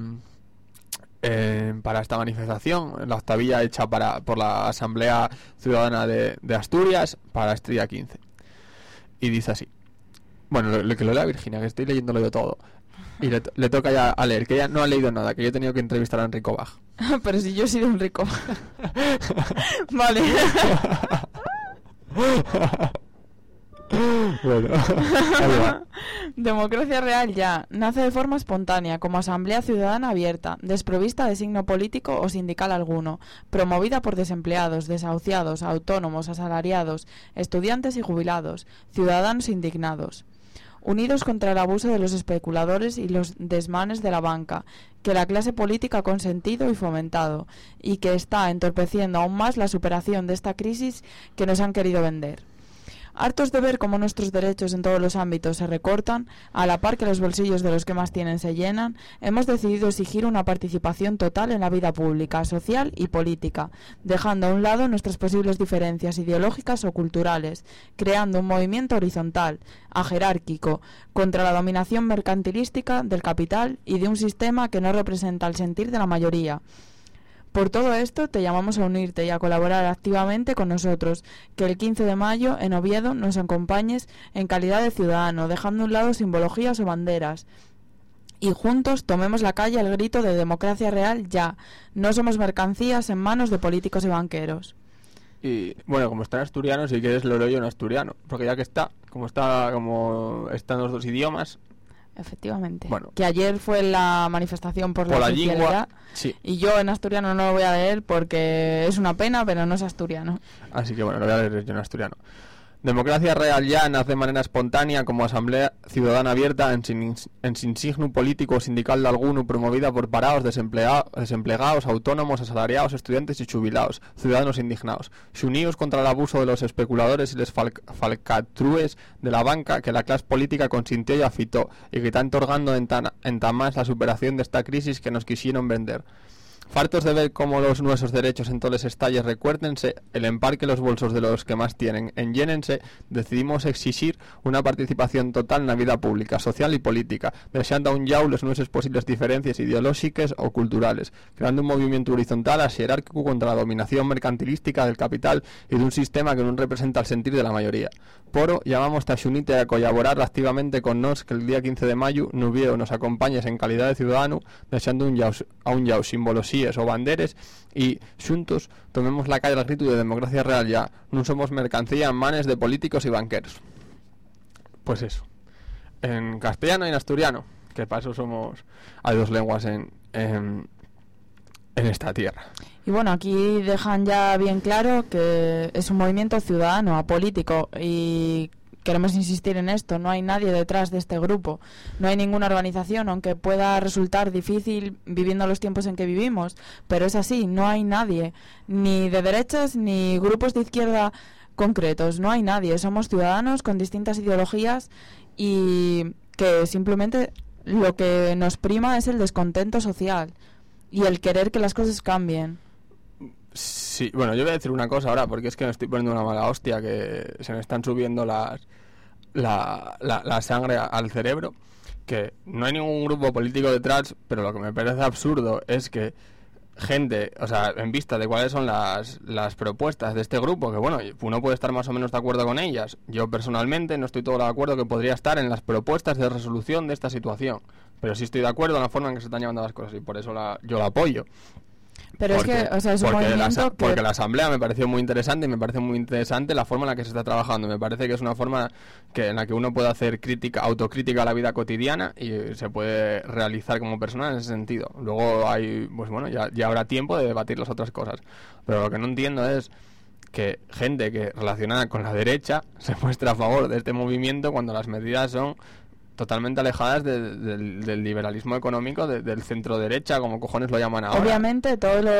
para esta manifestación. La octavilla hecha por la Asamblea Ciudadana de Asturias para este día 15. Y dice así: Bueno, lo que lo lea Virginia, que estoy leyéndolo yo todo. Y le toca ya a leer, que ella no ha leído nada, que yo he tenido que entrevistar a Enrico Bach. Pero si yo he sido Enrico. Vale. Bueno, ahí va. Democracia real ya. Nace de forma espontánea, como asamblea ciudadana abierta, desprovista de signo político o sindical alguno, promovida por desempleados, desahuciados, autónomos, asalariados, estudiantes y jubilados, ciudadanos indignados. Unidos contra el abuso de los especuladores y los desmanes de la banca, que la clase política ha consentido y fomentado, y que está entorpeciendo aún más la superación de esta crisis que nos han querido vender. Hartos de ver cómo nuestros derechos en todos los ámbitos se recortan, a la par que los bolsillos de los que más tienen se llenan, hemos decidido exigir una participación total en la vida pública, social y política, dejando a un lado nuestras posibles diferencias ideológicas o culturales, creando un movimiento horizontal, ajerárquico, contra la dominación mercantilística del capital y de un sistema que no representa el sentir de la mayoría. Por todo esto, te llamamos a unirte y a colaborar activamente con nosotros, que el 15 de mayo en Oviedo nos acompañes en calidad de ciudadano, dejando a un lado simbologías o banderas. Y juntos tomemos la calle al grito de democracia real ya. No somos mercancías en manos de políticos y banqueros. Y bueno, como está en asturiano, si quieres lo leo yo en asturiano, porque ya que está, como están los dos idiomas. Efectivamente. Bueno. Que ayer fue la manifestación por la oficialidad. Sí. Y yo en asturiano no lo voy a leer porque es una pena, pero no es asturiano. Así que bueno, lo voy a leer yo en asturiano. Democracia real ya nace de manera espontánea como asamblea ciudadana abierta en sin signo político o sindical de alguno, promovida por parados, desempleados, autónomos, asalariados, estudiantes y jubilados, ciudadanos indignados, unidos contra el abuso de los especuladores y les falcatrues de la banca que la clase política consintió y afitó, y que está otorgando en tan más la superación de esta crisis que nos quisieron vender. Fartos de ver cómo los nuestros derechos en todos los estalles recuérdense, el emparque los bolsos de los que más tienen enllénense, decidimos exigir una participación total en la vida pública, social y política, deseando aún ya los nuestras posibles diferencias ideológicas o culturales, creando un movimiento horizontal a jerárquico contra la dominación mercantilística del capital y de un sistema que no representa el sentir de la mayoría. Poro, llamamos a xunite a colaborar activamente con nos que el día 15 de mayo Nubieo nos acompañes en calidad de ciudadano, deseando a un yau símbolos o banderes y juntos tomemos la calle al grito de democracia real ya, no somos mercancía en manos de políticos y banqueros. Pues eso, en castellano y en asturiano, que para eso hay dos lenguas en esta tierra. Y bueno, aquí dejan ya bien claro que es un movimiento ciudadano, apolítico, y queremos insistir en esto, no hay nadie detrás de este grupo, no hay ninguna organización, aunque pueda resultar difícil viviendo los tiempos en que vivimos, pero es así, no hay nadie, ni de derechas ni grupos de izquierda concretos, no hay nadie, somos ciudadanos con distintas ideologías y que simplemente lo que nos prima es el descontento social y el querer que las cosas cambien. Sí, bueno, yo voy a decir una cosa ahora, porque es que me estoy poniendo una mala hostia, que se me están subiendo la sangre al cerebro, que no hay ningún grupo político detrás, pero lo que me parece absurdo es que gente, o sea, en vista de cuáles son las propuestas de este grupo, que bueno, uno puede estar más o menos de acuerdo con ellas, yo personalmente no estoy todo de acuerdo que podría estar en las propuestas de resolución de esta situación, pero sí estoy de acuerdo en la forma en que se están llevando las cosas y por eso yo la apoyo. Pero porque, es que, o sea, es un movimiento porque la asamblea me pareció muy interesante y me parece muy interesante la forma en la que se está trabajando. Me parece que es una forma en la que uno puede hacer autocrítica a la vida cotidiana y se puede realizar como persona en ese sentido. Luego hay, pues bueno, ya habrá tiempo de debatir las otras cosas. Pero lo que no entiendo es que gente que relacionada con la derecha se muestra a favor de este movimiento cuando las medidas son totalmente alejadas del liberalismo económico del centro derecha, como cojones lo llaman ahora. Obviamente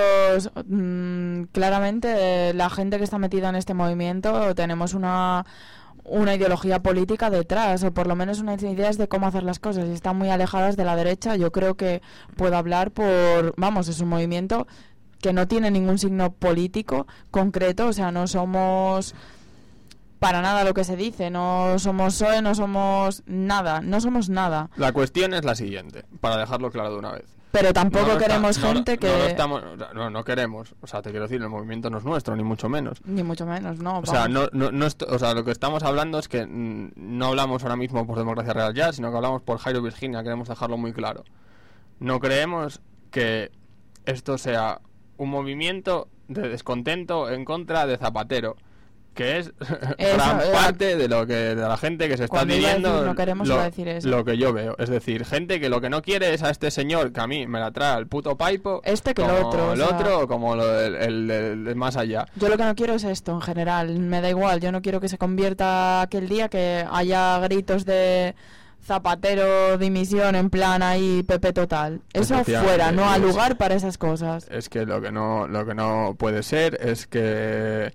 claramente la gente que está metida en este movimiento tenemos una ideología política detrás, o por lo menos unas ideas de cómo hacer las cosas, y están muy alejadas de la derecha. Yo creo que puedo hablar es un movimiento que no tiene ningún signo político concreto, o sea, no somos para nada lo que se dice, no somos PSOE, no somos nada. La cuestión es la siguiente, para dejarlo claro de una vez. Pero tampoco No queremos está- no- gente que... No, lo estamos, no queremos. O sea, te quiero decir, el movimiento no es nuestro, ni mucho menos. Ni mucho menos, no. O sea, vamos. o sea, lo que estamos hablando es que no hablamos ahora mismo por Democracia Real Ya, sino que hablamos por Jairo Virginia, queremos dejarlo muy claro. No creemos que esto sea un movimiento de descontento en contra de Zapatero, que es gran parte de lo que de la gente que se está Cuando iba a viviendo decir no queremos, iba a decir eso. lo que yo veo, es decir, gente que lo que no quiere es a este señor que a mí me la trae al puto paipo, Este que como el otro, o el sea- otro o como el más allá. Yo lo que no quiero es esto en general, me da igual, yo no quiero que se convierta aquel día que haya gritos de Zapatero, dimisión, en plan ahí Pepe total. Eso Efectivamente, fuera, no hay es- lugar para esas cosas. Es que lo que no puede ser es que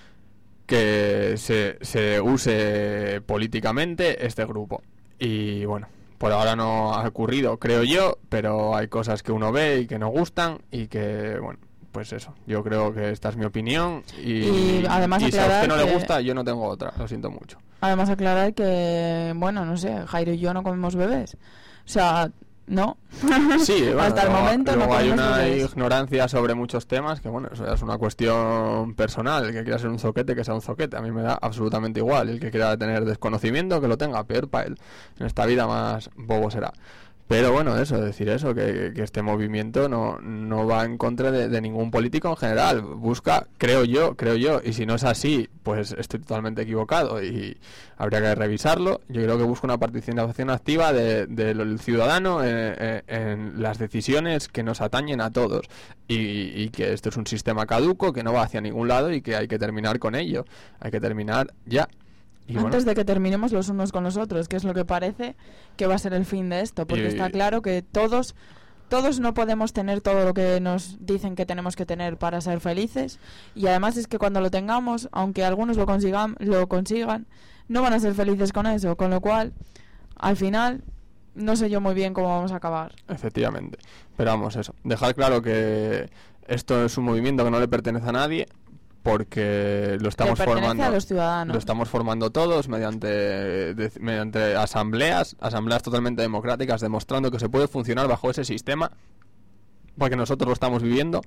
se use políticamente este grupo. Y bueno, por ahora no ha ocurrido, creo yo, pero hay cosas que uno ve y que no gustan y que, bueno, pues eso, yo creo que esta es mi opinión Y además y si a usted aclarar no le que- gusta, yo no tengo otra, lo siento mucho. Además aclarar que, bueno, no sé, Jairo y yo no comemos bebés. O sea, no. Sí, bueno, Hasta el luego- momento no luego hay comemos una bebés. ignorancia sobre muchos temas que, bueno, eso ya es una cuestión personal. El que quiera ser un zoquete, que sea un zoquete. A mí me da absolutamente igual. El que quiera tener desconocimiento, que lo tenga, peor para él. En esta vida más bobo será. Pero bueno, eso, decir eso, que este movimiento no va en contra de ningún político en general. Busca, creo yo, y si no es así, pues estoy totalmente equivocado y habría que revisarlo. Yo creo que busca una participación activa del ciudadano en las decisiones que nos atañen a todos y que esto es un sistema caduco que no va hacia ningún lado y que hay que terminar con ello. Hay que terminar ya. Y Antes bueno, de que terminemos los unos con los otros, que es lo que parece que va a ser el fin de esto, porque Y- está claro que todos no podemos tener todo lo que nos dicen que tenemos que tener para ser felices, y además es que cuando lo tengamos, aunque algunos lo consigan, no van a ser felices con eso, con lo cual, al final, no sé yo muy bien cómo vamos a acabar. efectivamente. Pero vamos, eso. Dejar claro que esto es un movimiento que no le pertenece a nadie, porque lo estamos Le pertenece formando. a los ciudadanos. Lo estamos formando todos mediante asambleas totalmente democráticas, demostrando que se puede funcionar bajo ese sistema, porque nosotros lo estamos viviendo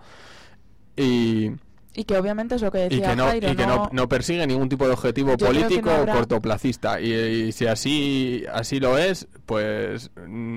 y Y que obviamente es lo que decía Jairo, no persigue ningún tipo de objetivo Yo creo que político no habrá- cortoplacista. Y si así lo es, pues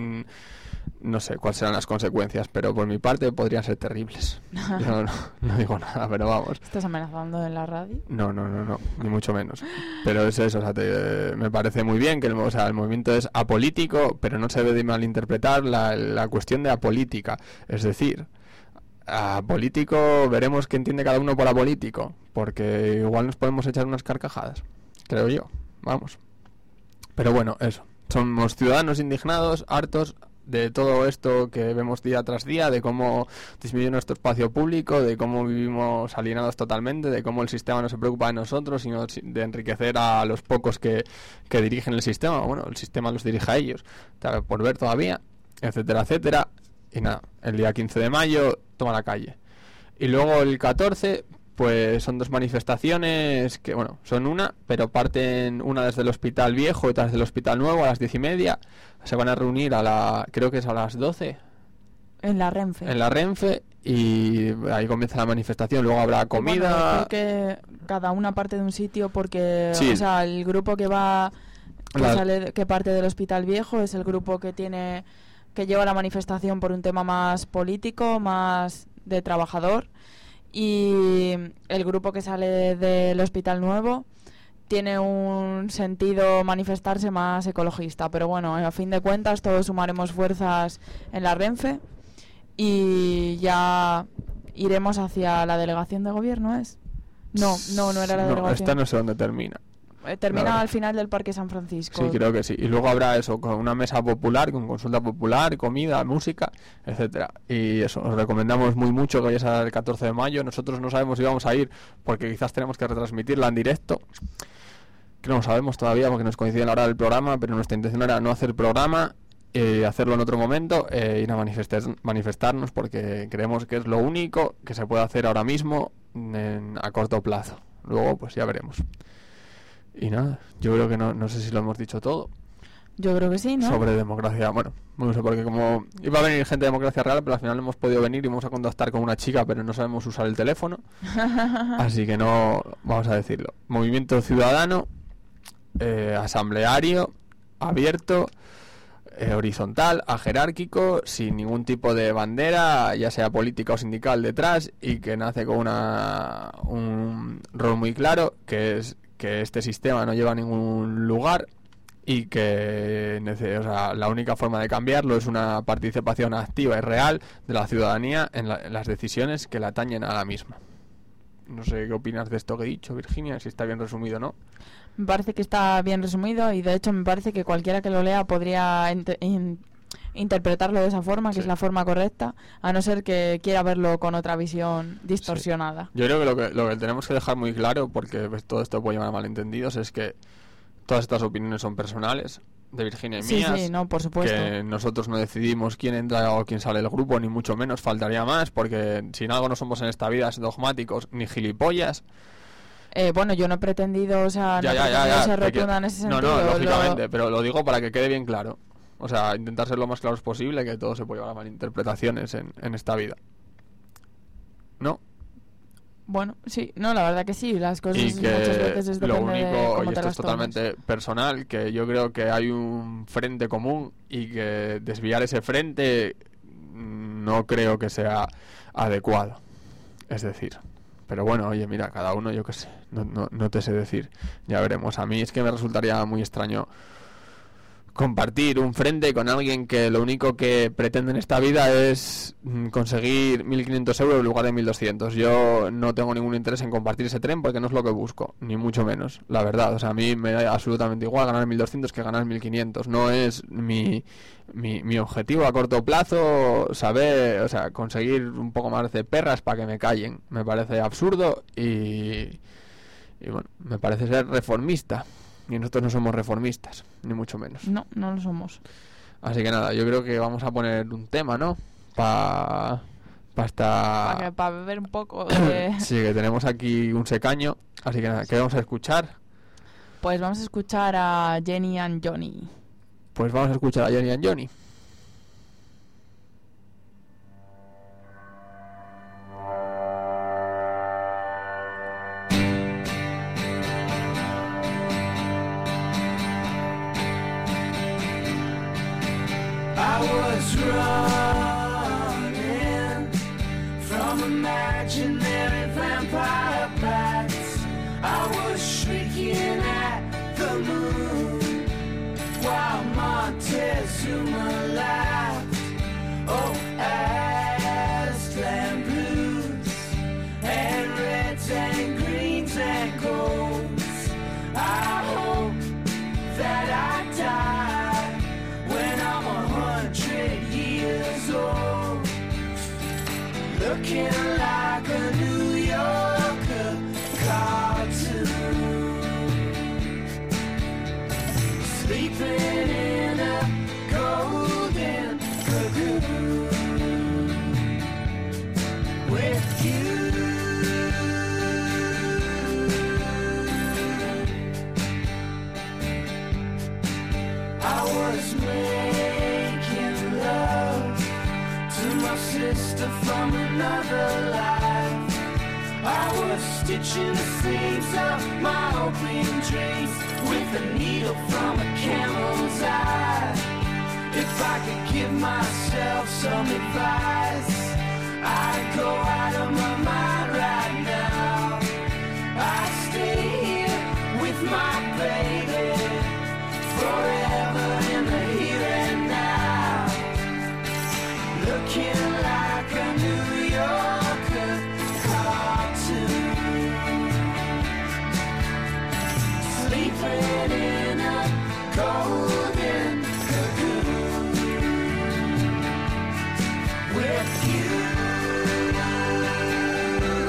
no sé cuáles serán las consecuencias, pero por mi parte podrían ser terribles. Yo no digo nada, pero vamos. ¿Estás amenazando en la radio? No, ni mucho menos. Pero es eso, o sea, me parece muy bien que el movimiento es apolítico, pero no se debe de malinterpretar la cuestión de apolítica. Es decir, apolítico, veremos qué entiende cada uno por apolítico, porque igual nos podemos echar unas carcajadas, creo yo, vamos. Pero bueno, eso. Somos ciudadanos indignados, hartos de todo esto que vemos día tras día, de cómo disminuye nuestro espacio público, de cómo vivimos alienados totalmente, de cómo el sistema no se preocupa de nosotros, sino de enriquecer a los pocos que dirigen el sistema. Bueno, el sistema los dirige a ellos, por ver todavía, etcétera, etcétera. Y nada, el día 15 de mayo toma la calle. Y luego el 14, pues son dos manifestaciones que, bueno, son una, pero parten una desde el Hospital Viejo y otra desde el Hospital Nuevo a las 10:30. Se van a reunir creo que es a las 12 En la Renfe. en la Renfe, y ahí comienza la manifestación. Luego habrá comida. Bueno, que cada una parte de un sitio, porque Sí. o sea, el grupo que va La- que parte del Hospital Viejo es el grupo que lleva la manifestación por un tema más político, más de trabajador, y el grupo que sale del Hospital Nuevo tiene un sentido manifestarse más ecologista, pero bueno, a fin de cuentas todos sumaremos fuerzas en la Renfe y ya iremos hacia la delegación de gobierno, ¿es? No era la No, delegación. esta no sé dónde termina. Termina la- al final del Parque San Francisco. Sí, creo que sí. Y luego habrá eso, con una mesa popular, con consulta popular, comida, música, etcétera. Y eso, os recomendamos muy mucho que vayáis al 14 de mayo. Nosotros no sabemos si vamos a ir, porque quizás tenemos que retransmitirla en directo. Que no lo sabemos todavía, porque nos coincide la hora del programa, pero nuestra intención era no hacer programa, hacerlo en otro momento, ir a manifestarnos, porque creemos que es lo único que se puede hacer ahora mismo a corto plazo. Luego, pues ya veremos. Y nada, yo creo que no sé si lo hemos dicho todo. Yo creo que sí, ¿no? sobre democracia. Bueno, no sé, porque como iba a venir gente de democracia real, pero al final no hemos podido venir y vamos a contactar con una chica, pero no sabemos usar el teléfono. Así que no vamos a decirlo. Movimiento ciudadano, asambleario, abierto, horizontal, ajerárquico, sin ningún tipo de bandera, ya sea política o sindical detrás, y que nace con un rol muy claro, que es que este sistema no lleva a ningún lugar y que o sea, la única forma de cambiarlo es una participación activa y real de la ciudadanía en las decisiones que le atañen a la misma. No sé qué opinas de esto que he dicho, Virginia, si está bien resumido o no. Me parece que está bien resumido y de hecho me parece que cualquiera que lo lea podría interpretarlo de esa forma, que Sí. es la forma correcta, a no ser que quiera verlo con otra visión distorsionada. Yo creo que lo que tenemos que dejar muy claro, porque pues, todo esto puede llevar a malentendidos, es que todas estas opiniones son personales, de Virginia y Sí, mías, sí, no, por supuesto. que nosotros no decidimos quién entra o quién sale del grupo, ni mucho menos, faltaría más, porque sin algo no somos en esta vida dogmáticos ni gilipollas. Bueno, yo no he pretendido, o sea, Ya, no he ya, pretendido ya, ser te rotunda en ese sentido. No, lógicamente, pero lo digo para que quede bien claro. O sea, intentar ser lo más claros posible, que todo se puede llevar a malinterpretaciones en esta vida. ¿No? Bueno, sí, no, la verdad que sí, las cosas Y muchas veces es que lo depende de único, cómo y te esto las es totalmente personal, que yo creo que hay un frente común y que desviar ese frente no creo que sea adecuado. Es decir, pero bueno, oye, mira, cada uno, yo qué sé, no te sé decir, ya veremos. A mí es que me resultaría muy extraño compartir un frente con alguien que lo único que pretende en esta vida es conseguir 1.500 euros en lugar de 1.200. Yo no tengo ningún interés en compartir ese tren porque no es lo que busco, ni mucho menos, la verdad. O sea, a mí me da absolutamente igual ganar 1.200 que ganar 1.500. No es mi objetivo a corto plazo saber, o sea, conseguir un poco más de perras para que me callen. Me parece absurdo y bueno, me parece ser reformista. Y nosotros no somos reformistas, ni mucho menos. No, no lo somos. Así que nada, yo creo que vamos a poner un tema, ¿no? Para beber un poco de... Sí, que tenemos aquí un secaño. Así que nada, ¿qué vamos a escuchar? Pues vamos a escuchar a Jenny and Johnny. Pues vamos a escuchar a Jenny and Johnny. I was running from imaginary vampire bats. I was shrieking at the moon while Montezuma laughed. Oh, Aztlan blues and reds and greens and golds. I hope that I die when I'm 100 years old, looking like a New Yorker cartoon, sleeping in a golden cocoon with you. I was making love to my sister from another life. I was stitching the seams of my open dreams with a needle from a camel's eye. If I could give myself some advice, I'd go out of my mind right now. I'd stay here with my baby forever in the here and now, looking like a New Yorker cartoon, sleeping in a golden cocoon with you.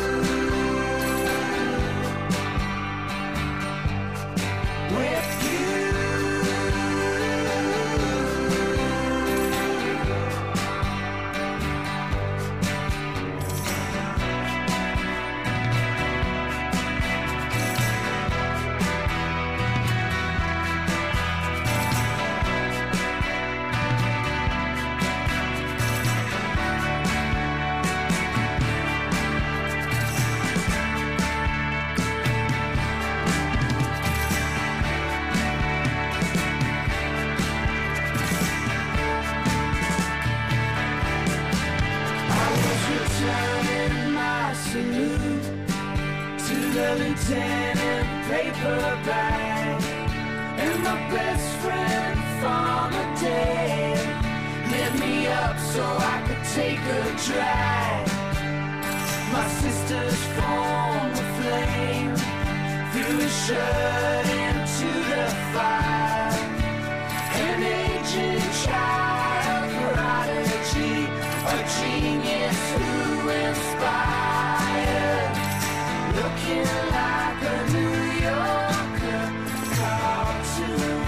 selling tin and paperback, and my best friend Farmer Dad lit me up so I could take a drag. My sisters form a flame, threw a shirt into the fire. An aging child prodigy, a genius who inspired, looking like a New Yorker cartoon,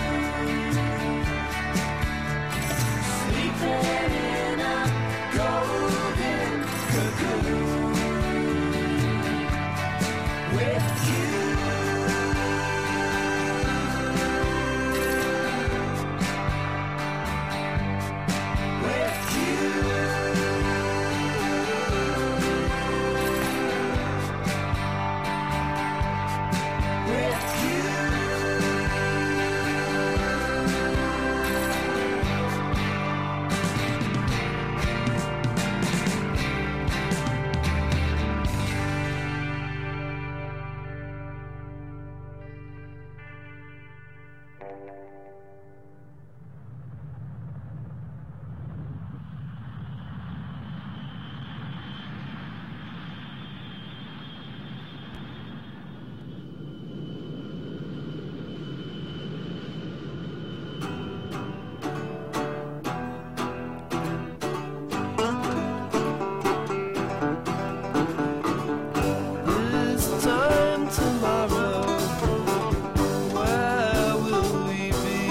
sleeping in a golden cocoon with you. This time tomorrow, where will we be?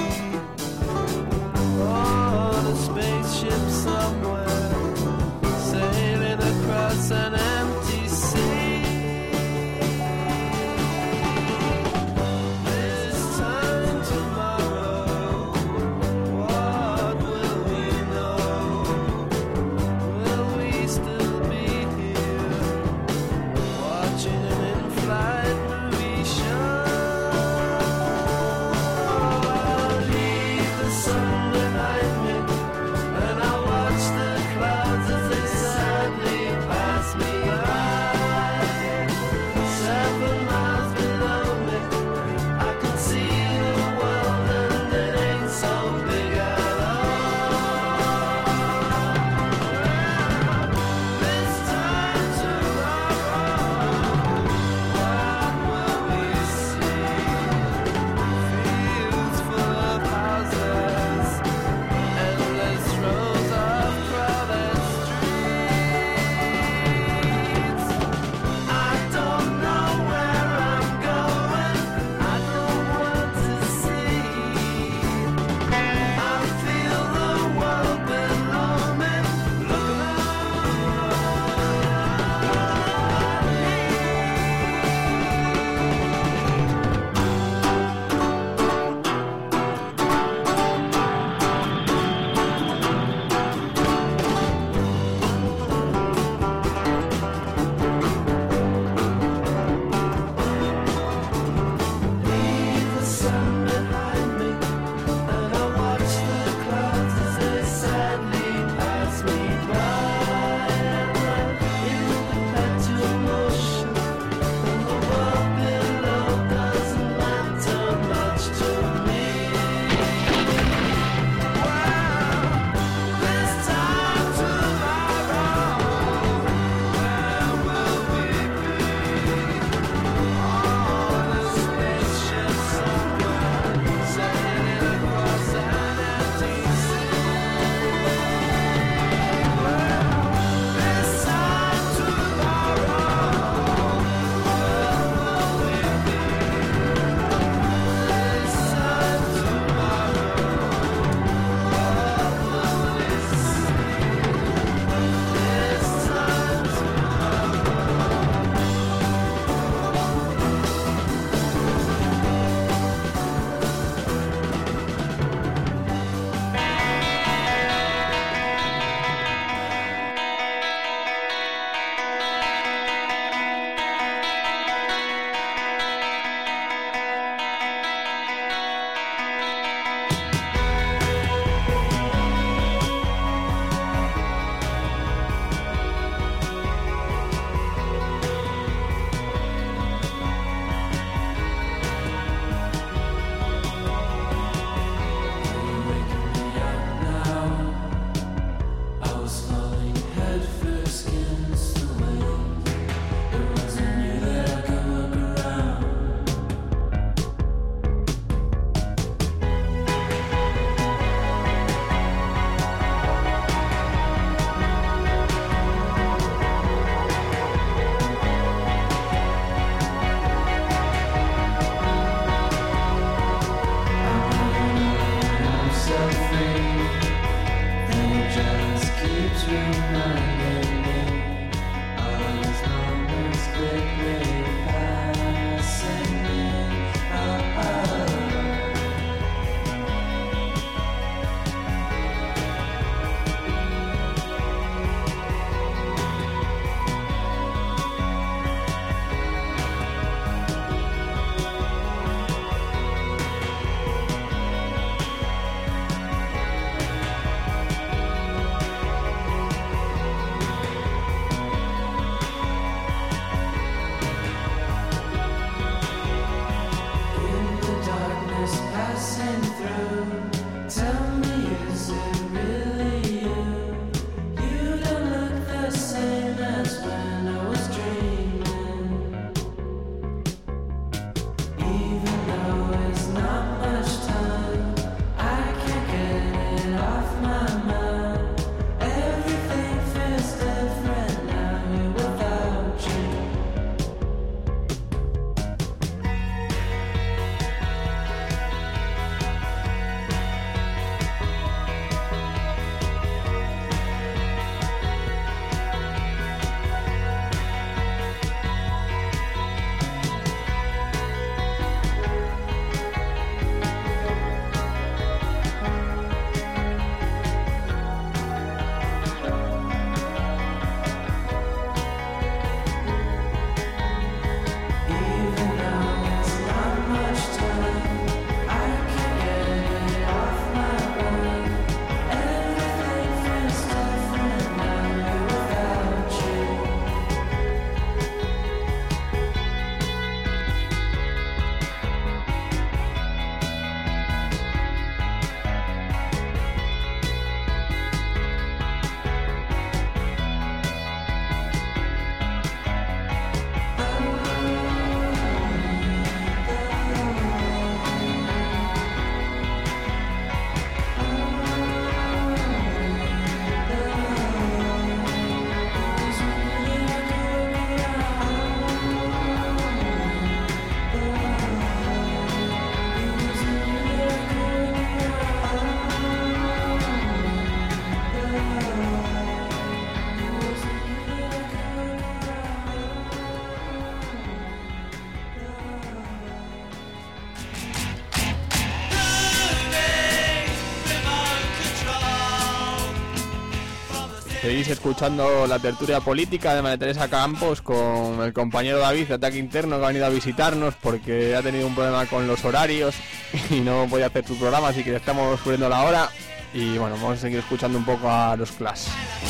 Seguís escuchando la tertulia política de María Teresa Campos con el compañero David de Ataque Interno, que ha venido a visitarnos porque ha tenido un problema con los horarios y no podía hacer su programa, así que le estamos subiendo la hora. Y bueno, vamos a seguir escuchando un poco a los Clash.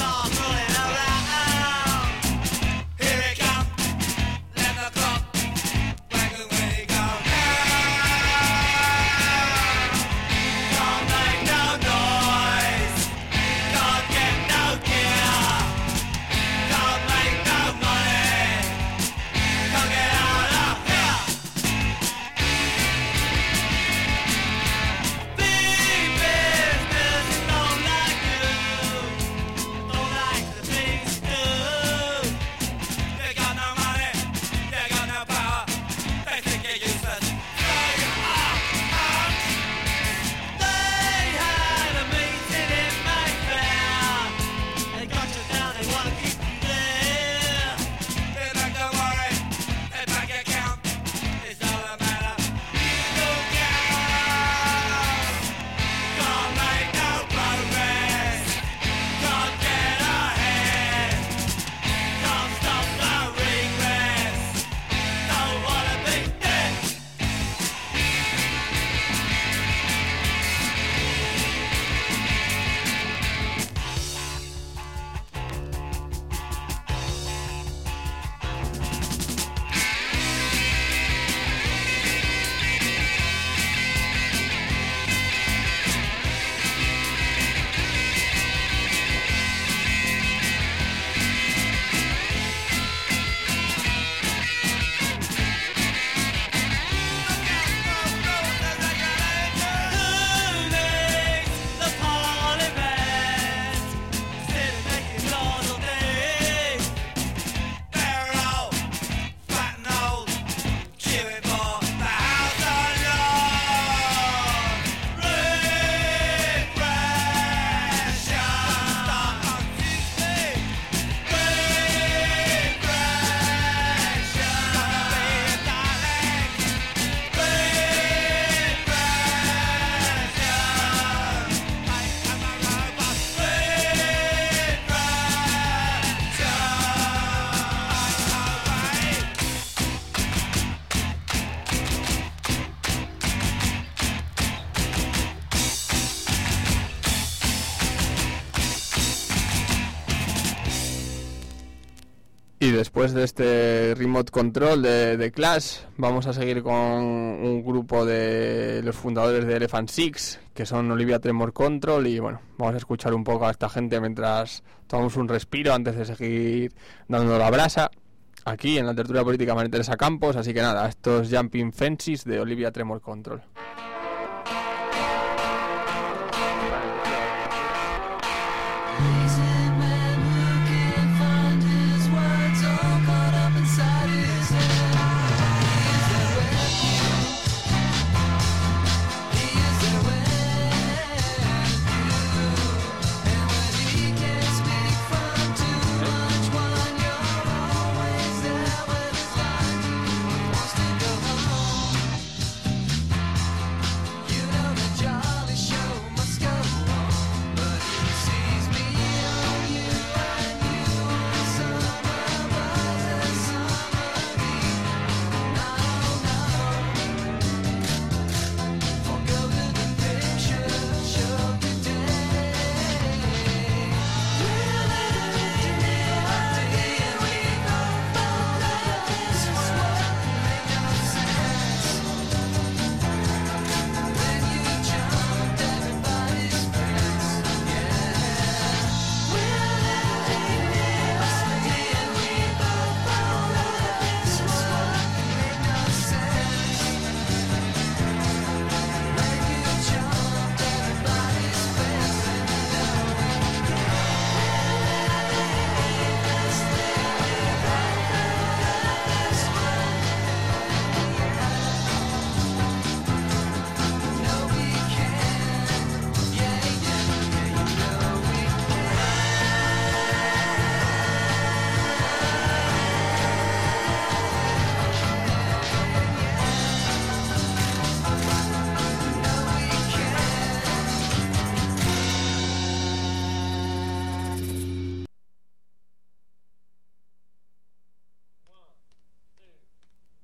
Y después de este remote control de Clash, vamos a seguir con un grupo de los fundadores de Elephant Six, que son Olivia Tremor Control, y bueno, vamos a escuchar un poco a esta gente mientras tomamos un respiro antes de seguir dando la brasa aquí en la tertulia política María Teresa Campos. Así que nada, estos Jumping Fences de Olivia Tremor Control.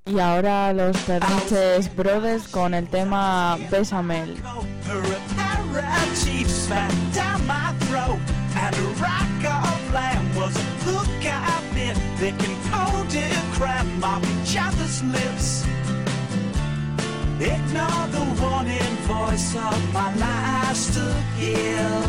Y ahora los Perniches Brothers con el tema Bésamel. Ignore the warning voice of my last appeal.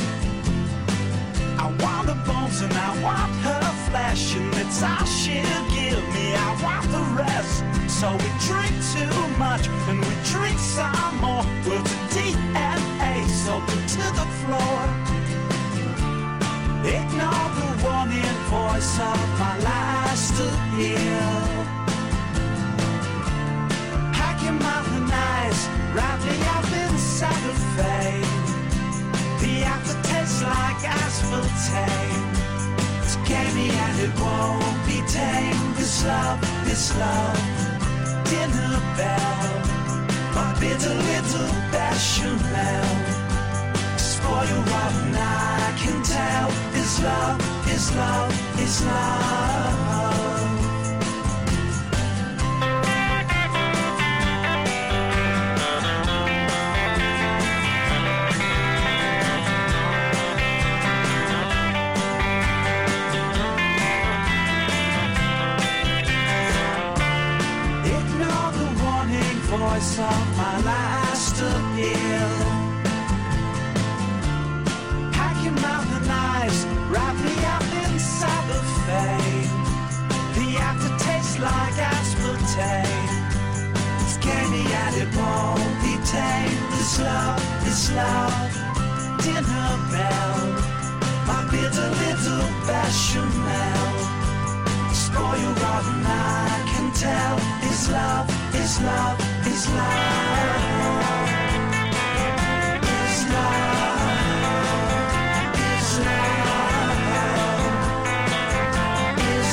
I want her bones and I want her flesh, and it's all she'll give me. I want the rest. So we drink too much and we drink some more. We're to DNA soaked to the floor. Ignore the warning voice of my last appeal. Mountain eyes, wrap me up inside of fame. The aftertaste like aspartame. It's gamey and it won't be tame. This love, dinner bell. My bitter little bechamel. Spoil rotten, I can tell. Is love, is love, is love. Voice of my last appeal. Hack your mouth and eyes, wrap me up inside the fame. The aftertaste like aspartame. It's candy and it won't be tame. This love, dinner bell. My bitter little bechamel. Spoil rotten, I can tell. Is love, is love, is love. Is love, is love, is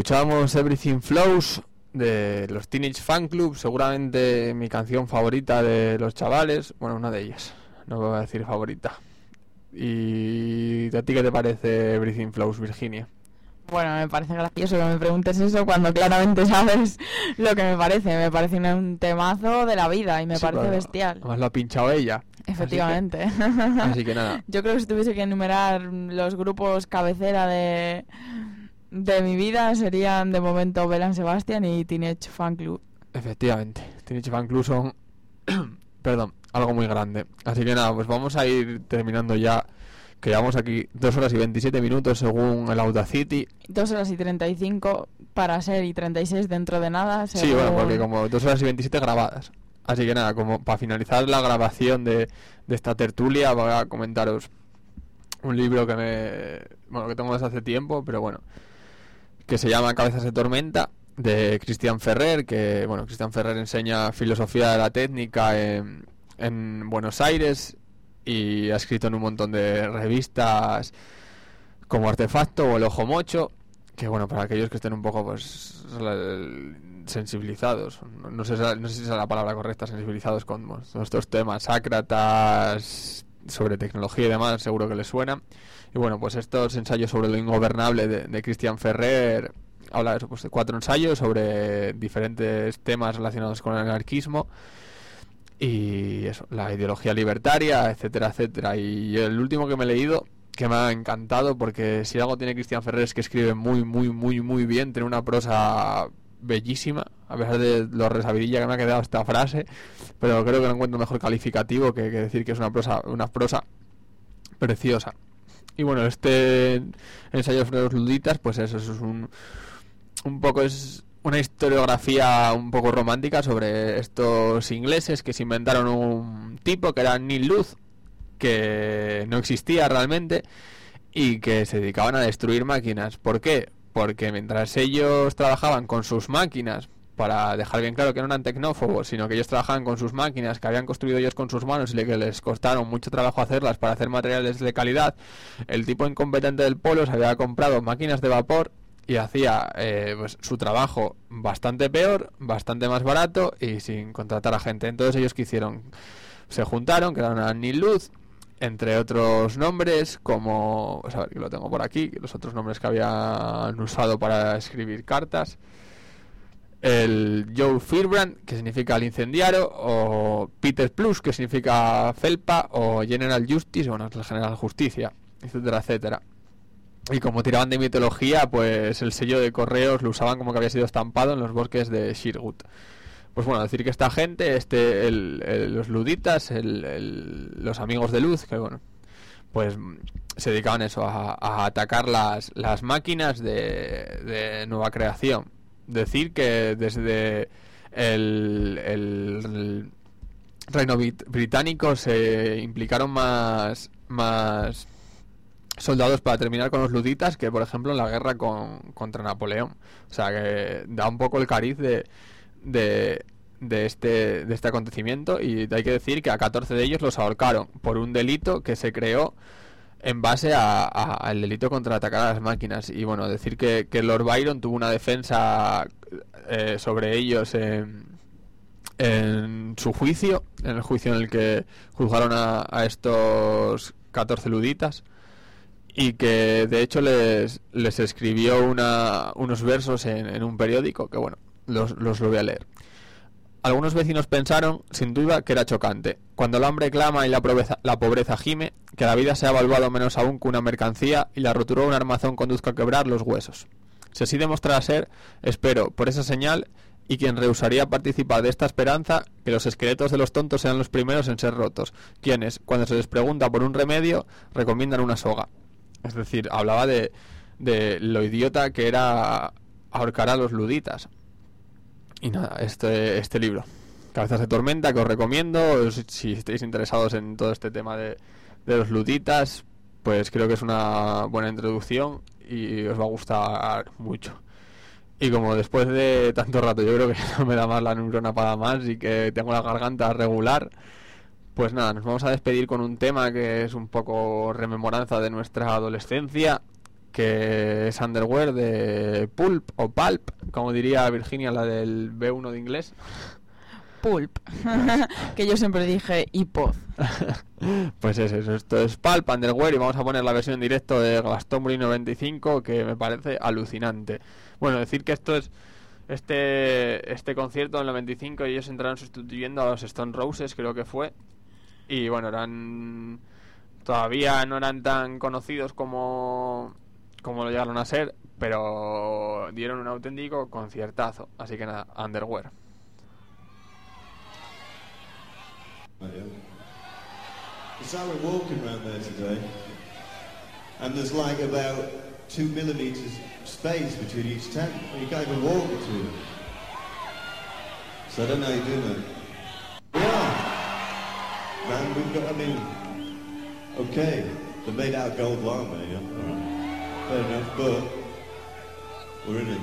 escuchamos Everything Flows de los Teenage Fan Club, seguramente mi canción favorita de los chavales, bueno, una de ellas, no voy a decir favorita. ¿Y a ti qué te parece Everything Flows, Virginia? Bueno, me parece gracioso que me preguntes eso cuando claramente sabes lo que me parece. Me parece un temazo de la vida y me Sí, parece pero bestial. Además lo ha pinchado ella. Efectivamente. Así que nada. Yo creo que si tuviese que enumerar los grupos cabecera de mi vida serían de momento Belle Sebastian y Teenage Fan Club. Efectivamente, Teenage Fan Club son perdón, algo muy grande. Así que nada, pues vamos a ir terminando ya, que llevamos aquí 2 horas y 27 minutos según el Audacity. 2 horas y 35 para ser y 36 dentro de nada. Sí, según... bueno, porque como 2 horas y 27 grabadas. Así que nada, como para finalizar la grabación de esta tertulia, voy a comentaros un libro que que tengo desde hace tiempo, pero bueno, que se llama Cabezas de Tormenta, de Christian Ferrer, que bueno, Christian Ferrer enseña filosofía de la técnica en Buenos Aires y ha escrito en un montón de revistas como Artefacto o El Ojo Mocho, que bueno, para aquellos que estén un poco pues sensibilizados, no sé si es la palabra correcta, sensibilizados con todos estos temas, Sácratas, sobre tecnología y demás, seguro que les suena. Y bueno, pues estos ensayos sobre lo ingobernable de Christian Ferrer habla de eso, pues de 4 ensayos sobre diferentes temas relacionados con el anarquismo y eso, la ideología libertaria, etcétera, etcétera. Y el último que me he leído, que me ha encantado, porque si algo tiene Christian Ferrer es que escribe muy, muy, muy, muy bien, tiene una prosa bellísima, a pesar de lo resabidilla que me ha quedado esta frase, pero creo que no encuentro mejor calificativo que decir que es una prosa preciosa. Y bueno, este ensayo sobre los luditas, pues eso es un poco, es una historiografía un poco romántica sobre estos ingleses que se inventaron un tipo que era Neil Ludd, que no existía realmente y que se dedicaban a destruir máquinas. ¿Por qué? Porque mientras ellos trabajaban con sus máquinas, para dejar bien claro que no eran tecnófobos, sino que ellos trabajaban con sus máquinas que habían construido ellos con sus manos y que les costaron mucho trabajo hacerlas para hacer materiales de calidad, el tipo incompetente del Polo se había comprado máquinas de vapor y hacía pues su trabajo bastante peor, bastante más barato y sin contratar a gente. Entonces ellos que hicieron, se juntaron, crearon a Neil Ludd, entre otros nombres como, pues a ver que lo tengo por aquí, los otros nombres que habían usado para escribir cartas, el Joe Firbrand, que significa el incendiario, o Peter Plus, que significa felpa, o General Justice, bueno, es el General Justicia, etcétera, etcétera. Y como tiraban de mitología, pues el sello de correos lo usaban como que había sido estampado en los bosques de Sherwood. Pues bueno, decir que esta gente, los luditas, los amigos de luz, que bueno, pues se dedicaban eso, a atacar las máquinas de nueva creación. Decir que desde el Reino Británico se implicaron más soldados para terminar con los luditas que, por ejemplo, en la guerra contra Napoleón. O sea, que da un poco el cariz de este acontecimiento, y hay que decir que a 14 de ellos los ahorcaron por un delito que se creó en base al delito contra atacar a las máquinas. Y bueno, decir que Lord Byron tuvo una defensa sobre ellos en su juicio, en el juicio en el que juzgaron a estos 14 luditas, y que de hecho les escribió unos versos en un periódico que bueno, los voy a leer. Algunos vecinos pensaron, sin duda, que era chocante. Cuando el hambre clama y la pobreza gime, que la vida sea evaluado menos aún que una mercancía y la rotura de un armazón conduzca a quebrar los huesos. Si así demostrara ser, espero, por esa señal, y quien rehusaría participar de esta esperanza, que los esqueletos de los tontos sean los primeros en ser rotos, quienes, cuando se les pregunta por un remedio, recomiendan una soga. Es decir, hablaba de lo idiota que era ahorcar a los luditas. Y nada, este libro, Cabezas de Tormenta, que os recomiendo, si estáis interesados en todo este tema de los luditas, pues creo que es una buena introducción y os va a gustar mucho. Y como después de tanto rato yo creo que no me da más la neurona para más y que tengo la garganta regular, pues nada, nos vamos a despedir con un tema que es un poco rememoranza de nuestra adolescencia que es Underwear de Pulp o Pulp, como diría Virginia, la del B1 de inglés. Pulp. Que yo siempre dije hipod. Pues es eso, esto es Pulp, Underwear, y vamos a poner la versión en directo de Glastonbury 95, que me parece alucinante. Bueno, decir que esto es este concierto del 95, ellos entraron sustituyendo a los Stone Roses, creo que fue, y bueno, todavía no eran tan conocidos como lo llegaron a ser, pero dieron un auténtico conciertazo. Así que nada, Underwear. So we're walking around there today, and there's like about 2 millimeters space between each tent. You can't even walk between them. So I don't know how you do that. We are. Man, we've got, I mean, okay, they're made out of gold llama, yeah. Alright. Fair enough, but we're in it.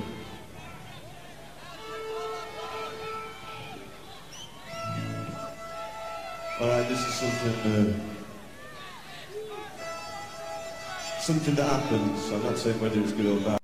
Alright, this is something that happens. I'm not saying whether it's good or bad.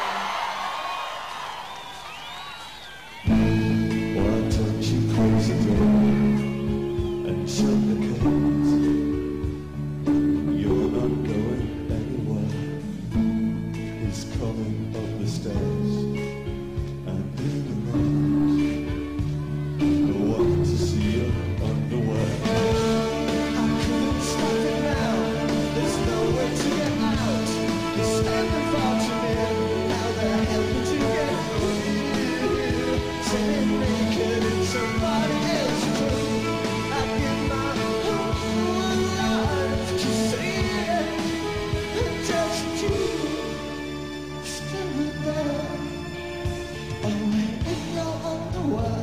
Why don't you close the door and shut the curtains? You're not going anywhere. He's coming up the stairs and in the room. I want to see your underwear. I couldn't stop it now. There's no way to get out. You're standing far too near. How the hell did you get here? Sitting naked in somebody else's room. I give my whole life to see it. And just you standing there, only in your underwear.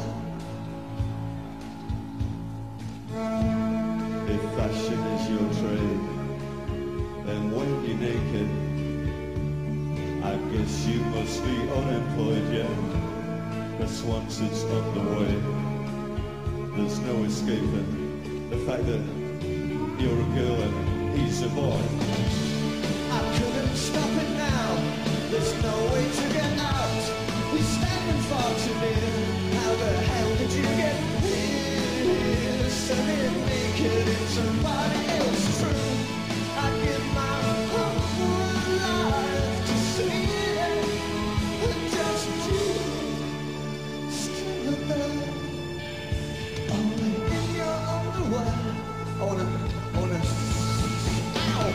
If fashion is your trade, then when you're naked, I guess you must be unemployed, yeah. Cause once it's underway, there's no escaping the fact that you're a girl and he's a boy. I couldn't stop it now, there's no way to get out. We're standing far too near, how the hell did you get here? Standing naked in somebody else's room. I give my whole life to see it. And just you still there, only in your underwear. I wanna, ow!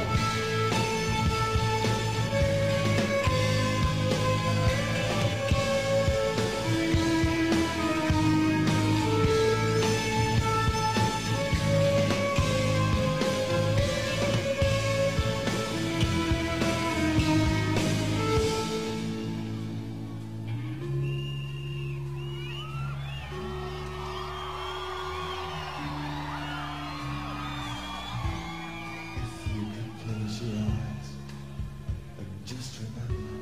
If you can close your eyes and just remember,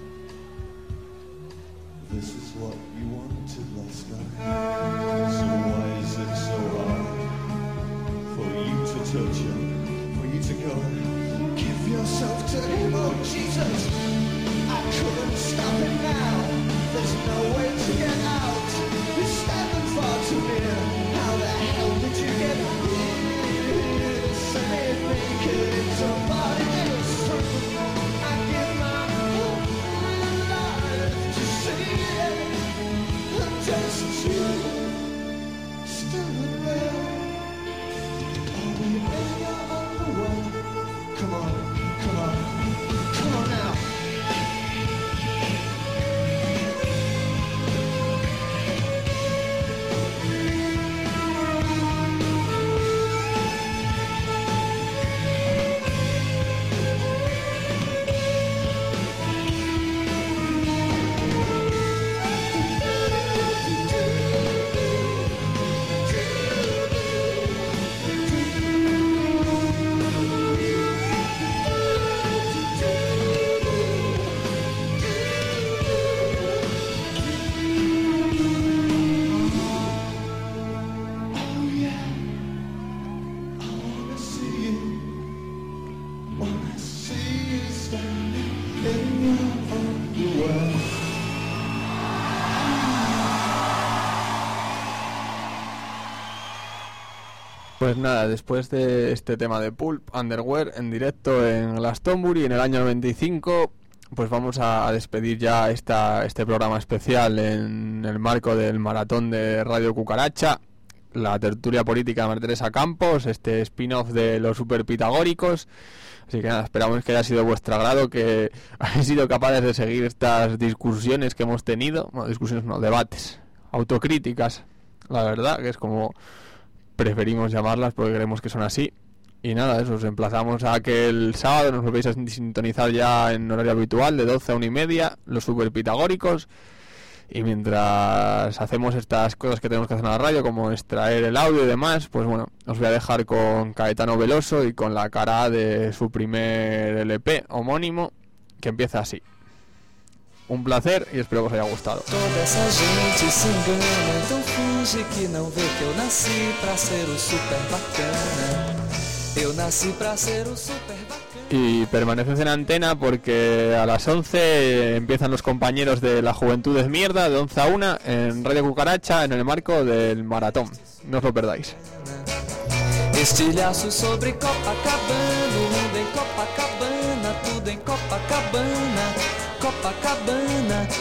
this is what you wanted last night. So why is it so hard for you to touch him, for you to go and give yourself to him? Oh Jesus, I couldn't stop it now. There's no way to get out. You're standing far too near. How the hell did you get here? Standing naked in somebody else's room. I give my whole life to see it. And just you standing there, only in your underwear. Come on, come on, come on now. Pues nada, después de este tema de Pulp, Underwear, en directo en Glastonbury en el año 95, pues vamos a despedir ya este programa especial en el marco del maratón de Radio Cucaracha, la tertulia política de María Teresa Campos, este spin-off de los superpitagóricos. Así que nada, esperamos que haya sido de vuestro agrado, que hayáis sido capaces de seguir estas discusiones que hemos tenido, bueno, discusiones no, debates, autocríticas, la verdad, que es como preferimos llamarlas porque creemos que son así. Y nada, eso, os emplazamos a que el sábado nos volvéis a sintonizar ya en horario habitual de 12 a 1:30, los superpitagóricos. Y mientras hacemos estas cosas que tenemos que hacer en la radio, como extraer el audio y demás, pues bueno, os voy a dejar con Caetano Veloso y con la cara A de su primer LP homónimo, que empieza así. Un placer y espero que os haya gustado. Toda essa gente se engana, então finge que não vê que eu nasci pra ser o super bacana. Eu nasci pra ser o super bacana. Y permaneced en antena porque a las 11 empiezan los compañeros de La Juventud es Mierda, de 11 a 1 en Radio Cucaracha en el marco del maratón. No os lo perdáis. Estilhaço sobre Copacabana, o mundo em Copacabana, tudo em Copacabana, Copacabana.